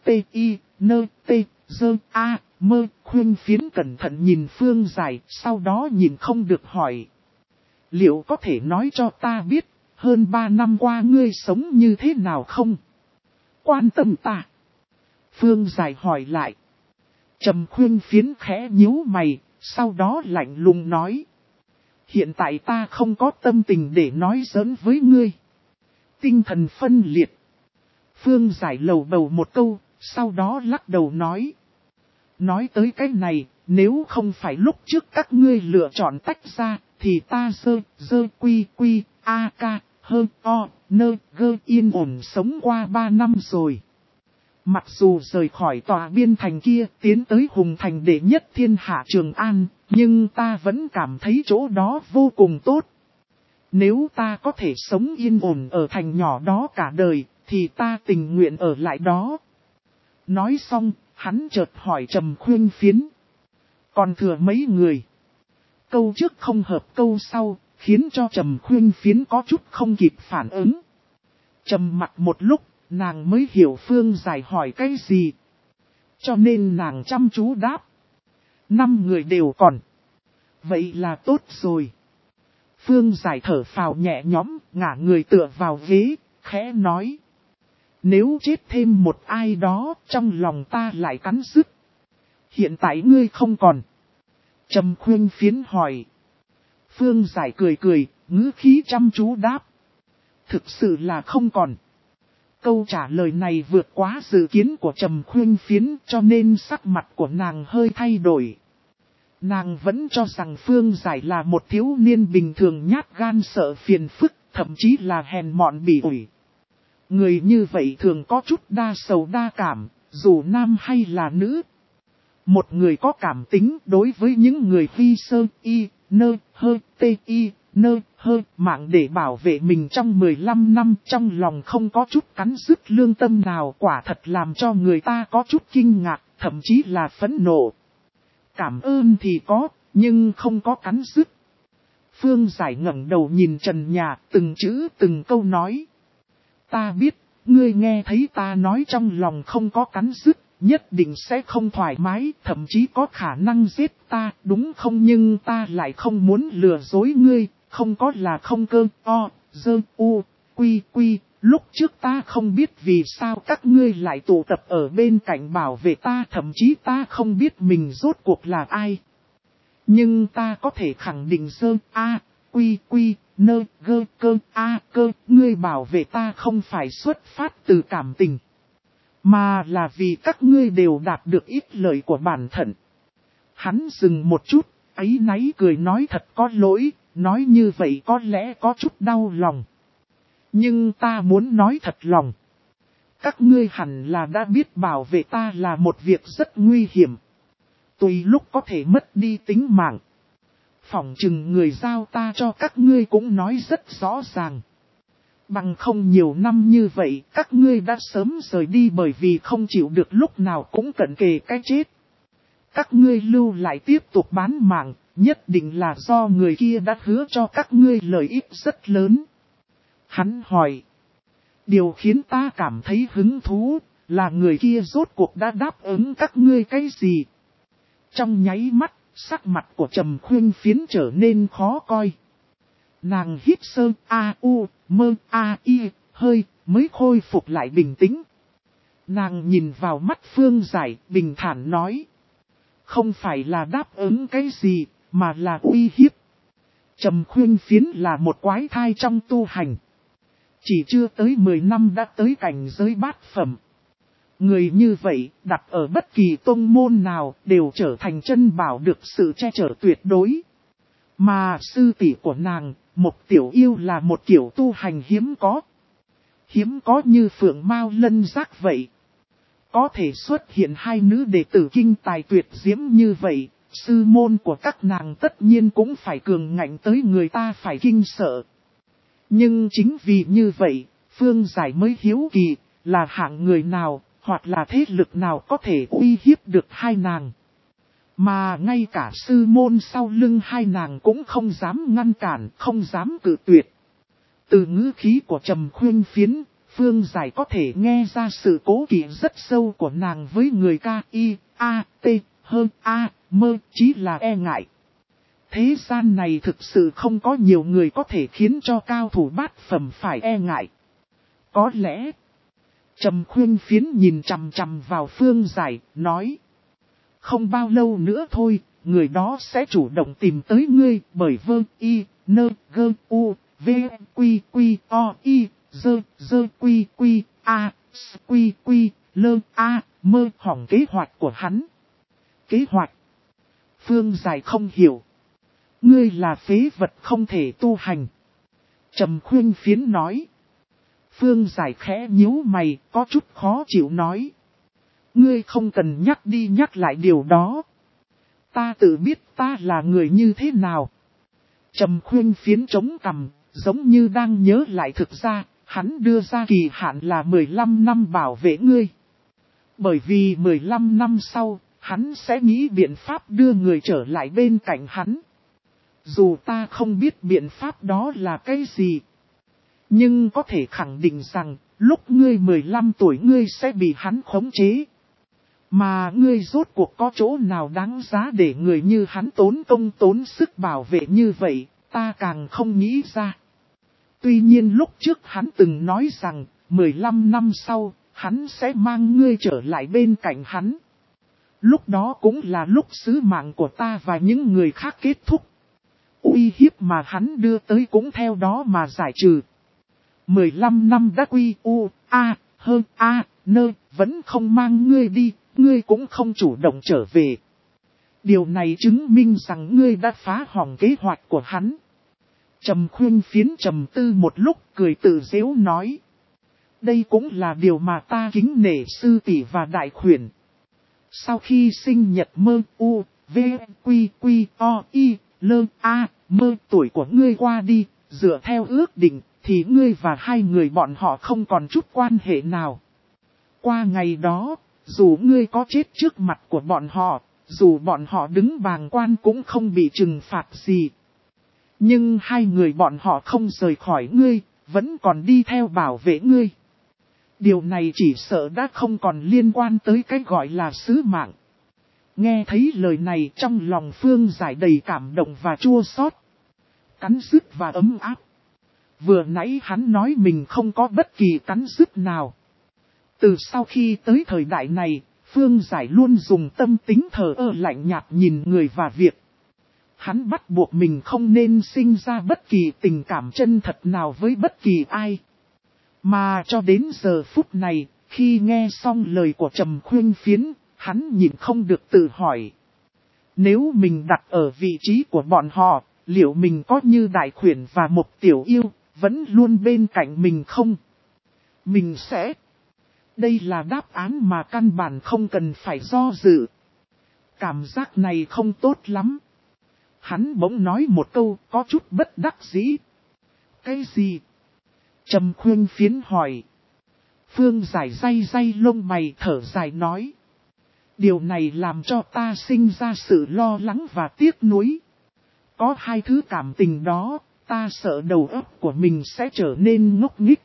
Khuyên Phiến cẩn thận nhìn Phương Giải, sau đó nhìn không được hỏi. Liệu có thể nói cho ta biết, hơn 3 năm qua ngươi sống như thế nào không? Quan tâm ta. Phương Giải hỏi lại. Trầm Khuyên Phiến khẽ nhíu mày, sau đó lạnh lùng nói. Hiện tại ta không có tâm tình để nói giỡn với ngươi. Tinh thần phân liệt. Phương Giải lầu bầu một câu, sau đó lắc đầu nói. Nói tới cái này, nếu không phải lúc trước các ngươi lựa chọn tách ra, thì ta yên ổn sống qua 3 năm rồi. Mặc dù rời khỏi tòa biên thành kia tiến tới hùng thành đệ nhất thiên hạ Trường An, nhưng ta vẫn cảm thấy chỗ đó vô cùng tốt. Nếu ta có thể sống yên ổn ở thành nhỏ đó cả đời, thì ta tình nguyện ở lại đó. Nói xong, hắn chợt hỏi Trầm Khuyên Phiến. Còn thừa mấy người? Câu trước không hợp câu sau, khiến cho Trầm Khuyên Phiến có chút không kịp phản ứng. Trầm mặc một lúc, nàng mới hiểu Phương Giải hỏi cái gì. Cho nên nàng chăm chú đáp. 5 người đều còn. Vậy là tốt rồi. Phương Giải thở phào nhẹ nhõm, ngả người tựa vào ghế, khẽ nói. Nếu chết thêm một ai đó, trong lòng ta lại cắn rứt. Hiện tại ngươi không còn. Trầm Khuyên Phiến hỏi. Phương Giải cười cười, ngữ khí chăm chú đáp. Thực sự là không còn. Câu trả lời này vượt quá dự kiến của Trầm Khuyên Phiến, cho nên sắc mặt của nàng hơi thay đổi. Nàng vẫn cho rằng Phương Giải là một thiếu niên bình thường nhát gan sợ phiền phức, thậm chí là hèn mọn bỉ ổi. Người như vậy thường có chút đa sầu đa cảm, dù nam hay là nữ. Một người có cảm tính đối với những người mạng để bảo vệ mình trong 15 năm trong lòng không có chút cắn rứt lương tâm nào, quả thật làm cho người ta có chút kinh ngạc, thậm chí là phẫn nộ. Cảm ơn thì có, nhưng không có cắn rứt. Phương Giải ngẩng đầu nhìn trần nhà, từng chữ từng câu nói. Ta biết, ngươi nghe thấy ta nói trong lòng không có cắn rứt, nhất định sẽ không thoải mái, thậm chí có khả năng giết ta, đúng không? Nhưng ta lại không muốn lừa dối ngươi, không có là không cơ, lúc trước ta không biết vì sao các ngươi lại tụ tập ở bên cạnh bảo vệ ta, thậm chí ta không biết mình rốt cuộc là ai. Nhưng ta có thể khẳng định ngươi bảo vệ ta không phải xuất phát từ cảm tình, mà là vì các ngươi đều đạt được ít lợi của bản thân. Hắn dừng một chút, áy náy cười nói thật có lỗi, nói như vậy có lẽ có chút đau lòng. Nhưng ta muốn nói thật lòng. Các ngươi hẳn là đã biết bảo vệ ta là một việc rất nguy hiểm. Tùy lúc có thể mất đi tính mạng. Phỏng chừng người giao ta cho các ngươi cũng nói rất rõ ràng. Bằng không nhiều năm như vậy, các ngươi đã sớm rời đi bởi vì không chịu được lúc nào cũng cận kề cái chết. Các ngươi lưu lại tiếp tục bán mạng, nhất định là do người kia đã hứa cho các ngươi lợi ích rất lớn. Hắn hỏi. Điều khiến ta cảm thấy hứng thú, là người kia rốt cuộc đã đáp ứng các ngươi cái gì? Trong nháy mắt, sắc mặt của Trầm Khuyên Phiến trở nên khó coi. Nàng hít hơi, mới khôi phục lại bình tĩnh. Nàng nhìn vào mắt Phương Giải, bình thản nói. Không phải là đáp ứng cái gì, mà là uy hiếp. Trầm Khuyên Phiến là một quái thai trong tu hành. Chỉ chưa tới 10 năm đã tới cảnh giới bát phẩm. Người như vậy, đặt ở bất kỳ tông môn nào, đều trở thành chân bảo được sự che chở tuyệt đối. Mà sư tỷ của nàng, Mộc Tiểu Yêu là một kiểu tu hành hiếm có. Hiếm có như Phượng Mao Lân Giác vậy. Có thể xuất hiện hai nữ đệ tử kinh tài tuyệt diễm như vậy, sư môn của các nàng tất nhiên cũng phải cường ngạnh tới người ta phải kinh sợ. Nhưng chính vì như vậy, Phương Giải mới hiếu kỳ, là hạng người nào, hoặc là thế lực nào có thể uy hiếp được hai nàng. Mà ngay cả sư môn sau lưng hai nàng cũng không dám ngăn cản, không dám cự tuyệt. Từ ngữ khí của Trầm Khuyên Phiến, Phương Giải có thể nghe ra sự cố kỵ rất sâu của nàng với người K.I.A.T. hơn A.M. chí là e ngại. Thế gian này thực sự không có nhiều người có thể khiến cho cao thủ bát phẩm phải e ngại. Có lẽ, Trầm Khuyên Phiến nhìn chằm chằm vào Phương Giải, nói. Không bao lâu nữa thôi, người đó sẽ chủ động tìm tới ngươi bởi mơ hỏng kế hoạch của hắn. Kế hoạch? Phương Giải không hiểu. Ngươi là phế vật không thể tu hành. Trầm Khuyên Phiến nói. Phương Giải khẽ nhíu mày, có chút khó chịu nói. Ngươi không cần nhắc đi nhắc lại điều đó. Ta tự biết ta là người như thế nào. Trầm Khuyên Phiến chống cằm, giống như đang nhớ lại thực ra, hắn đưa ra kỳ hạn là 15 năm bảo vệ ngươi. Bởi vì 15 năm sau, hắn sẽ nghĩ biện pháp đưa người trở lại bên cạnh hắn. Dù ta không biết biện pháp đó là cái gì. Nhưng có thể khẳng định rằng, lúc ngươi 15 tuổi ngươi sẽ bị hắn khống chế. Mà ngươi rốt cuộc có chỗ nào đáng giá để người như hắn tốn công tốn sức bảo vệ như vậy, ta càng không nghĩ ra. Tuy nhiên lúc trước hắn từng nói rằng, 15 năm sau, hắn sẽ mang ngươi trở lại bên cạnh hắn. Lúc đó cũng là lúc sứ mạng của ta và những người khác kết thúc. Uy hiếp mà hắn đưa tới cũng theo đó mà giải trừ. 15 năm đã quy vẫn không mang ngươi đi, ngươi cũng không chủ động trở về. Điều này chứng minh rằng ngươi đã phá hỏng kế hoạch của hắn. Trầm Khuyên Phiến trầm tư một lúc cười tự giễu nói. Đây cũng là điều mà ta kính nể sư tỷ và đại khuyển. Sau khi sinh nhật tuổi của ngươi qua đi, dựa theo ước định, thì ngươi và hai người bọn họ không còn chút quan hệ nào. Qua ngày đó, dù ngươi có chết trước mặt của bọn họ, dù bọn họ đứng bàng quan cũng không bị trừng phạt gì. Nhưng hai người bọn họ không rời khỏi ngươi, vẫn còn đi theo bảo vệ ngươi. Điều này chỉ sợ đã không còn liên quan tới cái gọi là sứ mạng. Nghe thấy lời này trong lòng Phương Giải đầy cảm động và chua xót, cắn rứt và ấm áp. Vừa nãy hắn nói mình không có bất kỳ cắn rứt nào. Từ sau khi tới thời đại này, Phương Giải luôn dùng tâm tính thờ ơ lạnh nhạt nhìn người và việc. Hắn bắt buộc mình không nên sinh ra bất kỳ tình cảm chân thật nào với bất kỳ ai. Mà cho đến giờ phút này, khi nghe xong lời của Trầm Khuyên Phiến, hắn nhịn không được tự hỏi. Nếu mình đặt ở vị trí của bọn họ, liệu mình có như đại khuyển và một tiểu yêu, vẫn luôn bên cạnh mình không? Mình sẽ... Đây là đáp án mà căn bản không cần phải do dự. Cảm giác này không tốt lắm. Hắn bỗng nói một câu có chút bất đắc dĩ. Cái gì? Trầm Khuyên Phiến hỏi. Phương Giải day lông mày thở dài nói. Điều này làm cho ta sinh ra sự lo lắng và tiếc nuối. Có hai thứ cảm tình đó, ta sợ đầu óc của mình sẽ trở nên ngốc nghếch.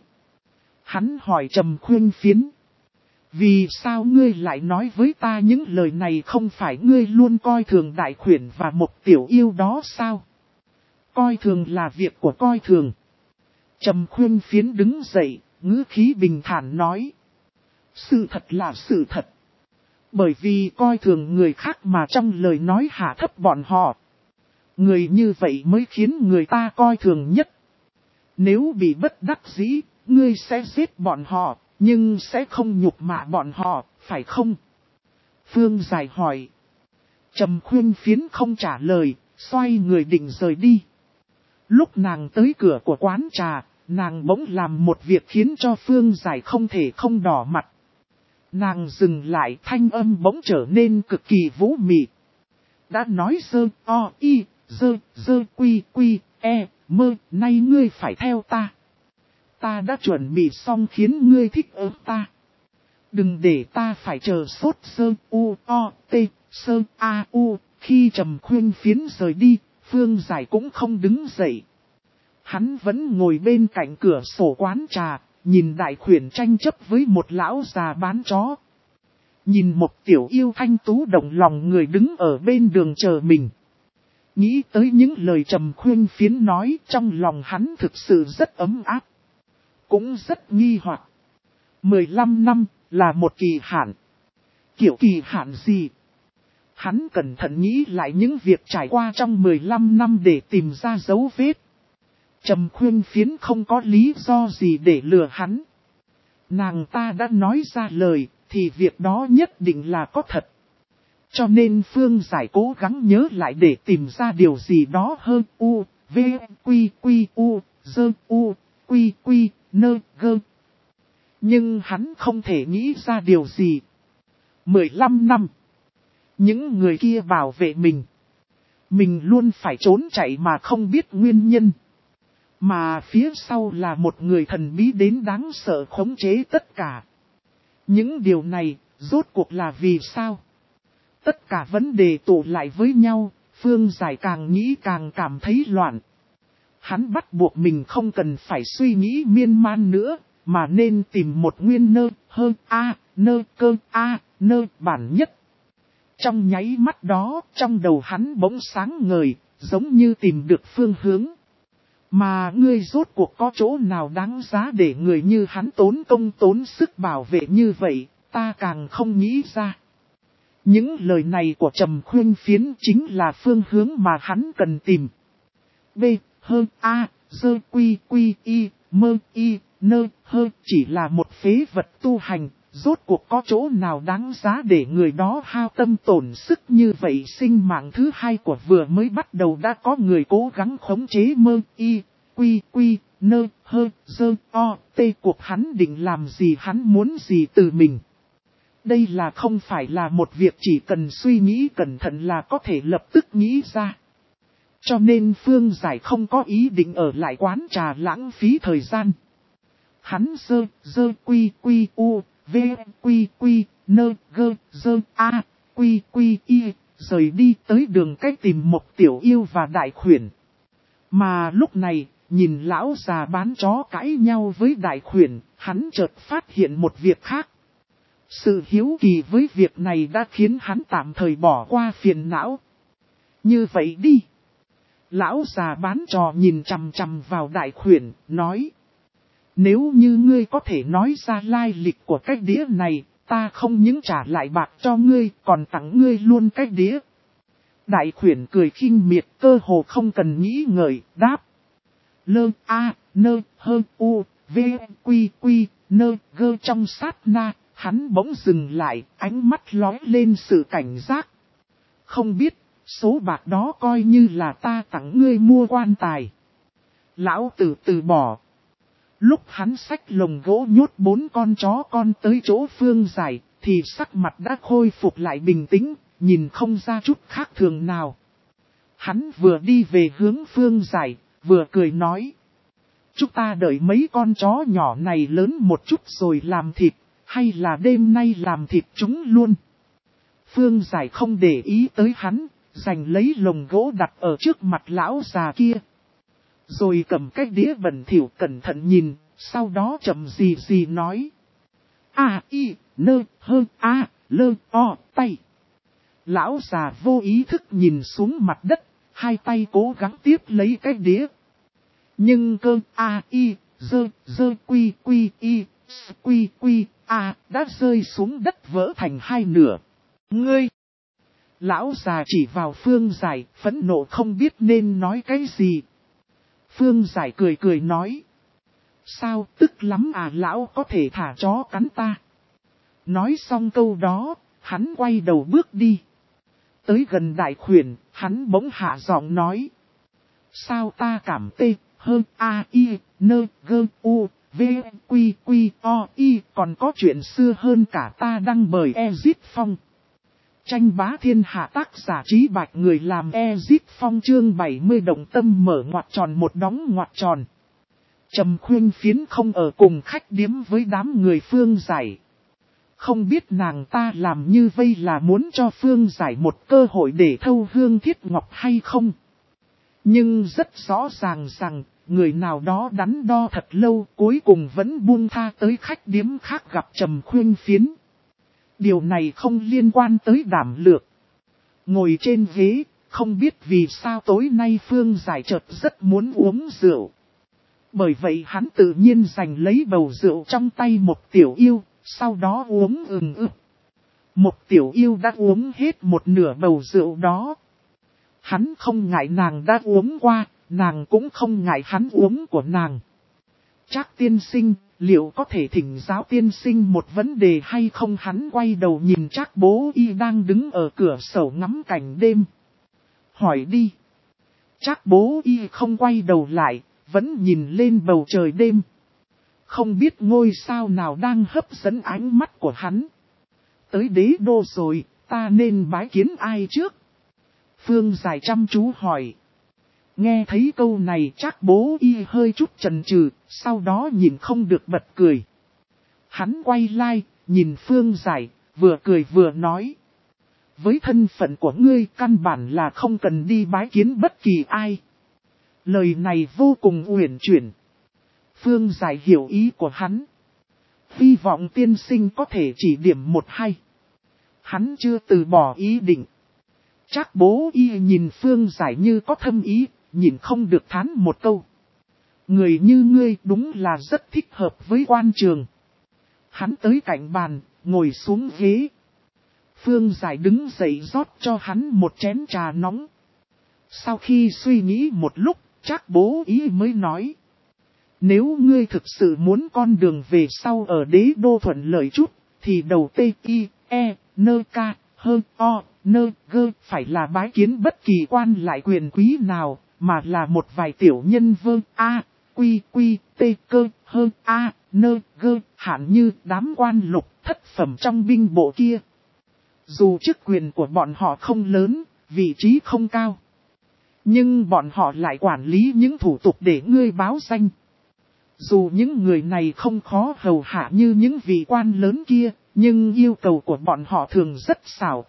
Hắn hỏi Trầm Khuyên Phiến. Vì sao ngươi lại nói với ta những lời này, không phải ngươi luôn coi thường đại khuyển và một tiểu yêu đó sao? Coi thường là việc của coi thường. Trầm Khuyên Phiến đứng dậy, ngữ khí bình thản nói. Sự thật là sự thật. Bởi vì coi thường người khác mà trong lời nói hạ thấp bọn họ. Người như vậy mới khiến người ta coi thường nhất. Nếu bị bất đắc dĩ, ngươi sẽ giết bọn họ, nhưng sẽ không nhục mạ bọn họ, phải không? Phương Giải hỏi. Trầm Khuyên Phiến không trả lời, xoay người định rời đi. Lúc nàng tới cửa của quán trà, nàng bỗng làm một việc khiến cho Phương Giải không thể không đỏ mặt. Nàng dừng lại, thanh âm bỗng trở nên cực kỳ vũ mị. Đã nói nay ngươi phải theo ta. Ta đã chuẩn bị xong khiến ngươi thích ớt ta. Đừng để ta phải chờ sốt sơ u o t sơ a u. Khi Trầm Khuyên Phiến rời đi, Phương Giải cũng không đứng dậy. Hắn vẫn ngồi bên cạnh cửa sổ quán trà, nhìn Đại Khuyển tranh chấp với một lão già bán chó. Nhìn một tiểu yêu thanh tú động lòng người đứng ở bên đường chờ mình. Nghĩ tới những lời Trầm Khuyên Phiến nói, trong lòng hắn thực sự rất ấm áp. Cũng rất nghi hoặc. 15 năm là một kỳ hạn. Kiểu kỳ hạn gì? Hắn cẩn thận nghĩ lại những việc trải qua trong 15 năm để tìm ra dấu vết. Trầm Khuyên Phiến không có lý do gì để lừa hắn. Nàng ta đã nói ra lời, thì việc đó nhất định là có thật. Cho nên Phương Giải cố gắng nhớ lại để tìm ra điều gì đó hơn u, v, quy, quy, u, dơ, u, quy, quy, nơ, gơ. Nhưng hắn không thể nghĩ ra điều gì. 15 năm. Những người kia bảo vệ mình. Mình luôn phải trốn chạy mà không biết nguyên nhân. Mà phía sau là một người thần bí đến đáng sợ khống chế tất cả. Những điều này, rốt cuộc là vì sao? Tất cả vấn đề tụ lại với nhau, Phương Giải càng nghĩ càng cảm thấy loạn. Hắn bắt buộc mình không cần phải suy nghĩ miên man nữa, mà nên tìm một nguyên nơ, hơn nơ cơ nơ bản nhất. Trong nháy mắt đó, trong đầu hắn bỗng sáng ngời, giống như tìm được phương hướng. Mà ngươi rốt cuộc có chỗ nào đáng giá để người như hắn tốn công tốn sức bảo vệ như vậy, ta càng không nghĩ ra. Những lời này của Trầm Khuyên Phiến chính là phương hướng mà hắn cần tìm. B, hơn dơ quy quy y, mơ y, nơ hơ chỉ là một phế vật tu hành, rốt cuộc có chỗ nào đáng giá để người đó hao tâm tổn sức như vậy. Sinh mạng thứ hai của vừa mới bắt đầu đã có người cố gắng khống chế mơ y, quy quy, nơ hơ, dơ o, t. Cuộc hắn định làm gì, hắn muốn gì từ mình. Đây là không phải là một việc chỉ cần suy nghĩ cẩn thận là có thể lập tức nghĩ ra. Cho nên Phương Giải không có ý định ở lại quán trà lãng phí thời gian. Hắn dơ quy quy u, v quy quy, nơ gơ dơ a, quy quy y, rời đi tới đường cách tìm một tiểu yêu và Đại Khuyển. Mà lúc này, nhìn lão già bán chó cãi nhau với Đại Khuyển, hắn chợt phát hiện một việc khác. Sự hiếu kỳ với việc này đã khiến hắn tạm thời bỏ qua phiền não. Như vậy đi. Lão già bán trò nhìn chằm chằm vào Đại Khuyển, nói. Nếu như ngươi có thể nói ra lai lịch của cái đĩa này, ta không những trả lại bạc cho ngươi, còn tặng ngươi luôn cái đĩa. Đại Khuyển cười khinh miệt, cơ hồ không cần nghĩ ngợi, đáp. Lơ nơ hơ u, v quy quy, nơ gơ. Trong sát na, hắn bỗng dừng lại, ánh mắt lóe lên sự cảnh giác. Không biết, số bạc đó coi như là ta tặng ngươi mua quan tài. Lão tử từ bỏ. Lúc hắn xách lồng gỗ nhốt 4 con chó con tới chỗ Phương Giải, thì sắc mặt đã khôi phục lại bình tĩnh, nhìn không ra chút khác thường nào. Hắn vừa đi về hướng Phương Giải, vừa cười nói. Chúng ta đợi mấy con chó nhỏ này lớn một chút rồi làm thịt, hay là đêm nay làm thịt chúng luôn. Phương Giải không để ý tới hắn, giành lấy lồng gỗ đặt ở trước mặt lão già kia. Rồi cầm cái đĩa bẩn thỉu cẩn thận nhìn, sau đó chậm gì gì nói. Nơ hơ lơ o tay. Lão già vô ý thức nhìn xuống mặt đất, hai tay cố gắng tiếp lấy cái đĩa. Nhưng cơ dơ quy quy y, quy quy đã rơi xuống đất vỡ thành hai nửa. Ngươi! Lão già chỉ vào Phương Giải, phẫn nộ không biết nên nói cái gì. Phương Giải cười cười nói. Sao tức lắm à, lão có thể thả chó cắn ta. Nói xong câu đó, hắn quay đầu bước đi. Tới gần Đại Khuyển, hắn bỗng hạ giọng nói. Sao ta cảm tê, hơn nơ gơ u, v quy quy o y, còn có chuyện xưa hơn cả ta đăng bởi Ezit Phong. Tranh bá thiên hạ, tác giả Trí Bạch, người làm Ezit Phong. Chương 70 Động Tâm mở ngoặc tròn một đóng ngoặc tròn. Trầm Khuyên Phiến không ở cùng khách điếm với đám người Phương Giải. Không biết nàng ta làm như vây là muốn cho Phương Giải một cơ hội để thâu hương thiết ngọc hay không. Nhưng rất rõ ràng rằng, người nào đó đắn đo thật lâu cuối cùng vẫn buông tha tới khách điếm khác gặp Trầm Khuyên Phiến. Điều này không liên quan tới đảm lược. Ngồi trên ghế, không biết vì sao tối nay Phương Giải chợt rất muốn uống rượu. Bởi vậy hắn tự nhiên giành lấy bầu rượu trong tay một tiểu yêu, sau đó uống ực. Một tiểu yêu đã uống hết một nửa bầu rượu đó. Hắn không ngại nàng đã uống qua, nàng cũng không ngại hắn uống của nàng. Trác tiên sinh, liệu có thể thỉnh giáo tiên sinh một vấn đề hay không? Hắn quay đầu nhìn Trác Bố Y đang đứng ở cửa sổ ngắm cảnh đêm. Hỏi đi. Trác Bố Y không quay đầu lại, vẫn nhìn lên bầu trời đêm. Không biết ngôi sao nào đang hấp dẫn ánh mắt của hắn. Tới đế đô rồi, ta nên bái kiến ai trước? Phương Giải chăm chú hỏi. Nghe thấy câu này Trác Bố Y hơi chút chần chừ, sau đó nhìn không được bật cười. Hắn quay lại, nhìn Phương Giải, vừa cười vừa nói. Với thân phận của ngươi căn bản là không cần đi bái kiến bất kỳ ai. Lời này vô cùng uyển chuyển. Phương Giải hiểu ý của hắn. Hy vọng tiên sinh có thể chỉ điểm một hay. Hắn chưa từ bỏ ý định. Trác Bố Y nhìn Phương Giải như có thâm ý, nhìn không được thán một câu. Người như ngươi đúng là rất thích hợp với quan trường. Hắn tới cạnh bàn, ngồi xuống ghế. Phương Giải đứng dậy rót cho hắn một chén trà nóng. Sau khi suy nghĩ một lúc, Trác Bố Y mới nói. Nếu ngươi thực sự muốn con đường về sau ở đế đô thuận lợi chút, thì đầu T-I-E-N-K-H-O-N-G phải là bái kiến bất kỳ quan lại quyền quý nào, mà là một vài tiểu nhân vương A-Q-Q-T-Cơ-H-A-N-G hạn như đám quan lục thất phẩm trong binh bộ kia. Dù chức quyền của bọn họ không lớn, vị trí không cao. Nhưng bọn họ lại quản lý những thủ tục để ngươi báo danh. Dù những người này không khó hầu hạ như những vị quan lớn kia, nhưng yêu cầu của bọn họ thường rất xảo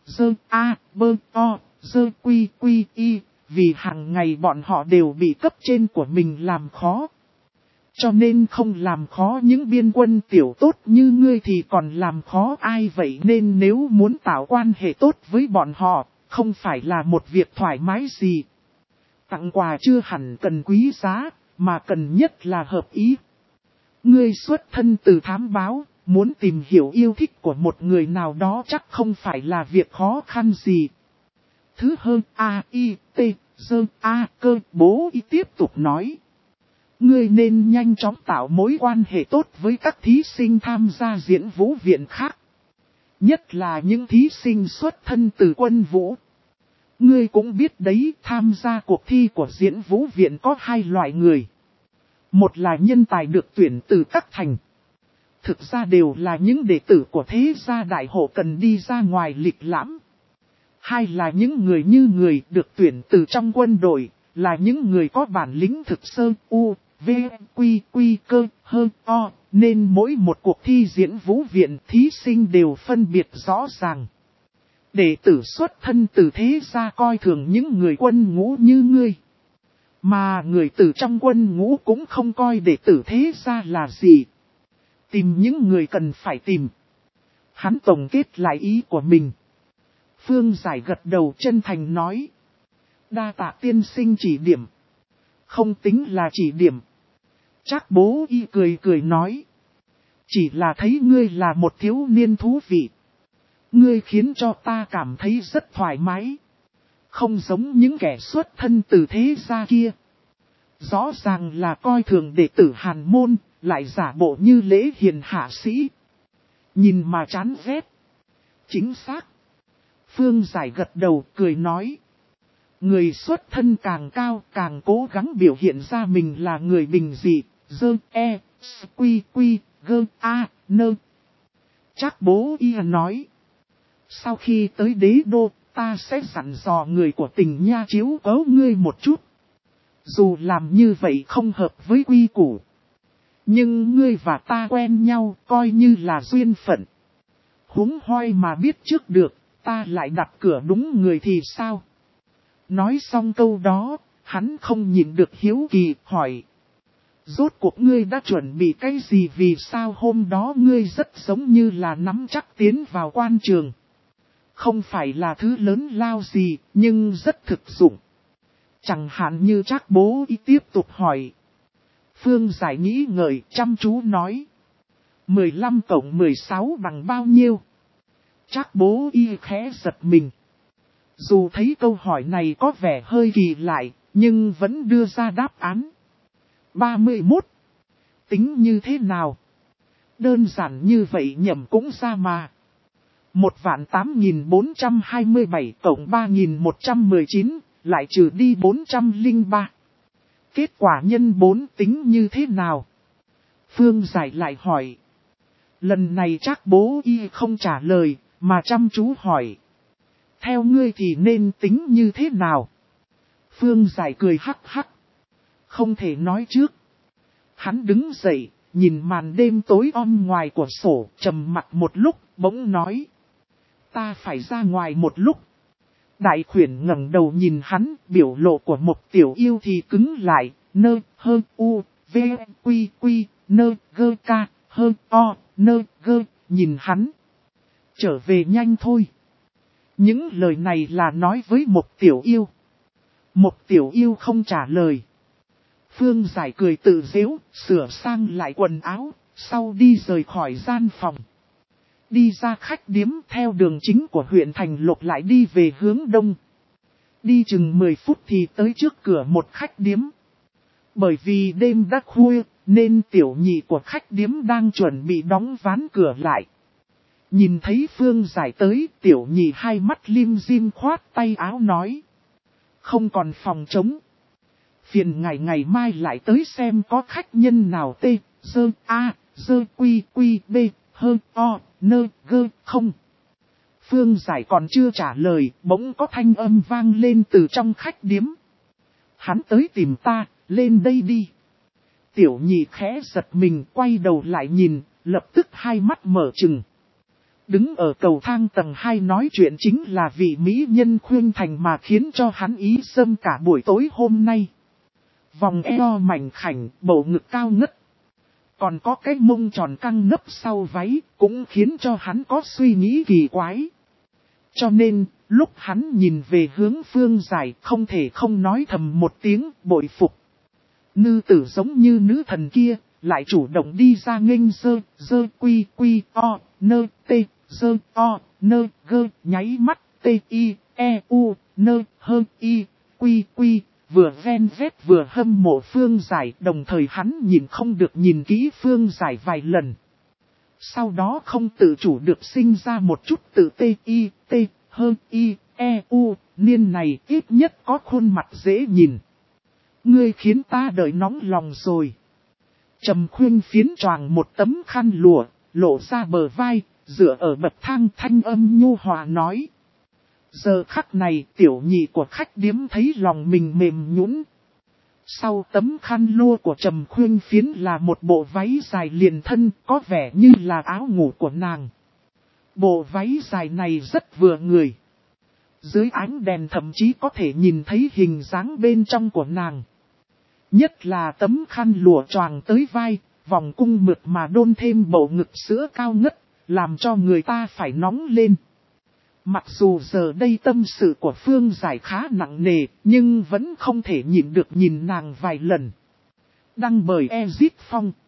T-Z-A-B-O-Z-Q-Q-I, vì hàng ngày bọn họ đều bị cấp trên của mình làm khó. Cho nên không làm khó những biên quân tiểu tốt như ngươi thì còn làm khó ai vậy, nên nếu muốn tạo quan hệ tốt với bọn họ, không phải là một việc thoải mái gì. Tặng quà chưa hẳn cần quý giá, mà cần nhất là hợp ý. Ngươi xuất thân từ thám báo, muốn tìm hiểu yêu thích của một người nào đó chắc không phải là việc khó khăn gì. Thứ hơn A-I-T-Z-A-Cơ Bố Y tiếp tục nói. Ngươi nên nhanh chóng tạo mối quan hệ tốt với các thí sinh tham gia diễn vũ viện khác. Nhất là những thí sinh xuất thân từ quân vũ. Ngươi cũng biết đấy, tham gia cuộc thi của diễn vũ viện có hai loại người. Một là nhân tài được tuyển từ các thành. Thực ra đều là những đệ tử của thế gia đại hộ cần đi ra ngoài lịch lãm. Hai là những người như người được tuyển từ trong quân đội, là những người có bản lĩnh thực sơ U, V, Quy, Quy, Cơ, Hơ, O, nên mỗi một cuộc thi diễn vũ viện thí sinh đều phân biệt rõ ràng. Đệ tử xuất thân từ thế gia coi thường những người quân ngũ như ngươi. Mà người từ trong quân ngũ cũng không coi đệ tử thế gia là gì. Tìm những người cần phải tìm. Hắn tổng kết lại ý của mình. Phương Giải gật đầu chân thành nói. Đa tạ tiên sinh chỉ điểm. Không tính là chỉ điểm. Trác Bố Y cười cười nói. Chỉ là thấy ngươi là một thiếu niên thú vị. Ngươi khiến cho ta cảm thấy rất thoải mái. Không giống những kẻ xuất thân từ thế gia kia. Rõ ràng là coi thường đệ tử Hàn môn, lại giả bộ như lễ hiền hạ sĩ. Nhìn mà chán ghét. Chính xác. Phương Giải gật đầu cười nói. Người xuất thân càng cao càng cố gắng biểu hiện ra mình là người bình dị. Dơ e, quy quy, gơ a, nơ. Trác Bố Y nói. Sau khi tới đế đô, ta sẽ dặn dò người của Tình Nha chiếu cố ngươi một chút. Dù làm như vậy không hợp với quy củ. Nhưng ngươi và ta quen nhau coi như là duyên phận. Huống hoi mà biết trước được, ta lại đặt cửa đúng người thì sao? Nói xong câu đó, hắn không nhịn được hiếu kỳ, hỏi. Rốt cuộc ngươi đã chuẩn bị cái gì, vì sao hôm đó ngươi rất giống như là nắm chắc tiến vào quan trường? Không phải là thứ lớn lao gì, nhưng rất thực dụng. Chẳng hạn như Trác Bố Y tiếp tục hỏi. Phương Giải nghĩ ngợi chăm chú nói. 15 cộng 16 bằng bao nhiêu? Trác Bố Y khẽ giật mình. Dù thấy câu hỏi này có vẻ hơi kỳ lại, nhưng vẫn đưa ra đáp án. 31. Tính như thế nào? Đơn giản như vậy nhẩm cũng ra mà. 1.8427 cộng 3.119, lại trừ đi 403. Kết quả nhân 4 tính như thế nào? Phương Giải lại hỏi. Lần này Trác Bố Y không trả lời, mà chăm chú hỏi. Theo ngươi thì nên tính như thế nào? Phương Giải cười hắc hắc. Không thể nói trước. Hắn đứng dậy, nhìn màn đêm tối om ngoài của sổ, trầm mặt một lúc, bỗng nói. Ta phải ra ngoài một lúc. Đại khuyển ngẩng đầu nhìn hắn, biểu lộ của một tiểu yêu thì cứng lại, nơ, hơ, u, v, quy, quy, nơ, gơ, ca, hơ, o, nơ, gơ, nhìn hắn. Trở về nhanh thôi. Những lời này là nói với một tiểu yêu. Một tiểu yêu không trả lời. Phương Giải cười tự giễu, sửa sang lại quần áo, sau đi rời khỏi gian phòng. Đi ra khách điếm theo đường chính của huyện Thành Lộc lại đi về hướng đông. Đi chừng 10 phút thì tới trước cửa một khách điếm. Bởi vì đêm đã khuya, nên tiểu nhị của khách điếm đang chuẩn bị đóng ván cửa lại. Nhìn thấy Phương Giải tới, tiểu nhị hai mắt lim dim khoát tay áo nói. Không còn phòng trống. Phiền ngày mai lại tới xem có khách nhân nào tê, dơ, a, dơ, quy, quy, b, hơ, o, nơ, gơ, không. Phương Giải còn chưa trả lời, bỗng có thanh âm vang lên từ trong khách điếm. Hắn tới tìm ta, lên đây đi. Tiểu nhị khẽ giật mình, quay đầu lại nhìn, lập tức hai mắt mở trừng. Đứng ở cầu thang tầng 2 nói chuyện chính là vị mỹ nhân Khuyên Thành mà khiến cho hắn ý xâm cả buổi tối hôm nay. Vòng eo mảnh khảnh, bầu ngực cao ngất. Còn có cái mông tròn căng nấp sau váy, cũng khiến cho hắn có suy nghĩ kỳ quái. Cho nên, lúc hắn nhìn về hướng Phương Giải không thể không nói thầm một tiếng bội phục. Nữ tử giống như nữ thần kia, lại chủ động đi ra nghênh dơ quy quy o, nơ tê, dơ o, nơ gơ, nháy mắt tê i, e u, nơ hơ i, quy quy. Vừa ven vét vừa hâm mộ Phương Giải, đồng thời hắn nhìn không được nhìn kỹ Phương Giải vài lần. Sau đó không tự chủ được sinh ra một chút tự t, hơn i, e, u, niên này ít nhất có khuôn mặt dễ nhìn. Ngươi khiến ta đợi nóng lòng rồi. Trầm Khuyên phiến choàng một tấm khăn lụa, lộ ra bờ vai, dựa ở bậc thang thanh âm nhu hòa nói. Giờ khắc này tiểu nhị của khách điếm thấy lòng mình mềm nhũn. Sau tấm khăn lụa của Trầm Khuyên phiến là một bộ váy dài liền thân, có vẻ như là áo ngủ của nàng. Bộ váy dài này rất vừa người. Dưới ánh đèn thậm chí có thể nhìn thấy hình dáng bên trong của nàng. Nhất là tấm khăn lụa choàng tới vai, vòng cung mượt mà đôn thêm bầu ngực sữa cao ngất, làm cho người ta phải nóng lên. Mặc dù giờ đây tâm sự của Phương Giải khá nặng nề, nhưng vẫn không thể nhịn được nhìn nàng vài lần. Đăng bởi Ezit Phong.